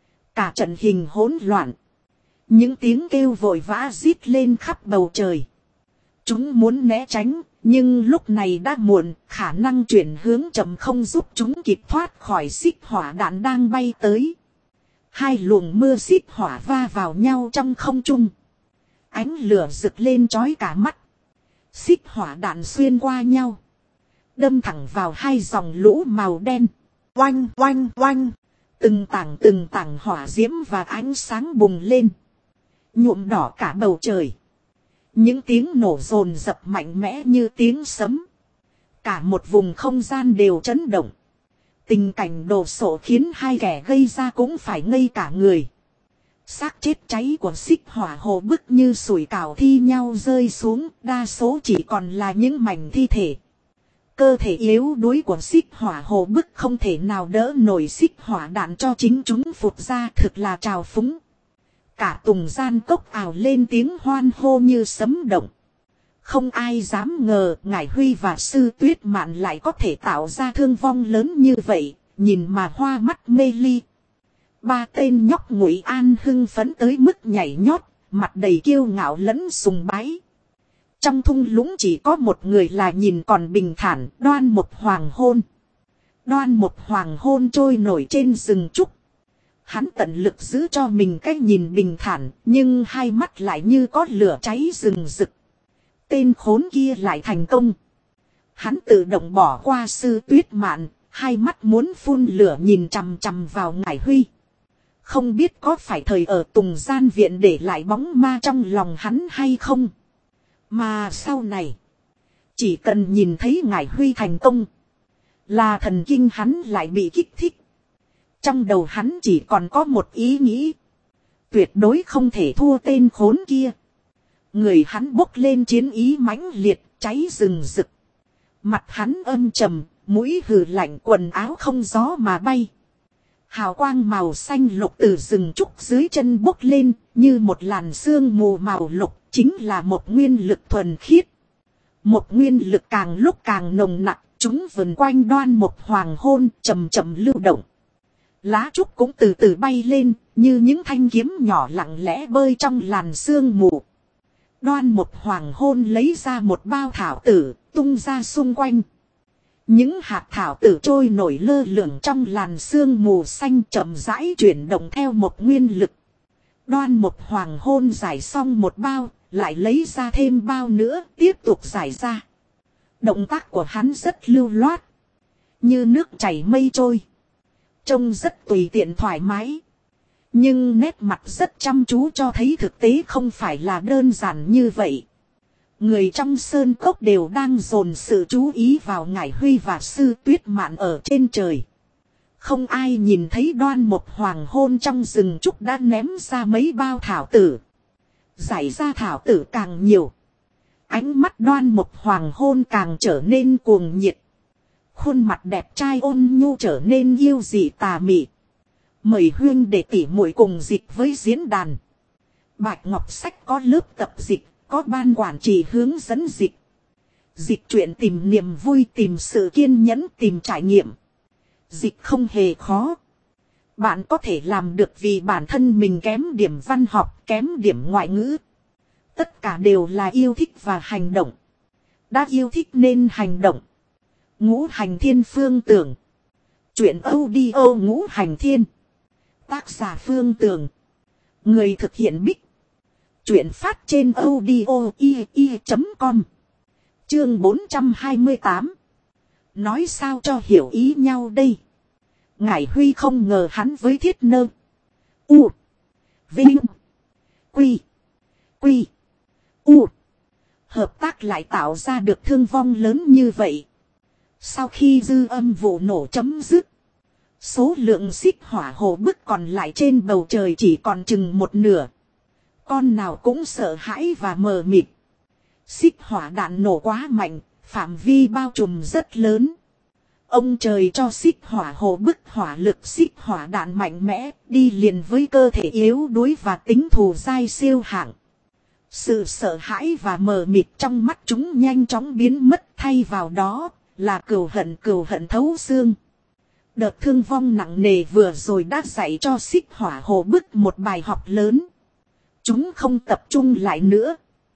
Cả trận hình hỗn loạn. Những tiếng kêu vội vã rít lên khắp bầu trời. Chúng muốn né tránh, nhưng lúc này đã muộn, khả năng chuyển hướng chậm không giúp chúng kịp thoát khỏi xích hỏa đạn đang bay tới. Hai luồng mưa xích hỏa va vào nhau trong không trung. Ánh lửa rực lên chói cả mắt. Xích hỏa đạn xuyên qua nhau. Đâm thẳng vào hai dòng lũ màu đen. Oanh oanh oanh. Từng tảng hỏa diễm và ánh sáng bùng lên. Nhuộm đỏ cả bầu trời. Những tiếng nổ rồn rập mạnh mẽ như tiếng sấm. Cả một vùng không gian đều chấn động. Tình cảnh đồ sộ khiến hai kẻ gây ra cũng phải ngây cả người. Xác chết cháy của xích hỏa hồ bức như sủi cảo thi nhau rơi xuống, đa số chỉ còn là những mảnh thi thể. Cơ thể yếu đuối của xích hỏa hồ bức không thể nào đỡ nổi xích hỏa đạn cho chính chúng phụt ra, thực là trào phúng. Cả tùng gian cốc ào lên tiếng hoan hô như sấm động. Không ai dám ngờ Ngải Huy và Sư Tuyết Mạn lại có thể tạo ra thương vong lớn như vậy, nhìn mà hoa mắt mê ly. Ba tên nhóc Ngụy An hưng phấn tới mức nhảy nhót, mặt đầy kiêu ngạo lẫn sùng bái. Trong thung lũng chỉ có một người là nhìn còn bình thản, Đoan Một Hoàng Hôn. Đoan Một Hoàng Hôn trôi nổi trên rừng trúc. Hắn tận lực giữ cho mình cái nhìn bình thản, nhưng hai mắt lại như có lửa cháy rừng rực. Tên khốn kia lại thành công. Hắn tự động bỏ qua Sư Tuyết Mạn, hai mắt muốn phun lửa nhìn chằm chằm vào Ngải Huy. Không biết có phải thời ở Tùng Gian Viện để lại bóng ma trong lòng hắn hay không. Mà sau này, chỉ cần nhìn thấy Ngải Huy thành công, là thần kinh hắn lại bị kích thích. Trong đầu hắn chỉ còn có một ý nghĩ. Tuyệt đối không thể thua tên khốn kia. Người hắn bốc lên chiến ý mãnh liệt, cháy rừng rực. Mặt hắn âm trầm, mũi hừ lạnh, quần áo không gió mà bay. Hào quang màu xanh lục từ rừng trúc dưới chân bốc lên, như một làn sương mù màu lục, chính là một nguyên lực thuần khiết. Một nguyên lực càng lúc càng nồng nặng, chúng vần quanh Đoan Một Hoàng Hôn, chậm chậm lưu động. Lá trúc cũng từ từ bay lên, như những thanh kiếm nhỏ lặng lẽ bơi trong làn sương mù. Đoan Một Hoàng Hôn lấy ra một bao thảo tử, tung ra xung quanh. Những hạt thảo tử trôi nổi lơ lửng trong làn sương mù xanh, chậm rãi chuyển động theo một nguyên lực. Đoan Một Hoàng Hôn giải xong một bao, lại lấy ra thêm bao nữa, tiếp tục giải ra. Động tác của hắn rất lưu loát, như nước chảy mây trôi. Trông rất tùy tiện thoải mái. Nhưng nét mặt rất chăm chú cho thấy thực tế không phải là đơn giản như vậy. Người trong sơn cốc đều đang dồn sự chú ý vào Ngải Huy và Sư Tuyết Mạn ở trên trời. Không ai nhìn thấy Đoan Một Hoàng Hôn trong rừng trúc đã ném ra mấy bao thảo tử. Giải ra thảo tử càng nhiều, ánh mắt Đoan Một Hoàng Hôn càng trở nên cuồng nhiệt. Khuôn mặt đẹp trai ôn nhu trở nên yêu dị tà mị. Mời huynh để tỉ muội cùng dịch với diễn đàn. Bạch Ngọc Sách có lớp tập dịch, có ban quản trị hướng dẫn dịch. Dịch truyện tìm niềm vui, tìm sự kiên nhẫn, tìm trải nghiệm. Dịch không hề khó. Bạn có thể làm được vì bản thân mình kém điểm văn học, kém điểm ngoại ngữ. Tất cả đều là yêu thích và hành động. Đã yêu thích nên hành động. Ngũ Hành Thiên Phương Tưởng. Chuyện audio Ngũ Hành Thiên. Tác giả Phương Tưởng. Người thực hiện Bích. Chuyện phát trên audio.com. Chương 428. Nói sao cho hiểu ý nhau đây. Ngải Huy không ngờ hắn với Thiết Nơ. U. Vinh. Quy. Quy. U. Hợp tác lại tạo ra được thương vong lớn như vậy. Sau khi dư âm vụ nổ chấm dứt. Số lượng xích hỏa hồ bức còn lại trên bầu trời chỉ còn chừng một nửa. Con nào cũng sợ hãi và mờ mịt. Xích hỏa đạn nổ quá mạnh, phạm vi bao trùm rất lớn. Ông trời cho xích hỏa hồ bức hỏa lực xích hỏa đạn mạnh mẽ, đi liền với cơ thể yếu đuối và tính thù dai siêu hạng. Sự sợ hãi và mờ mịt trong mắt chúng nhanh chóng biến mất, thay vào đó là cừu hận thấu xương. Đợt thương vong nặng nề vừa rồi đã dạy cho xích hỏa hồ bức một bài học lớn. Chúng không tập trung lại nữa,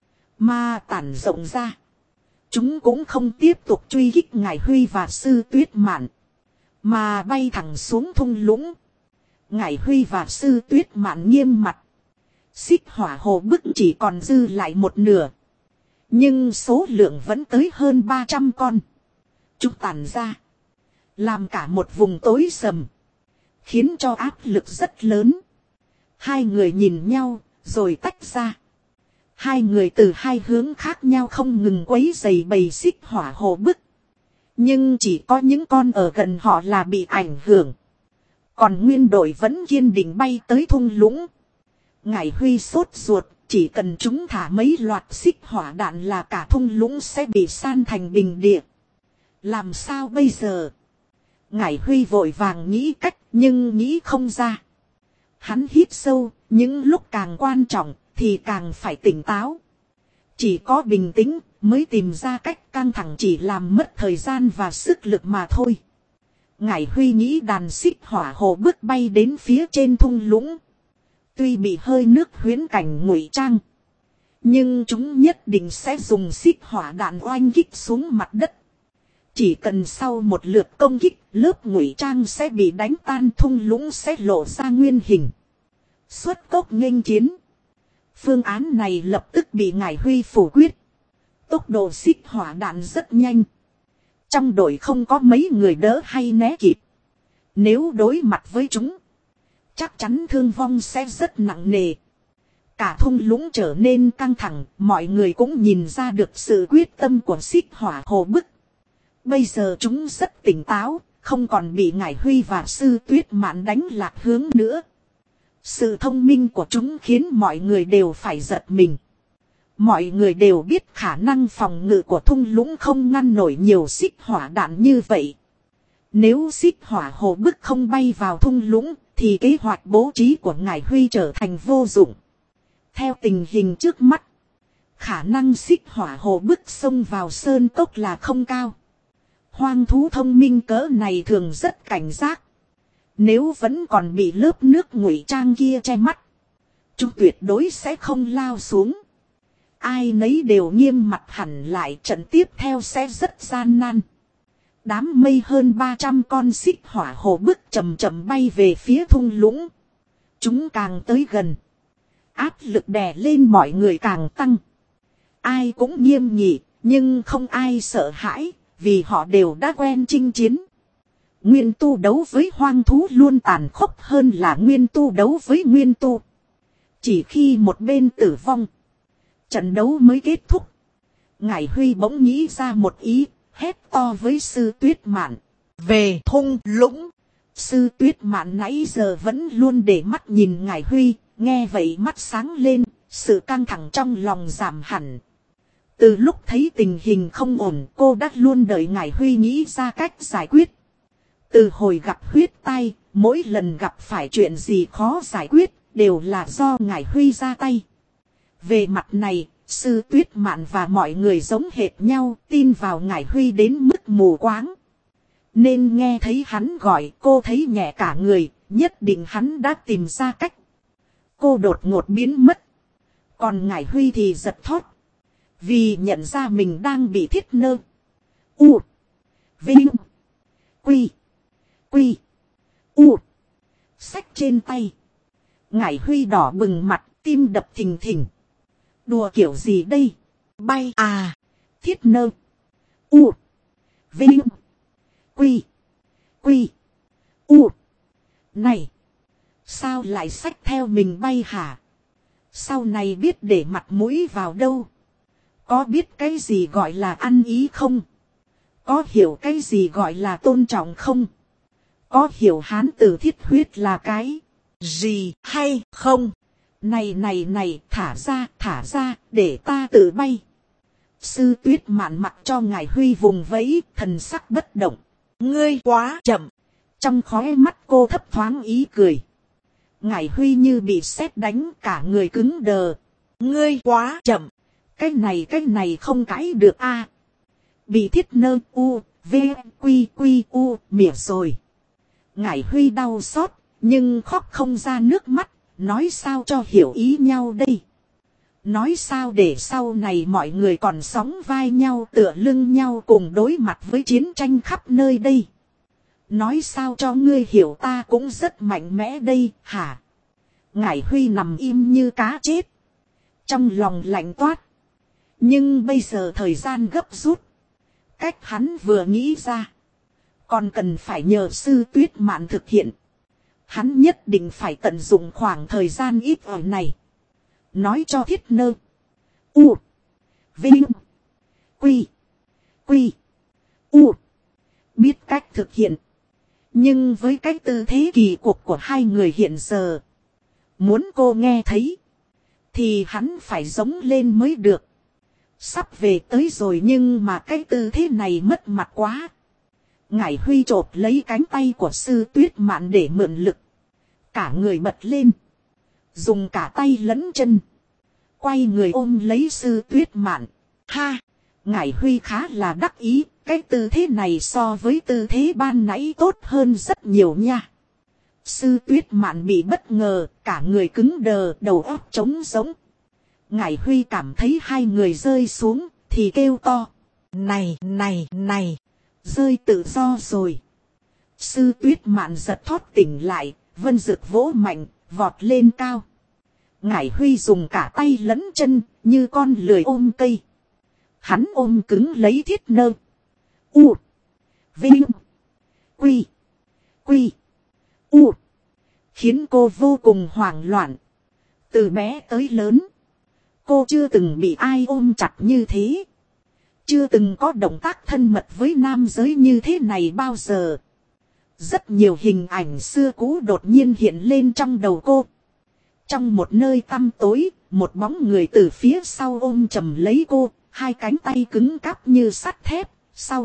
mà tản rộng ra. Chúng cũng không tiếp tục truy kích Ngải Huy và Sư Tuyết Mạn, mà bay thẳng xuống thung lũng. Ngải Huy và Sư Tuyết Mạn nghiêm mặt. Xích hỏa hồ bức chỉ còn dư lại một nửa. Nhưng số lượng vẫn tới hơn 300 con. Chúng tản ra, làm cả một vùng tối sầm, khiến cho áp lực rất lớn. Hai người nhìn nhau, rồi tách ra. Hai người từ hai hướng khác nhau không ngừng quấy rầy bầy xích hỏa hồ bức. Nhưng chỉ có những con ở gần họ là bị ảnh hưởng. Còn nguyên đội vẫn kiên định bay tới thung lũng. Ngải Huy sốt ruột, chỉ cần chúng thả mấy loạt xích hỏa đạn là cả thung lũng sẽ bị san thành bình địa. Làm sao bây giờ? Ngải Huy vội vàng nghĩ cách nhưng nghĩ không ra. Hắn hít sâu, những lúc càng quan trọng thì càng phải tỉnh táo. Chỉ có bình tĩnh mới tìm ra cách, căng thẳng chỉ làm mất thời gian và sức lực mà thôi. Ngải Huy nghĩ đàn xích hỏa hồ bức bay đến phía trên thung lũng. Tuy bị hơi nước huyễn cảnh ngụy trang, nhưng chúng nhất định sẽ dùng xích hỏa đạn oanh kích xuống mặt đất. Chỉ cần sau một lượt công kích, lớp ngụy trang sẽ bị đánh tan, thung lũng sẽ lộ ra nguyên hình. Xuất cốc nghênh chiến. Phương án này lập tức bị Ngải Huy phủ quyết. Tốc độ xích hỏa đạn rất nhanh. Trong đội không có mấy người đỡ hay né kịp. Nếu đối mặt với chúng, chắc chắn thương vong sẽ rất nặng nề. Cả thung lũng trở nên căng thẳng, mọi người cũng nhìn ra được sự quyết tâm của xích hỏa hồ bức. Bây giờ chúng rất tỉnh táo, không còn bị Ngải Huy và Sư Tuyết Mạn đánh lạc hướng nữa. Sự thông minh của chúng khiến mọi người đều phải giật mình. Mọi người đều biết khả năng phòng ngự của thung lũng không ngăn nổi nhiều xích hỏa đạn như vậy. Nếu xích hỏa hồ bức không bay vào thung lũng, thì kế hoạch bố trí của Ngải Huy trở thành vô dụng. Theo tình hình trước mắt, khả năng xích hỏa hồ bức xông vào sơn cốc là không cao. Hoang thú thông minh cỡ này thường rất cảnh giác. Nếu vẫn còn bị lớp nước ngụy trang kia che mắt, chúng tuyệt đối sẽ không lao xuống. Ai nấy đều nghiêm mặt hẳn lại, trận tiếp theo sẽ rất gian nan. Đám mây hơn 300 con xích hỏa hồ bức chậm chậm bay về phía thung lũng. Chúng càng tới gần, áp lực đè lên mọi người càng tăng. Ai cũng nghiêm nghị, nhưng không ai sợ hãi, vì họ đều đã quen chinh chiến. Nguyên tu đấu với hoang thú luôn tàn khốc hơn là nguyên tu đấu với nguyên tu. Chỉ khi một bên tử vong, trận đấu mới kết thúc. Ngải Huy bỗng nghĩ ra một ý, hét to với Sư Tuyết Mạn. Về thung lũng. Sư Tuyết Mạn nãy giờ vẫn luôn để mắt nhìn Ngải Huy, nghe vậy mắt sáng lên, sự căng thẳng trong lòng giảm hẳn. Từ lúc thấy tình hình không ổn, cô đã luôn đợi Ngải Huy nghĩ ra cách giải quyết. Từ hồi gặp huyết tai, mỗi lần gặp phải chuyện gì khó giải quyết, đều là do Ngải Huy ra tay. Về mặt này, Sư Tuyết Mạn và mọi người giống hệt nhau, tin vào Ngải Huy đến mức mù quáng. Nên nghe thấy hắn gọi, cô thấy nhẹ cả người, nhất định hắn đã tìm ra cách. Cô đột ngột biến mất. Còn Ngải Huy thì giật thót. Vì nhận ra mình đang bị Thiết Nơ. U. Vinh. Quy. Quy. U. Sách trên tay. Ngải Huy đỏ bừng mặt, tim đập thình thình. Đùa kiểu gì đây? Bay à. Thiết Nơ. U. Vinh. Quy. Quy. U. Này. Sao lại xách theo mình bay hả? Sau này biết để mặt mũi vào đâu? Có biết cái gì gọi là ăn ý không? Có hiểu cái gì gọi là tôn trọng không? Có hiểu Hán tử thiết huyết là cái gì hay không? Này, thả ra, để ta tự bay. Sư Tuyết Mạn mặc cho Ngải Huy vùng vẫy, thần sắc bất động. Ngươi quá chậm. Trong khóe mắt cô thấp thoáng ý cười. Ngải Huy như bị sét đánh, cả người cứng đờ. Ngươi quá chậm. Cái này không cãi được a. Bị thiết nơ u, v, quy u, mỉa rồi. Ngải Huy đau xót, nhưng khóc không ra nước mắt. Nói sao cho hiểu ý nhau đây? Nói sao để sau này mọi người còn sóng vai nhau tựa lưng nhau cùng đối mặt với chiến tranh khắp nơi đây? Nói sao cho ngươi hiểu ta cũng rất mạnh mẽ đây, hả? Ngải Huy nằm im như cá chết. Trong lòng lạnh toát. Nhưng bây giờ thời gian gấp rút. Cách hắn vừa nghĩ ra. Còn cần phải nhờ Sư Tuyết Mạn thực hiện. Hắn nhất định phải tận dụng khoảng thời gian ít ỏi này. Nói cho thiết nơ. U. Vinh. Quy. Quy. U. Biết cách thực hiện. Nhưng với cái tư thế kỳ cục của hai người hiện giờ. Muốn cô nghe thấy. Thì hắn phải giống lên mới được. Sắp về tới rồi nhưng mà cái tư thế này mất mặt quá. Ngải Huy chộp lấy cánh tay của Sư Tuyết Mạn để mượn lực. Cả người bật lên. Dùng cả tay lẫn chân. Quay người ôm lấy Sư Tuyết Mạn. Ha! Ngải Huy khá là đắc ý. Cái tư thế này so với tư thế ban nãy tốt hơn rất nhiều nha. Sư Tuyết Mạn bị bất ngờ. Cả người cứng đờ, đầu óc trống rỗng. Ngải Huy cảm thấy hai người rơi xuống. Thì kêu to. Này! Rơi tự do rồi. Sư Tuyết Mạn giật thót tỉnh lại. Vân Dực vỗ mạnh, vọt lên cao. Ngải Huy dùng cả tay lẫn chân, như con lười ôm cây. Hắn ôm cứng lấy thiết nơ. U. Vinh. Quy. Quy. U. Khiến cô vô cùng hoảng loạn. Từ bé tới lớn. Cô chưa từng bị ai ôm chặt như thế. Chưa từng có động tác thân mật với nam giới như thế này bao giờ. Rất nhiều hình ảnh xưa cũ đột nhiên hiện lên trong đầu cô. Trong một nơi tăm tối, một bóng người từ phía sau ôm chầm lấy cô, hai cánh tay cứng cáp như sắt thép. Sau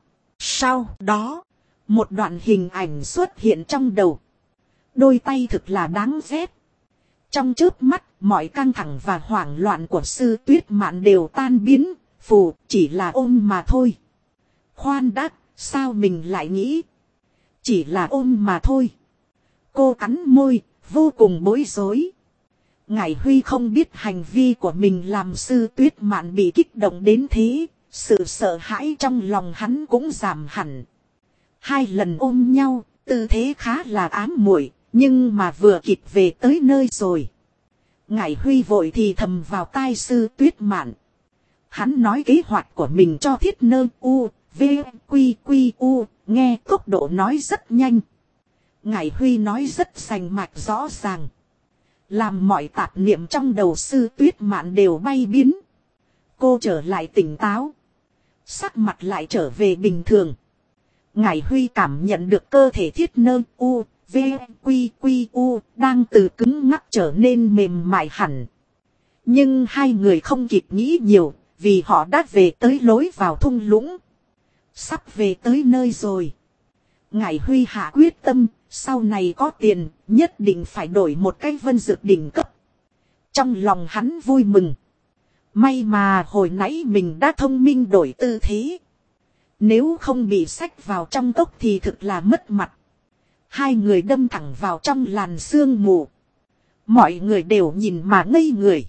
đó, một đoạn hình ảnh xuất hiện trong đầu. Đôi tay thực là đáng ghét. Trong chớp mắt, mọi căng thẳng và hoảng loạn của Sư Tuyết Mạn đều tan biến, phù chỉ là ôm mà thôi. Khoan đã, sao mình lại nghĩ? Chỉ là ôm mà thôi. Cô cắn môi, vô cùng bối rối. Ngải Huy không biết hành vi của mình làm Sư Tuyết Mạn bị kích động đến thế. Sự sợ hãi trong lòng hắn cũng giảm hẳn. Hai lần ôm nhau, tư thế khá là ám muội, nhưng mà vừa kịp về tới nơi rồi. Ngải Huy vội thì thầm vào tai Sư Tuyết Mạn. Hắn nói kế hoạch của mình cho thiết nơ u, v, quy u, nghe tốc độ nói rất nhanh. Ngải Huy nói rất rành mạch rõ ràng. Làm mọi tạp niệm trong đầu Sư Tuyết Mạn đều bay biến. Cô trở lại tỉnh táo. Sắc mặt lại trở về bình thường. Ngải Huy cảm nhận được cơ thể thiết nơ u, v, quy u đang từ cứng ngắc trở nên mềm mại hẳn. Nhưng hai người không kịp nghĩ nhiều, vì họ đã về tới lối vào thung lũng. Sắp về tới nơi rồi. Ngải Huy hạ quyết tâm, sau này có tiền, nhất định phải đổi một cái Vân Dực đỉnh cấp. Trong lòng hắn vui mừng. May mà hồi nãy mình đã thông minh đổi tư thế. Nếu không bị xách vào trong cốc thì thực là mất mặt. Hai người đâm thẳng vào trong làn sương mù. Mọi người đều nhìn mà ngây người.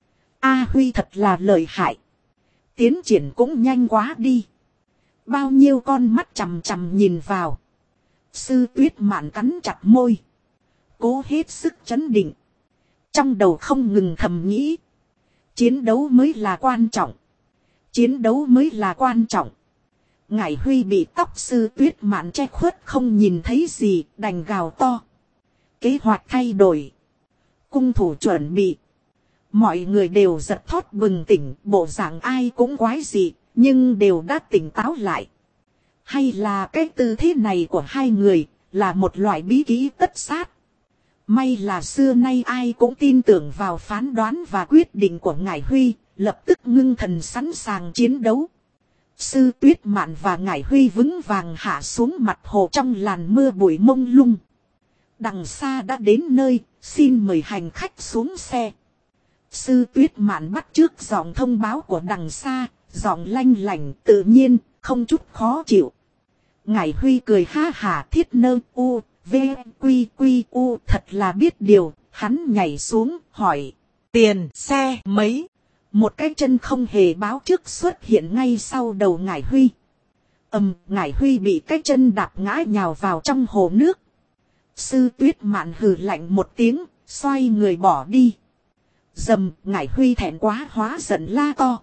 A Huy thật là lợi hại. Tiến triển cũng nhanh quá đi. Bao nhiêu con mắt chằm chằm nhìn vào. Sư Tuyết Mạn cắn chặt môi. Cố hết sức trấn định. Trong đầu không ngừng thầm nghĩ. Chiến đấu mới là quan trọng. Chiến đấu mới là quan trọng. Ngải Huy bị tóc Sư Tuyết Mạn che khuất không nhìn thấy gì, đành gào to. Kế hoạch thay đổi. Cung thủ chuẩn bị. Mọi người đều giật thót bừng tỉnh, bộ dạng ai cũng quái dị, nhưng đều đã tỉnh táo lại. Hay là cái tư thế này của hai người, là một loại bí kỹ tất sát. May là xưa nay ai cũng tin tưởng vào phán đoán và quyết định của Ngải Huy, lập tức ngưng thần sẵn sàng chiến đấu. Sư Tuyết Mạn và Ngải Huy vững vàng hạ xuống mặt hồ trong làn mưa bụi mông lung. Đằng xa đã đến nơi, xin mời hành khách xuống xe. Sư Tuyết Mạn bắt chước giọng thông báo của đằng xa, giọng lanh lảnh tự nhiên, không chút khó chịu. Ngải Huy cười ha hả thiết nơ u, v, quy quy u thật là biết điều, hắn nhảy xuống, hỏi. Tiền xe mấy? Một cái chân không hề báo trước xuất hiện ngay sau đầu Ngải Huy. Ngải Huy bị cái chân đạp ngã nhào vào trong hồ nước. Sư Tuyết Mạn hừ lạnh một tiếng, xoay người bỏ đi. Dầm, Ngải Huy thẹn quá hóa giận la to.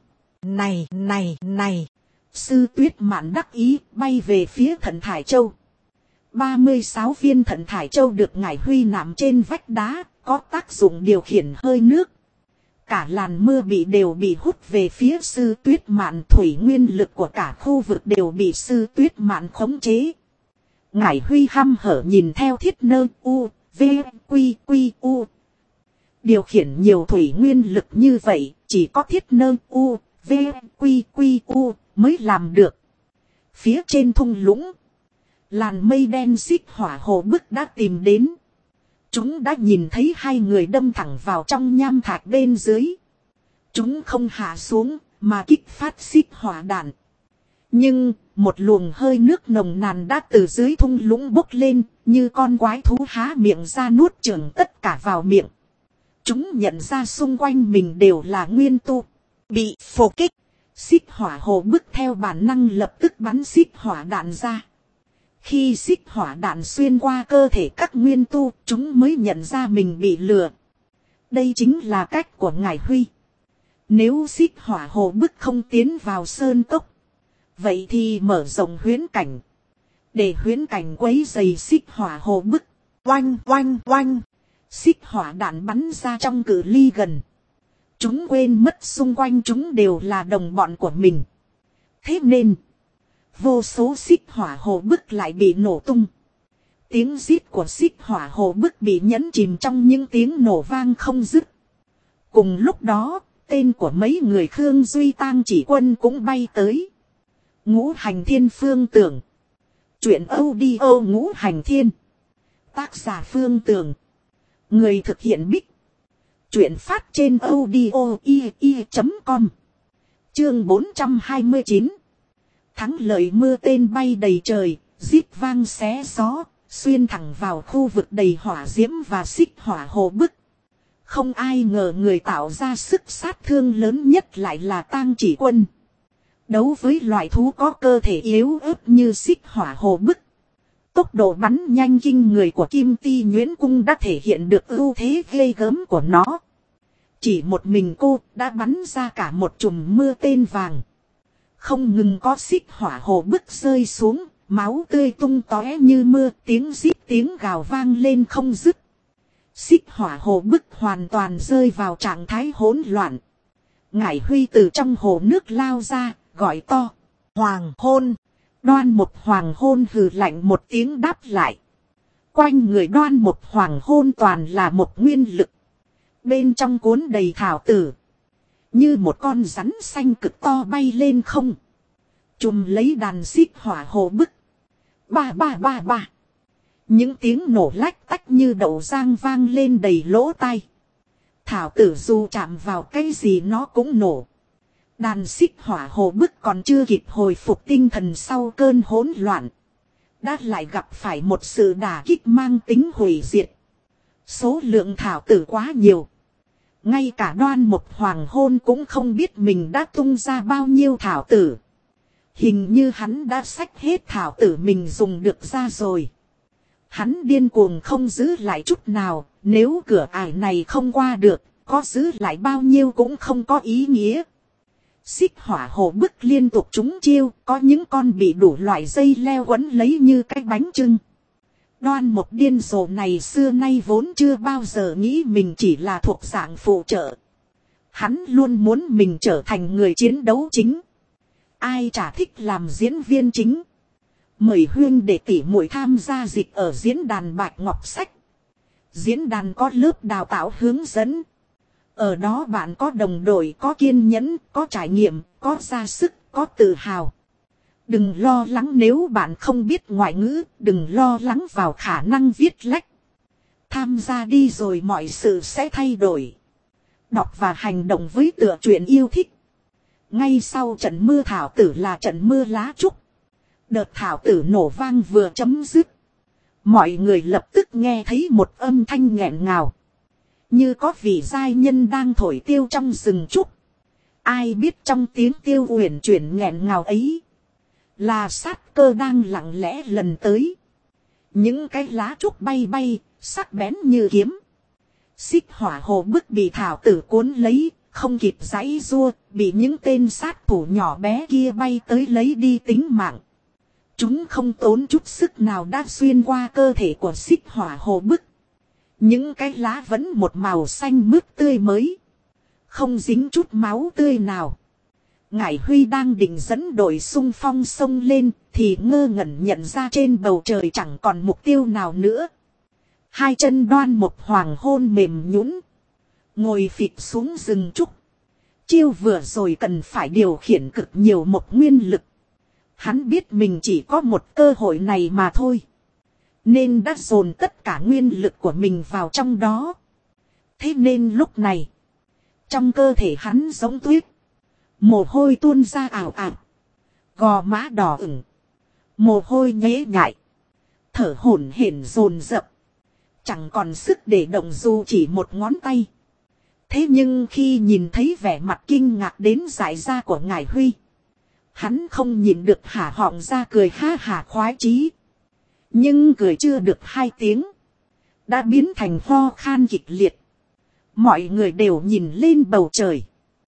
Này. Sư Tuyết Mạn đắc ý bay về phía Thận Thải Châu. 36 viên Thận Thải Châu được Ngải Huy nạm trên vách đá, có tác dụng điều khiển hơi nước. Cả làn mưa đều bị hút về phía Sư Tuyết Mạn, thủy nguyên lực của cả khu vực đều bị Sư Tuyết Mạn khống chế. Ngải Huy hăm hở nhìn theo thiết nơ u, v, quy quy u. Điều khiển nhiều thủy nguyên lực như vậy, chỉ có thiết nơ u, v, quy quy u mới làm được. Phía trên thung lũng, làn mây đen xích hỏa hồ bức đã tìm đến. Chúng đã nhìn thấy hai người đâm thẳng vào trong nham thạch bên dưới. Chúng không hạ xuống, mà kích phát xích hỏa đạn. Nhưng, một luồng hơi nước nồng nàn đã từ dưới thung lũng bốc lên, như con quái thú há miệng ra nuốt chửng tất cả vào miệng. Chúng nhận ra xung quanh mình đều là nguyên tu. Bị phổ kích, xích hỏa hồ bức theo bản năng lập tức bắn xích hỏa đạn ra. Khi xích hỏa đạn xuyên qua cơ thể các nguyên tu, chúng mới nhận ra mình bị lừa. Đây chính là cách của Ngải Huy. Nếu xích hỏa hồ bức không tiến vào sơn cốc, vậy thì mở rộng huyễn cảnh. Để huyễn cảnh quấy dày xích hỏa hồ bức. Oanh. Xích hỏa đạn bắn ra trong cự ly gần. Chúng quên mất xung quanh chúng đều là đồng bọn của mình. Thế nên, vô số xích hỏa hồ bức lại bị nổ tung. Tiếng rít của xích hỏa hồ bức bị nhấn chìm trong những tiếng nổ vang không dứt. Cùng lúc đó, tên của mấy người Khương Duy Tang chỉ quân cũng bay tới. Ngũ Hành Thiên Phương Tưởng. Chuyện audio Ngũ Hành Thiên. Tác giả Phương Tưởng. Người thực hiện Bích. Chuyện phát trên audio.com. Chương 429. Thắng lợi mưa tên bay đầy trời, rít vang xé gió, xuyên thẳng vào khu vực đầy hỏa diễm và xích hỏa hồ bức. Không ai ngờ người tạo ra sức sát thương lớn nhất lại là Tang Chỉ Quân. Đấu với loại thú có cơ thể yếu ớt như xích hỏa hồ bức, tốc độ bắn nhanh kinh người của Kim Ti Nhuyễn Cung đã thể hiện được ưu thế ghê gớm của nó. Chỉ một mình cô đã bắn ra cả một chùm mưa tên vàng. Không ngừng có xích hỏa hồ bức rơi xuống, máu tươi tung tóe như mưa, tiếng rít tiếng gào vang lên không dứt. Xích hỏa hồ bức hoàn toàn rơi vào trạng thái hỗn loạn. Ngải Huy từ trong hồ nước lao ra, gọi to. Hoàng hôn. Đoan Một Hoàng hôn hừ lạnh một tiếng đáp lại. Quanh người Đoan Một Hoàng hôn toàn là một nguyên lực. Bên trong cuốn đầy thảo tử. Như một con rắn xanh cực to bay lên không. Chùm lấy đàn xích hỏa hồ bức. Ba. Những tiếng nổ lách tách như đậu rang vang lên đầy lỗ tai. Thảo tử dù chạm vào cái gì nó cũng nổ. Đàn xích hỏa hồ bức còn chưa kịp hồi phục tinh thần sau cơn hỗn loạn. Đã lại gặp phải một sự đả kích mang tính hủy diệt. Số lượng thảo tử quá nhiều. Ngay cả Đoan Một Hoàng hôn cũng không biết mình đã tung ra bao nhiêu thảo tử. Hình như hắn đã xách hết thảo tử mình dùng được ra rồi. Hắn điên cuồng không giữ lại chút nào, nếu cửa ải này không qua được, có giữ lại bao nhiêu cũng không có ý nghĩa. Xích hỏa hồ bức liên tục trúng chiêu, có những con bị đủ loại dây leo quấn lấy như cái bánh chưng. Đoan một điên rồ này xưa nay vốn chưa bao giờ nghĩ mình chỉ là thuộc dạng phụ trợ. Hắn luôn muốn mình trở thành người chiến đấu chính. Ai chả thích làm diễn viên chính. Mời huyên để tỉ muội tham gia dịch ở diễn đàn Bạch Ngọc Sách. Diễn đàn có lớp đào tạo hướng dẫn. Ở đó bạn có đồng đội, có kiên nhẫn, có trải nghiệm, có ra sức, có tự hào. Đừng lo lắng nếu bạn không biết ngoại ngữ, đừng lo lắng vào khả năng viết lách. Tham gia đi rồi mọi sự sẽ thay đổi. Đọc và hành động với tựa truyện yêu thích. Ngay sau trận mưa thảo tử là trận mưa lá trúc. Đợt thảo tử nổ vang vừa chấm dứt. Mọi người lập tức nghe thấy một âm thanh nghẹn ngào. Như có vị giai nhân đang thổi tiêu trong rừng trúc. Ai biết trong tiếng tiêu uyển chuyển nghẹn ngào ấy là sát cơ đang lặng lẽ lần tới. Những cái lá trúc bay bay, sắc bén như kiếm. Xích hỏa hồ bức bị thảo tử cuốn lấy, không kịp giãy giụa, bị những tên sát thủ nhỏ bé kia bay tới lấy đi tính mạng. Chúng không tốn chút sức nào đã xuyên qua cơ thể của xích hỏa hồ bức. Những cái lá vẫn một màu xanh mướt tươi mới. Không dính chút máu tươi nào. Ngải Huy đang định dẫn đội xung phong xông lên thì ngơ ngẩn nhận ra trên bầu trời chẳng còn mục tiêu nào nữa. Hai chân Đoan một hoàng hôn mềm nhũn, ngồi phịch xuống rừng trúc. Chiêu vừa rồi cần phải điều khiển cực nhiều một nguyên lực. Hắn biết mình chỉ có một cơ hội này mà thôi. Nên đã dồn tất cả nguyên lực của mình vào trong đó. Thế nên lúc này, trong cơ thể hắn giống tuyết. Mồ hôi tuôn ra ảo ảo. Gò má đỏ ửng. Mồ hôi nhễ nhại. Thở hổn hển dồn dập. Chẳng còn sức để động dù chỉ một ngón tay. Thế nhưng khi nhìn thấy vẻ mặt kinh ngạc đến dại ra của Ngải Huy, hắn không nhìn được hả họng ra cười ha hả khoái chí. Nhưng cười chưa được 2 tiếng, đã biến thành ho khan kịch liệt. Mọi người đều nhìn lên bầu trời.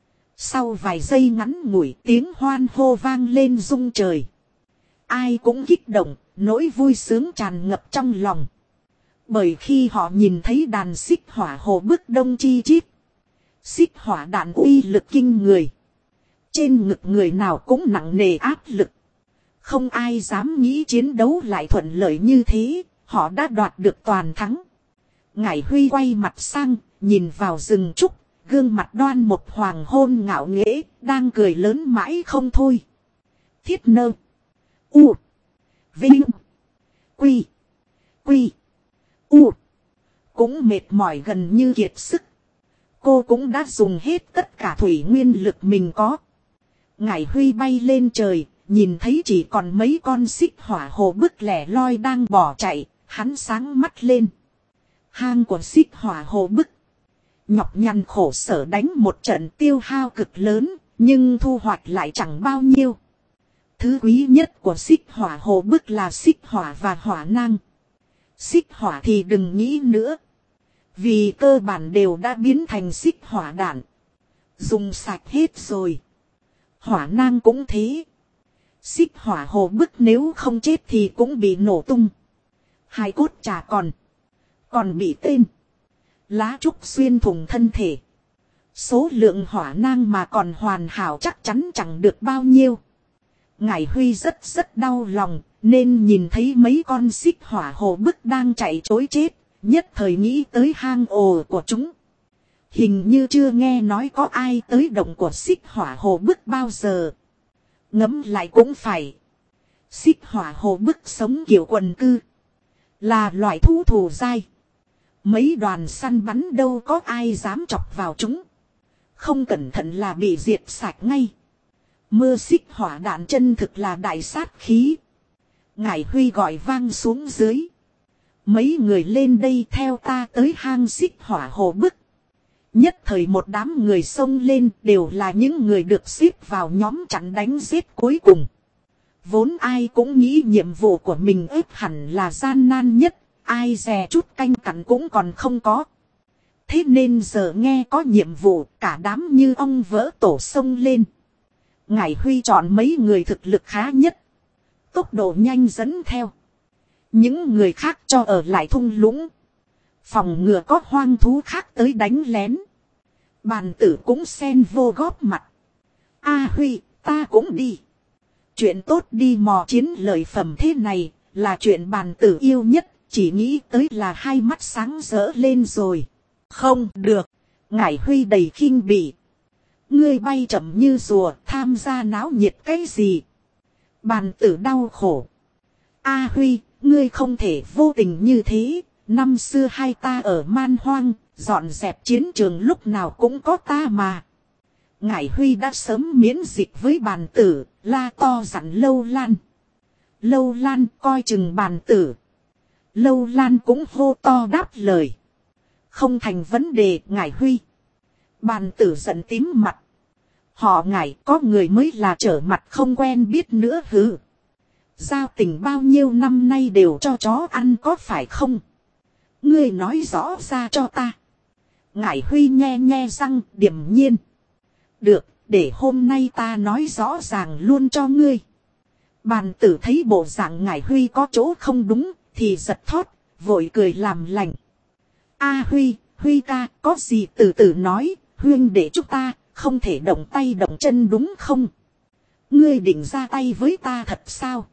Sau vài giây ngắn ngủi tiếng hoan hô vang lên rung trời. Ai cũng kích động, nỗi vui sướng tràn ngập trong lòng. Bởi khi họ nhìn thấy đàn xích hỏa hồ bức đông chi chít. Xích hỏa đạn uy lực kinh người. Trên ngực người nào cũng nặng nề áp lực. Không ai dám nghĩ chiến đấu lại thuận lợi như thế, họ đã đoạt được toàn thắng. Ngải Huy quay mặt sang, nhìn vào rừng trúc, gương mặt Đoan một hoàng hôn ngạo nghễ, đang cười lớn mãi không thôi. Thiết Nơ U Vinh Quy Quy U cũng mệt mỏi gần như kiệt sức. Cô cũng đã dùng hết tất cả thủy nguyên lực mình có. Ngải Huy bay lên trời, nhìn thấy chỉ còn mấy con xích hỏa hồ bức lẻ loi đang bỏ chạy, hắn sáng mắt lên. Hang của xích hỏa hồ bức. Nhọc nhằn khổ sở đánh một trận tiêu hao cực lớn, nhưng thu hoạch lại chẳng bao nhiêu. Thứ quý nhất của xích hỏa hồ bức là xích hỏa và hỏa nang. Xích hỏa thì đừng nghĩ nữa. Vì cơ bản đều đã biến thành xích hỏa đạn. Dùng sạch hết rồi. Hỏa nang cũng thế. Xích hỏa hồ bức nếu không chết thì cũng bị nổ tung. Hai cốt chả còn bị tên lá trúc xuyên thủng thân thể. Số lượng hỏa nang mà còn hoàn hảo chắc chắn chẳng được bao nhiêu. Ngải Huy rất đau lòng, nên nhìn thấy mấy con xích hỏa hồ bức đang chạy trối chết, nhất thời nghĩ tới hang ổ của chúng. Hình như chưa nghe nói có ai tới động của xích hỏa hồ bức bao giờ. Ngẫm lại cũng phải. Xích hỏa hồ bức sống kiểu quần cư, là loại thú thù dai. Mấy đoàn săn bắn đâu có ai dám chọc vào chúng. Không cẩn thận là bị diệt sạch ngay. Mưa xích hỏa đạn chân thực là đại sát khí. Ngải Huy gọi vang xuống dưới. Mấy người lên đây theo ta tới hang xích hỏa hồ bức. Nhất thời một đám người xông lên đều là những người được xếp vào nhóm chặn đánh giết cuối cùng. Vốn ai cũng nghĩ nhiệm vụ của mình ếp hẳn là gian nan nhất. Ai dè chút canh cặn cũng còn không có. Thế nên giờ nghe có nhiệm vụ cả đám như ong vỡ tổ xông lên. Ngải Huy chọn mấy người thực lực khá nhất. Tốc độ nhanh dẫn theo. Những người khác cho ở lại thung lũng. Phòng ngừa có hoang thú khác tới đánh lén. Bàn tử cũng xen vô góp mặt. A Huy, ta cũng đi. Chuyện tốt đi mò chiến lợi phẩm thế này là chuyện bàn tử yêu nhất. Chỉ nghĩ tới là hai mắt sáng rỡ lên rồi. Không được. Ngải Huy đầy khinh bỉ. Ngươi bay chậm như rùa, tham gia náo nhiệt cái gì? Bàn tử đau khổ. A Huy, ngươi không thể vô tình như thế. Năm xưa hai ta ở man hoang, dọn dẹp chiến trường lúc nào cũng có ta mà. Ngải Huy đã sớm miễn dịch với bàn tử, la to dặn Lâu Lan. Lâu Lan coi chừng bàn tử. Lâu Lan cũng hô to đáp lời. Không thành vấn đề, Ngải Huy. Bàn tử giận tím mặt. Họ Ngải có người mới là trở mặt không quen biết nữa hứ. Giao tình bao nhiêu năm nay đều cho chó ăn có phải không? Ngươi nói rõ ra cho ta. Ngải Huy nhe nhe răng điềm nhiên. Được, để hôm nay ta nói rõ ràng luôn cho ngươi. Bàn tử thấy bộ dạng Ngải Huy có chỗ không đúng thì giật thót, vội cười làm lành. A Huy, Huy ca, có gì từ từ nói, huynh để chúng ta không thể động tay động chân đúng không? Ngươi định ra tay với ta thật sao?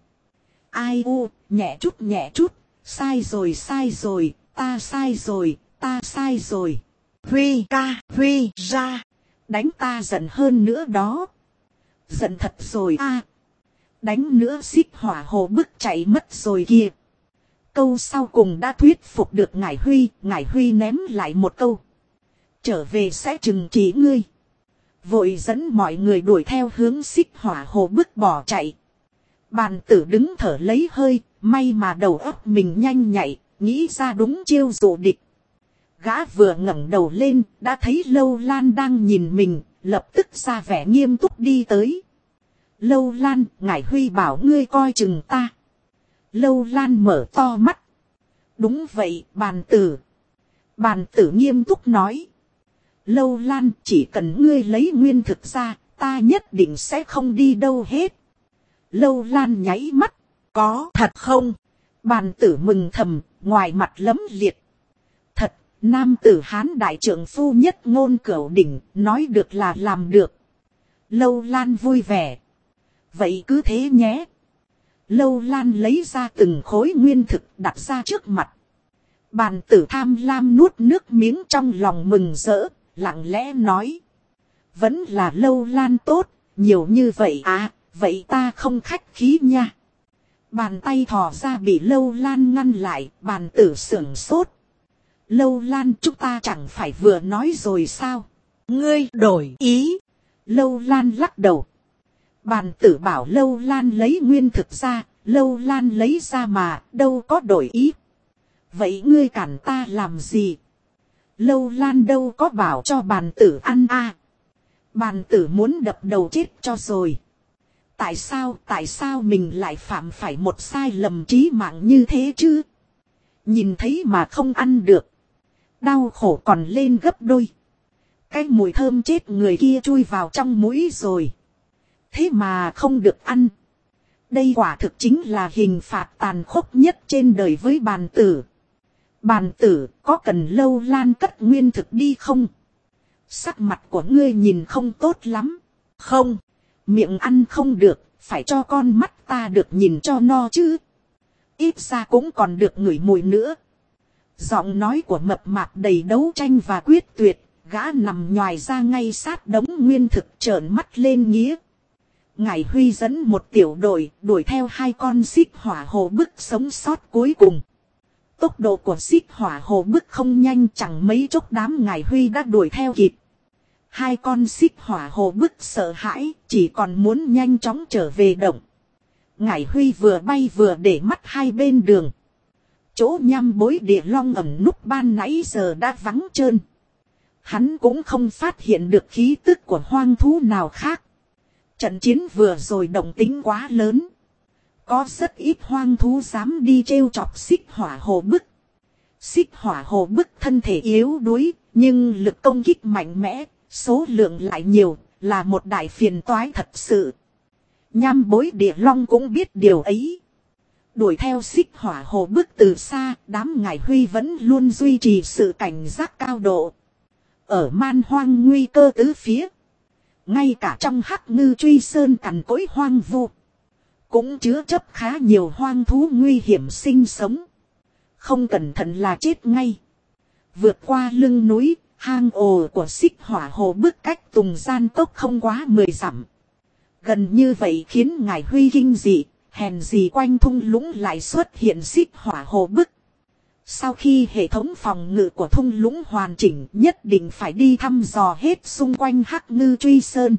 Ai u, nhẹ chút, sai rồi, ta sai rồi, ta sai rồi. Huy ca, Huy ra. Đánh ta giận hơn nữa đó. Giận thật rồi a. Đánh nữa xích hỏa hồ bức chạy mất rồi kìa. Câu sau cùng đã thuyết phục được Ngải Huy ném lại một câu. Trở về sẽ trừng trị ngươi. Vội dẫn mọi người đuổi theo hướng xích hỏa hồ bức bỏ chạy. Bàn tử đứng thở lấy hơi, may mà đầu óc mình nhanh nhạy, nghĩ ra đúng chiêu dụ địch. Gã vừa ngẩng đầu lên, đã thấy Lâu Lan đang nhìn mình, lập tức ra vẻ nghiêm túc đi tới. Lâu Lan, Ngải Huy bảo ngươi coi chừng ta. Lâu Lan mở to mắt. Đúng vậy, bàn tử. Bàn tử nghiêm túc nói. Lâu Lan, chỉ cần ngươi lấy nguyên thực ra, ta nhất định sẽ không đi đâu hết. Lâu Lan nháy mắt. Có thật không? Bàn tử mừng thầm, ngoài mặt lấm liệt. Thật, nam tử Hán đại trưởng phu nhất ngôn cửu đỉnh, nói được là làm được. Lâu Lan vui vẻ. Vậy cứ thế nhé. Lâu Lan lấy ra từng khối nguyên thực đặt ra trước mặt. Bàn tử tham lam nuốt nước miếng trong lòng mừng rỡ, lặng lẽ nói. Vẫn là Lâu Lan tốt, nhiều như vậy à, vậy ta không khách khí nha. Bàn tay thò ra bị Lâu Lan ngăn lại, bàn tử sửng sốt. Lâu Lan, chúng ta chẳng phải vừa nói rồi sao? Ngươi đổi ý. Lâu Lan lắc đầu. Bàn tử bảo Lâu Lan lấy nguyên thực ra, Lâu Lan lấy ra mà, đâu có đổi ý. Vậy ngươi cản ta làm gì? Lâu Lan đâu có bảo cho bàn tử ăn à. Bàn tử muốn đập đầu chết cho rồi. Tại sao mình lại phạm phải một sai lầm chí mạng như thế chứ? Nhìn thấy mà không ăn được. Đau khổ còn lên gấp đôi. Cái mùi thơm chết người kia chui vào trong mũi rồi. Thế mà không được ăn. Đây quả thực chính là hình phạt tàn khốc nhất trên đời với bàn tử. Bàn tử, có cần Lâu Lan cất nguyên thực đi không? Sắc mặt của ngươi nhìn không tốt lắm. Không, miệng ăn không được, phải cho con mắt ta được nhìn cho no chứ. Ít ra cũng còn được ngửi mùi nữa. Giọng nói của mập mạp đầy đấu tranh và quyết tuyệt, gã nằm nhoài ra ngay sát đống nguyên thực trợn mắt lên nghía. Ngải Huy dẫn một tiểu đội đuổi theo hai con xích hỏa hồ bức sống sót cuối cùng. Tốc độ của xích hỏa hồ bức không nhanh, chẳng mấy chốc đám Ngải Huy đã đuổi theo kịp. Hai con xích hỏa hồ bức sợ hãi, chỉ còn muốn nhanh chóng trở về động. Ngải Huy vừa bay vừa để mắt hai bên đường. Chỗ nhăm bối địa long ẩn núp ban nãy giờ đã vắng trơn. Hắn cũng không phát hiện được khí tức của hoang thú nào khác. Trận chiến vừa rồi động tính quá lớn. Có rất ít hoang thú dám đi trêu chọc xích hỏa hồ bức. Xích hỏa hồ bức thân thể yếu đuối, nhưng lực công kích mạnh mẽ, số lượng lại nhiều, là một đại phiền toái thật sự. Nham Bối Địa Long cũng biết điều ấy. Đuổi theo xích hỏa hồ bức từ xa, đám Ngải Huy vẫn luôn duy trì sự cảnh giác cao độ. Ở man hoang nguy cơ tứ phía. Ngay cả trong Hắc Ngư Truy Sơn cằn cỗi hoang vu. Cũng chứa chấp khá nhiều hoang thú nguy hiểm sinh sống. Không cẩn thận là chết ngay. Vượt qua lưng núi, hang ổ của xích hỏa hồ bức cách Tùng Gian Cốc không quá 10 dặm. Gần như vậy khiến Ngải Huy kinh dị, hèn gì quanh thung lũng lại xuất hiện xích hỏa hồ bức. Sau khi hệ thống phòng ngự của thung lũng hoàn chỉnh, nhất định phải đi thăm dò hết xung quanh Hắc Ngư Truy Sơn.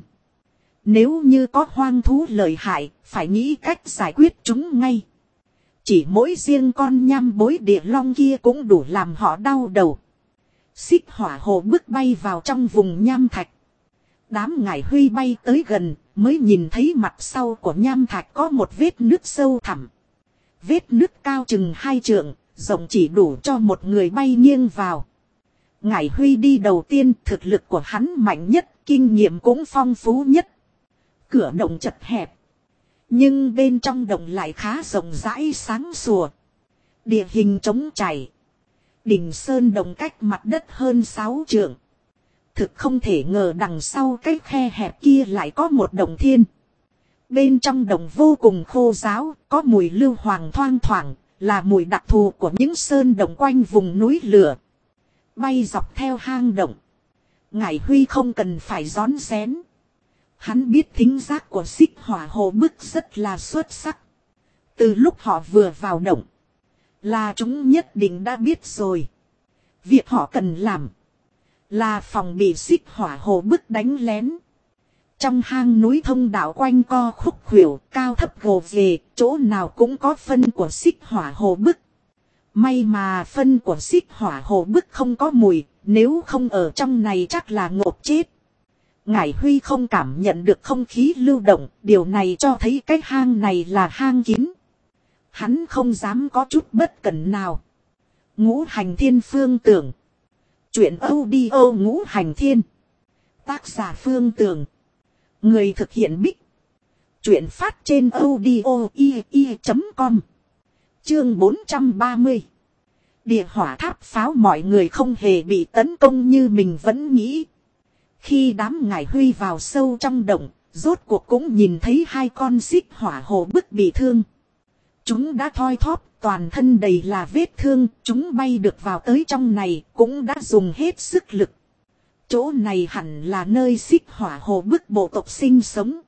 Nếu như có hoang thú lợi hại, phải nghĩ cách giải quyết chúng ngay. Chỉ mỗi riêng con Nham Bối Địa Long kia cũng đủ làm họ đau đầu. Xích hỏa hồ bức bay vào trong vùng nham thạch. Đám Ngải Huy bay tới gần, mới nhìn thấy mặt sau của nham thạch có một vết nứt sâu thẳm. Vết nứt cao chừng 2 trượng, rộng chỉ đủ cho một người bay nghiêng vào. Ngải Huy đi đầu tiên, thực lực của hắn mạnh nhất, kinh nghiệm cũng phong phú nhất. Cửa động chật hẹp, nhưng bên trong động lại khá rộng rãi sáng sủa. Địa hình trống chảy. Đỉnh sơn động cách mặt đất hơn 6 trượng. Thực không thể ngờ đằng sau cái khe hẹp kia lại có một động thiên. Bên trong động vô cùng khô ráo, có mùi lưu hoàng thoang thoảng, là mùi đặc thù của những sơn động quanh vùng núi lửa. Bay dọc theo hang động. Ngải Huy không cần phải rón rén. Hắn biết thính giác của xích hỏa hồ bức rất là xuất sắc. Từ lúc họ vừa vào động, là chúng nhất định đã biết rồi. Việc họ cần làm là phòng bị xích hỏa hồ bức đánh lén. Trong hang núi thông đạo quanh co khúc khuỷu, cao thấp gồ về, chỗ nào cũng có phân của xích hỏa hồ bức. May mà phân của xích hỏa hồ bức không có mùi, nếu không ở trong này chắc là ngộp chết. Ngải Huy không cảm nhận được không khí lưu động, điều này cho thấy cái hang này là hang kín. Hắn không dám có chút bất cẩn nào. Ngũ Hành Thiên Phương Tưởng. Chuyện audio Ngũ Hành Thiên. Tác giả Phương Tưởng. Người thực hiện Bích. Chuyện phát trên audio.com. Chương 430. Địa hỏa tháp pháo. Mọi người không hề bị tấn công như mình vẫn nghĩ. Khi đám Ngải Huy vào sâu trong động, rốt cuộc cũng nhìn thấy 2 con xích hỏa hồ bức bị thương. Chúng đã thoi thóp, toàn thân đầy là vết thương, chúng bay được vào tới trong này, cũng đã dùng hết sức lực. Chỗ này hẳn là nơi xích hỏa hồ bức bộ tộc sinh sống.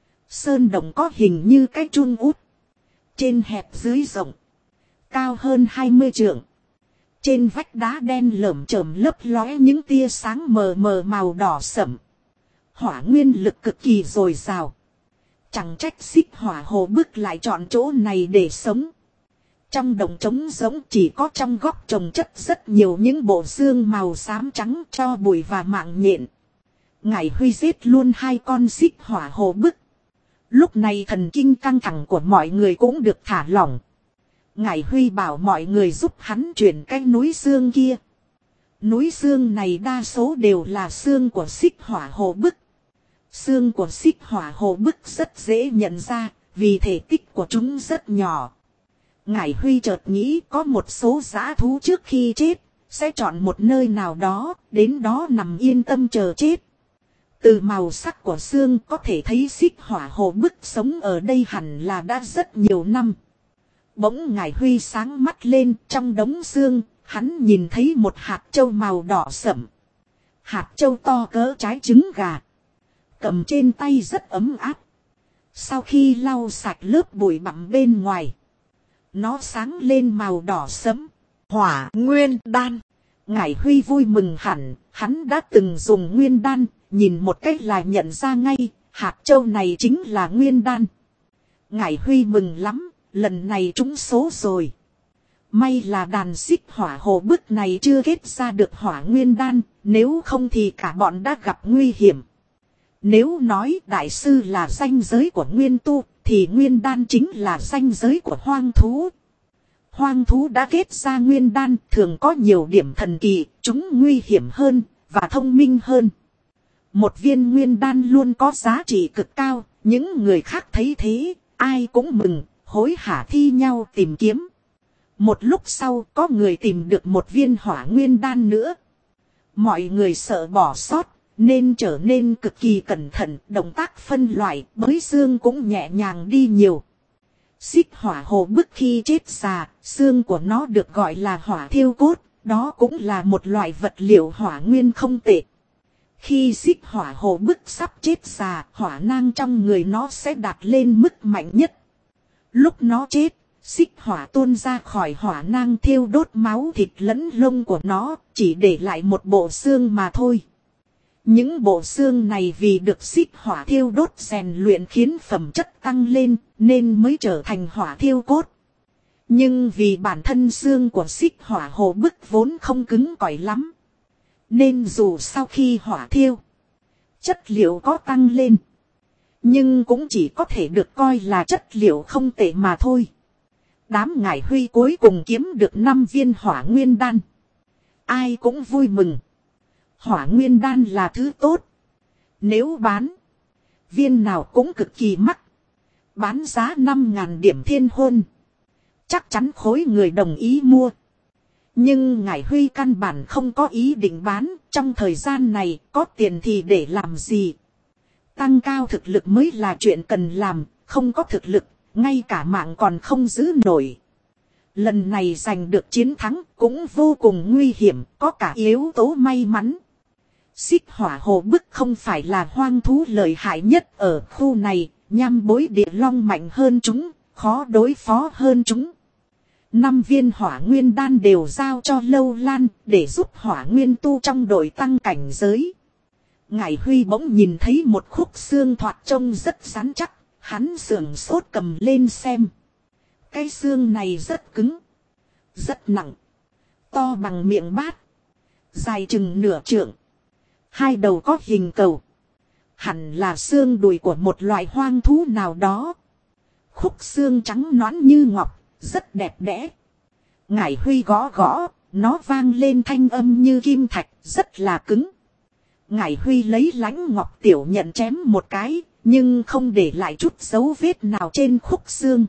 Sơn động có hình như cái chun út. Trên hẹp dưới rộng, cao hơn 20 trượng. Trên vách đá đen lởm chởm lấp lóe những tia sáng mờ mờ màu đỏ sẫm. Hỏa nguyên lực cực kỳ dồi dào. Chẳng trách xích hỏa hồ bức lại chọn chỗ này để sống. Trong đồng trống giống chỉ có trong góc trồng chất rất nhiều những bộ xương màu xám trắng cho bụi và mạng nhện. Ngải Huy giết luôn 2 con xích hỏa hồ bức. Lúc này thần kinh căng thẳng của mọi người cũng được thả lỏng. Ngải Huy bảo mọi người giúp hắn chuyển cái núi xương kia. Núi xương này đa số đều là xương của xích hỏa hồ bức. Xương của xích hỏa hồ bức rất dễ nhận ra, vì thể tích của chúng rất nhỏ. Ngải Huy chợt nghĩ có một số dã thú trước khi chết, sẽ chọn một nơi nào đó, đến đó nằm yên tâm chờ chết. Từ màu sắc của xương có thể thấy xích hỏa hồ bức sống ở đây hẳn là đã rất nhiều năm. Bỗng Ngải Huy sáng mắt lên, trong đống xương, hắn nhìn thấy một hạt châu màu đỏ sẫm. Hạt châu to cỡ trái trứng gà. Cầm trên tay rất ấm áp. Sau khi lau sạch lớp bụi bặm bên ngoài, nó sáng lên màu đỏ sẫm. Hỏa nguyên đan. Ngải Huy vui mừng hẳn, hắn đã từng dùng nguyên đan, nhìn một cách là nhận ra ngay, hạt châu này chính là nguyên đan. Ngải Huy mừng lắm, lần này trúng số rồi. May là đàn xích hỏa hồ bức này chưa kết ra được hỏa nguyên đan, nếu không thì cả bọn đã gặp nguy hiểm. Nếu nói đại sư là ranh giới của nguyên tu, thì nguyên đan chính là ranh giới của hoang thú. Hoang thú đã kết ra nguyên đan thường có nhiều điểm thần kỳ, chúng nguy hiểm hơn và thông minh hơn. Một viên nguyên đan luôn có giá trị cực cao, những người khác thấy thế, ai cũng mừng, hối hả thi nhau tìm kiếm. Một lúc sau có người tìm được một viên hỏa nguyên đan nữa. Mọi người sợ bỏ sót, nên trở nên cực kỳ cẩn thận, động tác phân loại, bới xương cũng nhẹ nhàng đi nhiều. Xích hỏa hồ bức khi chết già, xương của nó được gọi là hỏa thiêu cốt, đó cũng là một loại vật liệu hỏa nguyên không tệ. Khi xích hỏa hồ bức sắp chết già, hỏa nang trong người nó sẽ đạt lên mức mạnh nhất. Lúc nó chết, xích hỏa tuôn ra khỏi hỏa nang thiêu đốt máu thịt lẫn lông của nó, chỉ để lại một bộ xương mà thôi. Những bộ xương này vì được xích hỏa thiêu đốt rèn luyện khiến phẩm chất tăng lên, nên mới trở thành hỏa thiêu cốt. Nhưng vì bản thân xương của xích hỏa hồ bức vốn không cứng cỏi lắm, nên dù sau khi hỏa thiêu, chất liệu có tăng lên, nhưng cũng chỉ có thể được coi là chất liệu không tệ mà thôi. Đám ngải Huy cuối cùng kiếm được 5 viên hỏa nguyên đan. Ai cũng vui mừng. Hỏa nguyên đan là thứ tốt. Nếu bán, viên nào cũng cực kỳ mắc. Bán giá 5.000 điểm thiên hôn. Chắc chắn khối người đồng ý mua. Nhưng ngải Huy căn bản không có ý định bán. Trong thời gian này có tiền thì để làm gì? Tăng cao thực lực mới là chuyện cần làm. Không có thực lực, ngay cả mạng còn không giữ nổi. Lần này giành được chiến thắng cũng vô cùng nguy hiểm, có cả yếu tố may mắn. Xích hỏa hồ bức không phải là hoang thú lợi hại nhất ở khu này, nham bối địa long mạnh hơn chúng, khó đối phó hơn chúng. 5 viên hỏa nguyên đan đều giao cho Lâu Lan để giúp hỏa nguyên tu trong đội tăng cảnh giới. Ngải Huy bỗng nhìn thấy một khúc xương thoạt trông rất rắn chắc, hắn sưởng sốt cầm lên xem. Cái xương này rất cứng, rất nặng, to bằng miệng bát, dài chừng nửa trượng. 2 đầu có hình cầu. Hẳn là xương đùi của một loại hoang thú nào đó. Khúc xương trắng nõn như ngọc, rất đẹp đẽ. Ngải Huy gõ gõ, nó vang lên thanh âm như kim thạch, rất là cứng. Ngải Huy lấy lãnh ngọc tiểu nhận chém một cái, nhưng không để lại chút dấu vết nào trên khúc xương.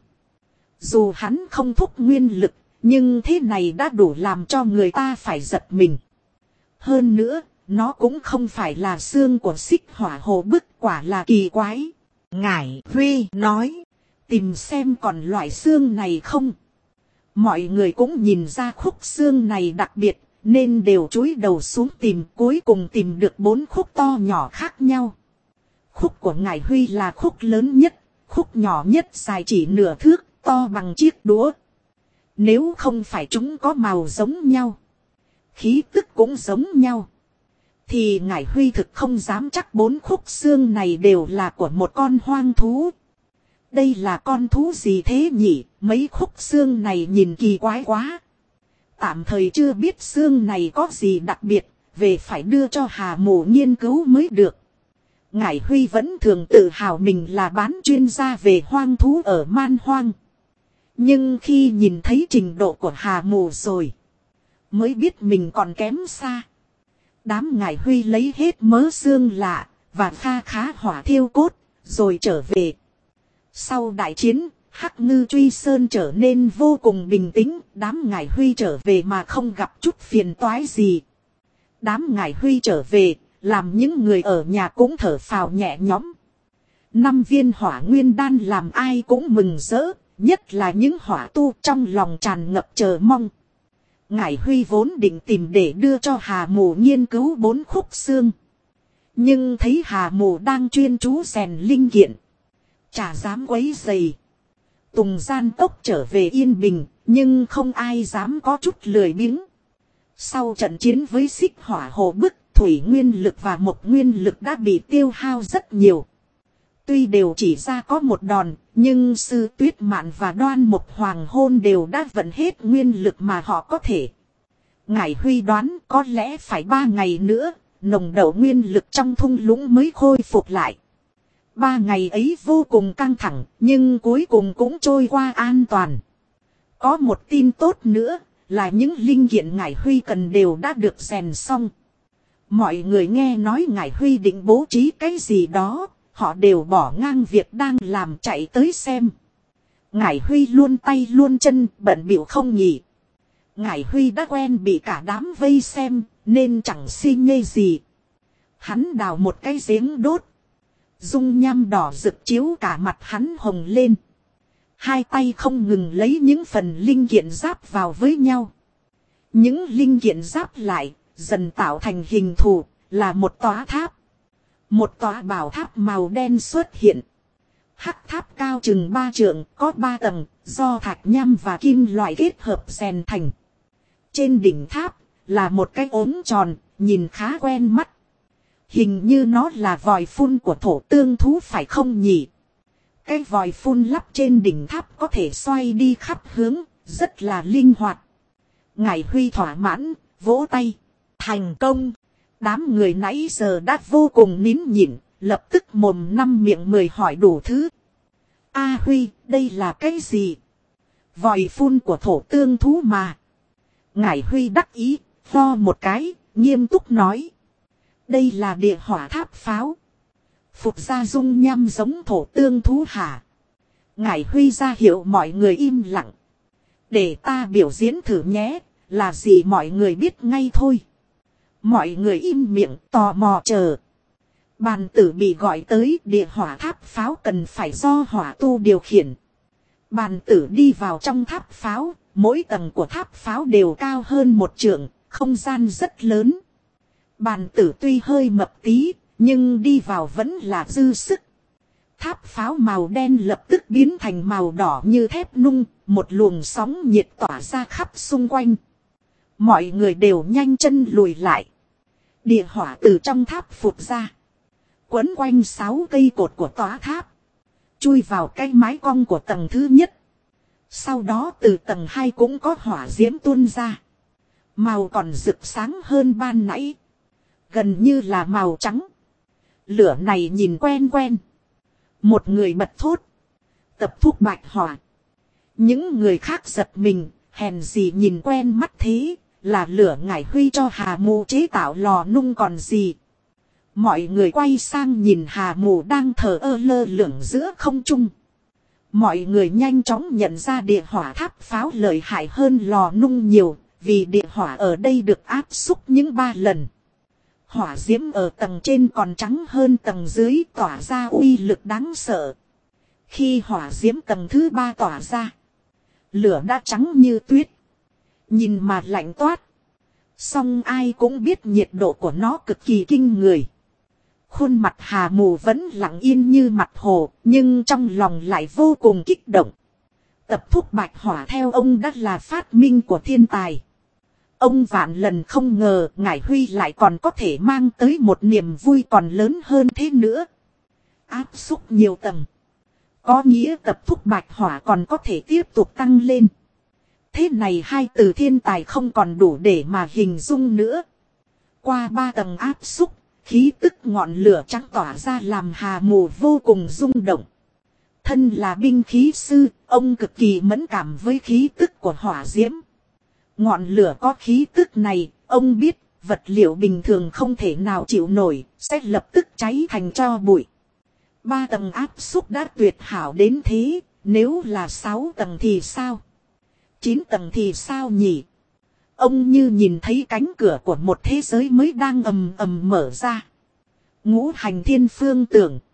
Dù hắn không thúc nguyên lực, nhưng thế này đã đủ làm cho người ta phải giật mình. Hơn nữa, nó cũng không phải là xương của xích hỏa hồ bức, quả là kỳ quái. Ngải Huy nói, tìm xem còn loại xương này không. Mọi người cũng nhìn ra khúc xương này đặc biệt, nên đều cúi đầu xuống tìm, cuối cùng tìm được 4 khúc to nhỏ khác nhau. Khúc của Ngải Huy là khúc lớn nhất, khúc nhỏ nhất dài chỉ nửa thước, to bằng chiếc đũa. Nếu không phải chúng có màu giống nhau, khí tức cũng giống nhau, thì Ngải Huy thực không dám chắc 4 khúc xương này đều là của một con hoang thú. Đây là con thú gì thế nhỉ? Mấy khúc xương này nhìn kỳ quái quá. Tạm thời chưa biết xương này có gì đặc biệt, về phải đưa cho Hà Mộ nghiên cứu mới được. Ngải Huy vẫn thường tự hào mình là bán chuyên gia về hoang thú ở Man Hoang. Nhưng khi nhìn thấy trình độ của Hà Mộ rồi, mới biết mình còn kém xa. Đám Ngải Huy lấy hết mớ xương lạ và kha khá hỏa thiêu cốt, rồi trở về. Sau đại chiến, Hắc Ngư Truy Sơn trở nên vô cùng bình tĩnh, đám Ngải Huy trở về mà không gặp chút phiền toái gì. Đám Ngải Huy trở về, làm những người ở nhà cũng thở phào nhẹ nhõm. 5 viên hỏa nguyên đan làm ai cũng mừng rỡ, nhất là những hỏa tu trong lòng tràn ngập chờ mong. Ngải Huy vốn định tìm để đưa cho Hà Mộ nghiên cứu 4 khúc xương. Nhưng thấy Hà Mộ đang chuyên chú rèn linh kiện, chả dám quấy rầy. Tùng gian tốc trở về yên bình, nhưng không ai dám có chút lười biếng. Sau trận chiến với xích hỏa hồ bức, thủy nguyên lực và mộc nguyên lực đã bị tiêu hao rất nhiều. Tuy đều chỉ ra có một đòn, nhưng Sư Tuyết Mạn và Đoan Mộc Hoàng Hôn đều đã vận hết nguyên lực mà họ có thể. Ngải Huy đoán có lẽ phải 3 ngày nữa, nồng độ nguyên lực trong thung lũng mới khôi phục lại. 3 ngày ấy vô cùng căng thẳng, nhưng cuối cùng cũng trôi qua an toàn. Có một tin tốt nữa, là những linh kiện Ngải Huy cần đều đã được rèn xong. Mọi người nghe nói ngài Huy định bố trí cái gì đó, họ đều bỏ ngang việc đang làm chạy tới xem. Ngài Huy luôn tay luôn chân, bận bịu không nhỉ. Ngài Huy đã quen bị cả đám vây xem, nên chẳng si nhê gì. Hắn đào một cái giếng đốt. Dung nham đỏ rực chiếu cả mặt hắn hồng lên. Hai tay không ngừng lấy những phần linh kiện giáp vào với nhau. Những linh kiện giáp lại, dần tạo thành hình thù, là một tòa tháp. Một tòa bảo tháp màu đen xuất hiện. Hắc tháp cao chừng 3 trượng, có 3 tầng, do thạch nham và kim loại kết hợp rèn thành. Trên đỉnh tháp, là một cái ốm tròn, nhìn khá quen mắt. Hình như nó là vòi phun của thổ tương thú phải không nhỉ? Cái vòi phun lắp trên đỉnh tháp có thể xoay đi khắp hướng, rất là linh hoạt. Ngài Huy thỏa mãn, vỗ tay. Thành công! Đám người nãy giờ đã vô cùng nín nhịn, lập tức mồm năm miệng mười hỏi đủ thứ. A Huy, đây là cái gì? Vòi phun của thổ tương thú mà. Ngài Huy đắc ý, vo một cái, nghiêm túc nói. Đây là địa hỏa tháp pháo. Phục ra dung nham giống thổ tương thú hả? Ngài Huy ra hiệu mọi người im lặng. Để ta biểu diễn thử nhé, là gì mọi người biết ngay thôi. Mọi người im miệng tò mò chờ. Bàn tử bị gọi tới, địa hỏa tháp pháo cần phải do hỏa tu điều khiển. Bàn tử đi vào trong tháp pháo, mỗi tầng của tháp pháo đều cao hơn 1 trượng, không gian rất lớn. Bàn tử tuy hơi mập tí, nhưng đi vào vẫn là dư sức. Tháp pháo màu đen lập tức biến thành màu đỏ như thép nung, một luồng sóng nhiệt tỏa ra khắp xung quanh. Mọi người đều nhanh chân lùi lại. Địa hỏa từ trong tháp phụt ra. Quấn quanh 6 cây cột của tòa tháp. Chui vào cái mái cong của tầng thứ nhất. Sau đó từ tầng 2 cũng có hỏa diễm tuôn ra. Màu còn rực sáng hơn ban nãy. Gần như là màu trắng. Lửa này nhìn quen quen. Một người bật thốt. Tập thuốc bạch hỏa. Những người khác giật mình. Hèn gì nhìn quen mắt thế. Là lửa ngải Huy cho Hà Mù chế tạo lò nung còn gì. Mọi người quay sang nhìn Hà Mù đang thờ ơ lơ lửng giữa không trung. Mọi người nhanh chóng nhận ra địa hỏa tháp pháo lợi hại hơn lò nung nhiều. Vì địa hỏa ở đây được áp xúc những 3 lần. Hỏa diễm ở tầng trên còn trắng hơn tầng dưới, tỏa ra uy lực đáng sợ. Khi hỏa diễm tầng thứ 3 tỏa ra, lửa đã trắng như tuyết. Nhìn mà lạnh toát. Song ai cũng biết nhiệt độ của nó cực kỳ kinh người. Khuôn mặt Hà Mù vẫn lặng yên như mặt hồ, nhưng trong lòng lại vô cùng kích động. Tập thuốc bạch hỏa theo ông đã là phát minh của thiên tài. Ông vạn lần không ngờ ngải Huy lại còn có thể mang tới một niềm vui còn lớn hơn thế nữa. Áp xúc nhiều tầng. Có nghĩa tập thuốc bạch hỏa còn có thể tiếp tục tăng lên. Thế này hai từ thiên tài không còn đủ để mà hình dung nữa. Qua 3 tầng áp xúc, khí tức ngọn lửa trắng tỏa ra làm Hà Mù vô cùng rung động. Thân là binh khí sư, ông cực kỳ mẫn cảm với khí tức của hỏa diễm. Ngọn lửa có khí tức này, ông biết vật liệu bình thường không thể nào chịu nổi, sẽ lập tức cháy thành tro bụi. 3 tầng áp xúc đã tuyệt hảo đến thế, nếu là 6 tầng thì sao? 9 tầng thì sao nhỉ? Ông như nhìn thấy cánh cửa của một thế giới mới đang ầm ầm mở ra. Ngũ hành thiên phương tưởng.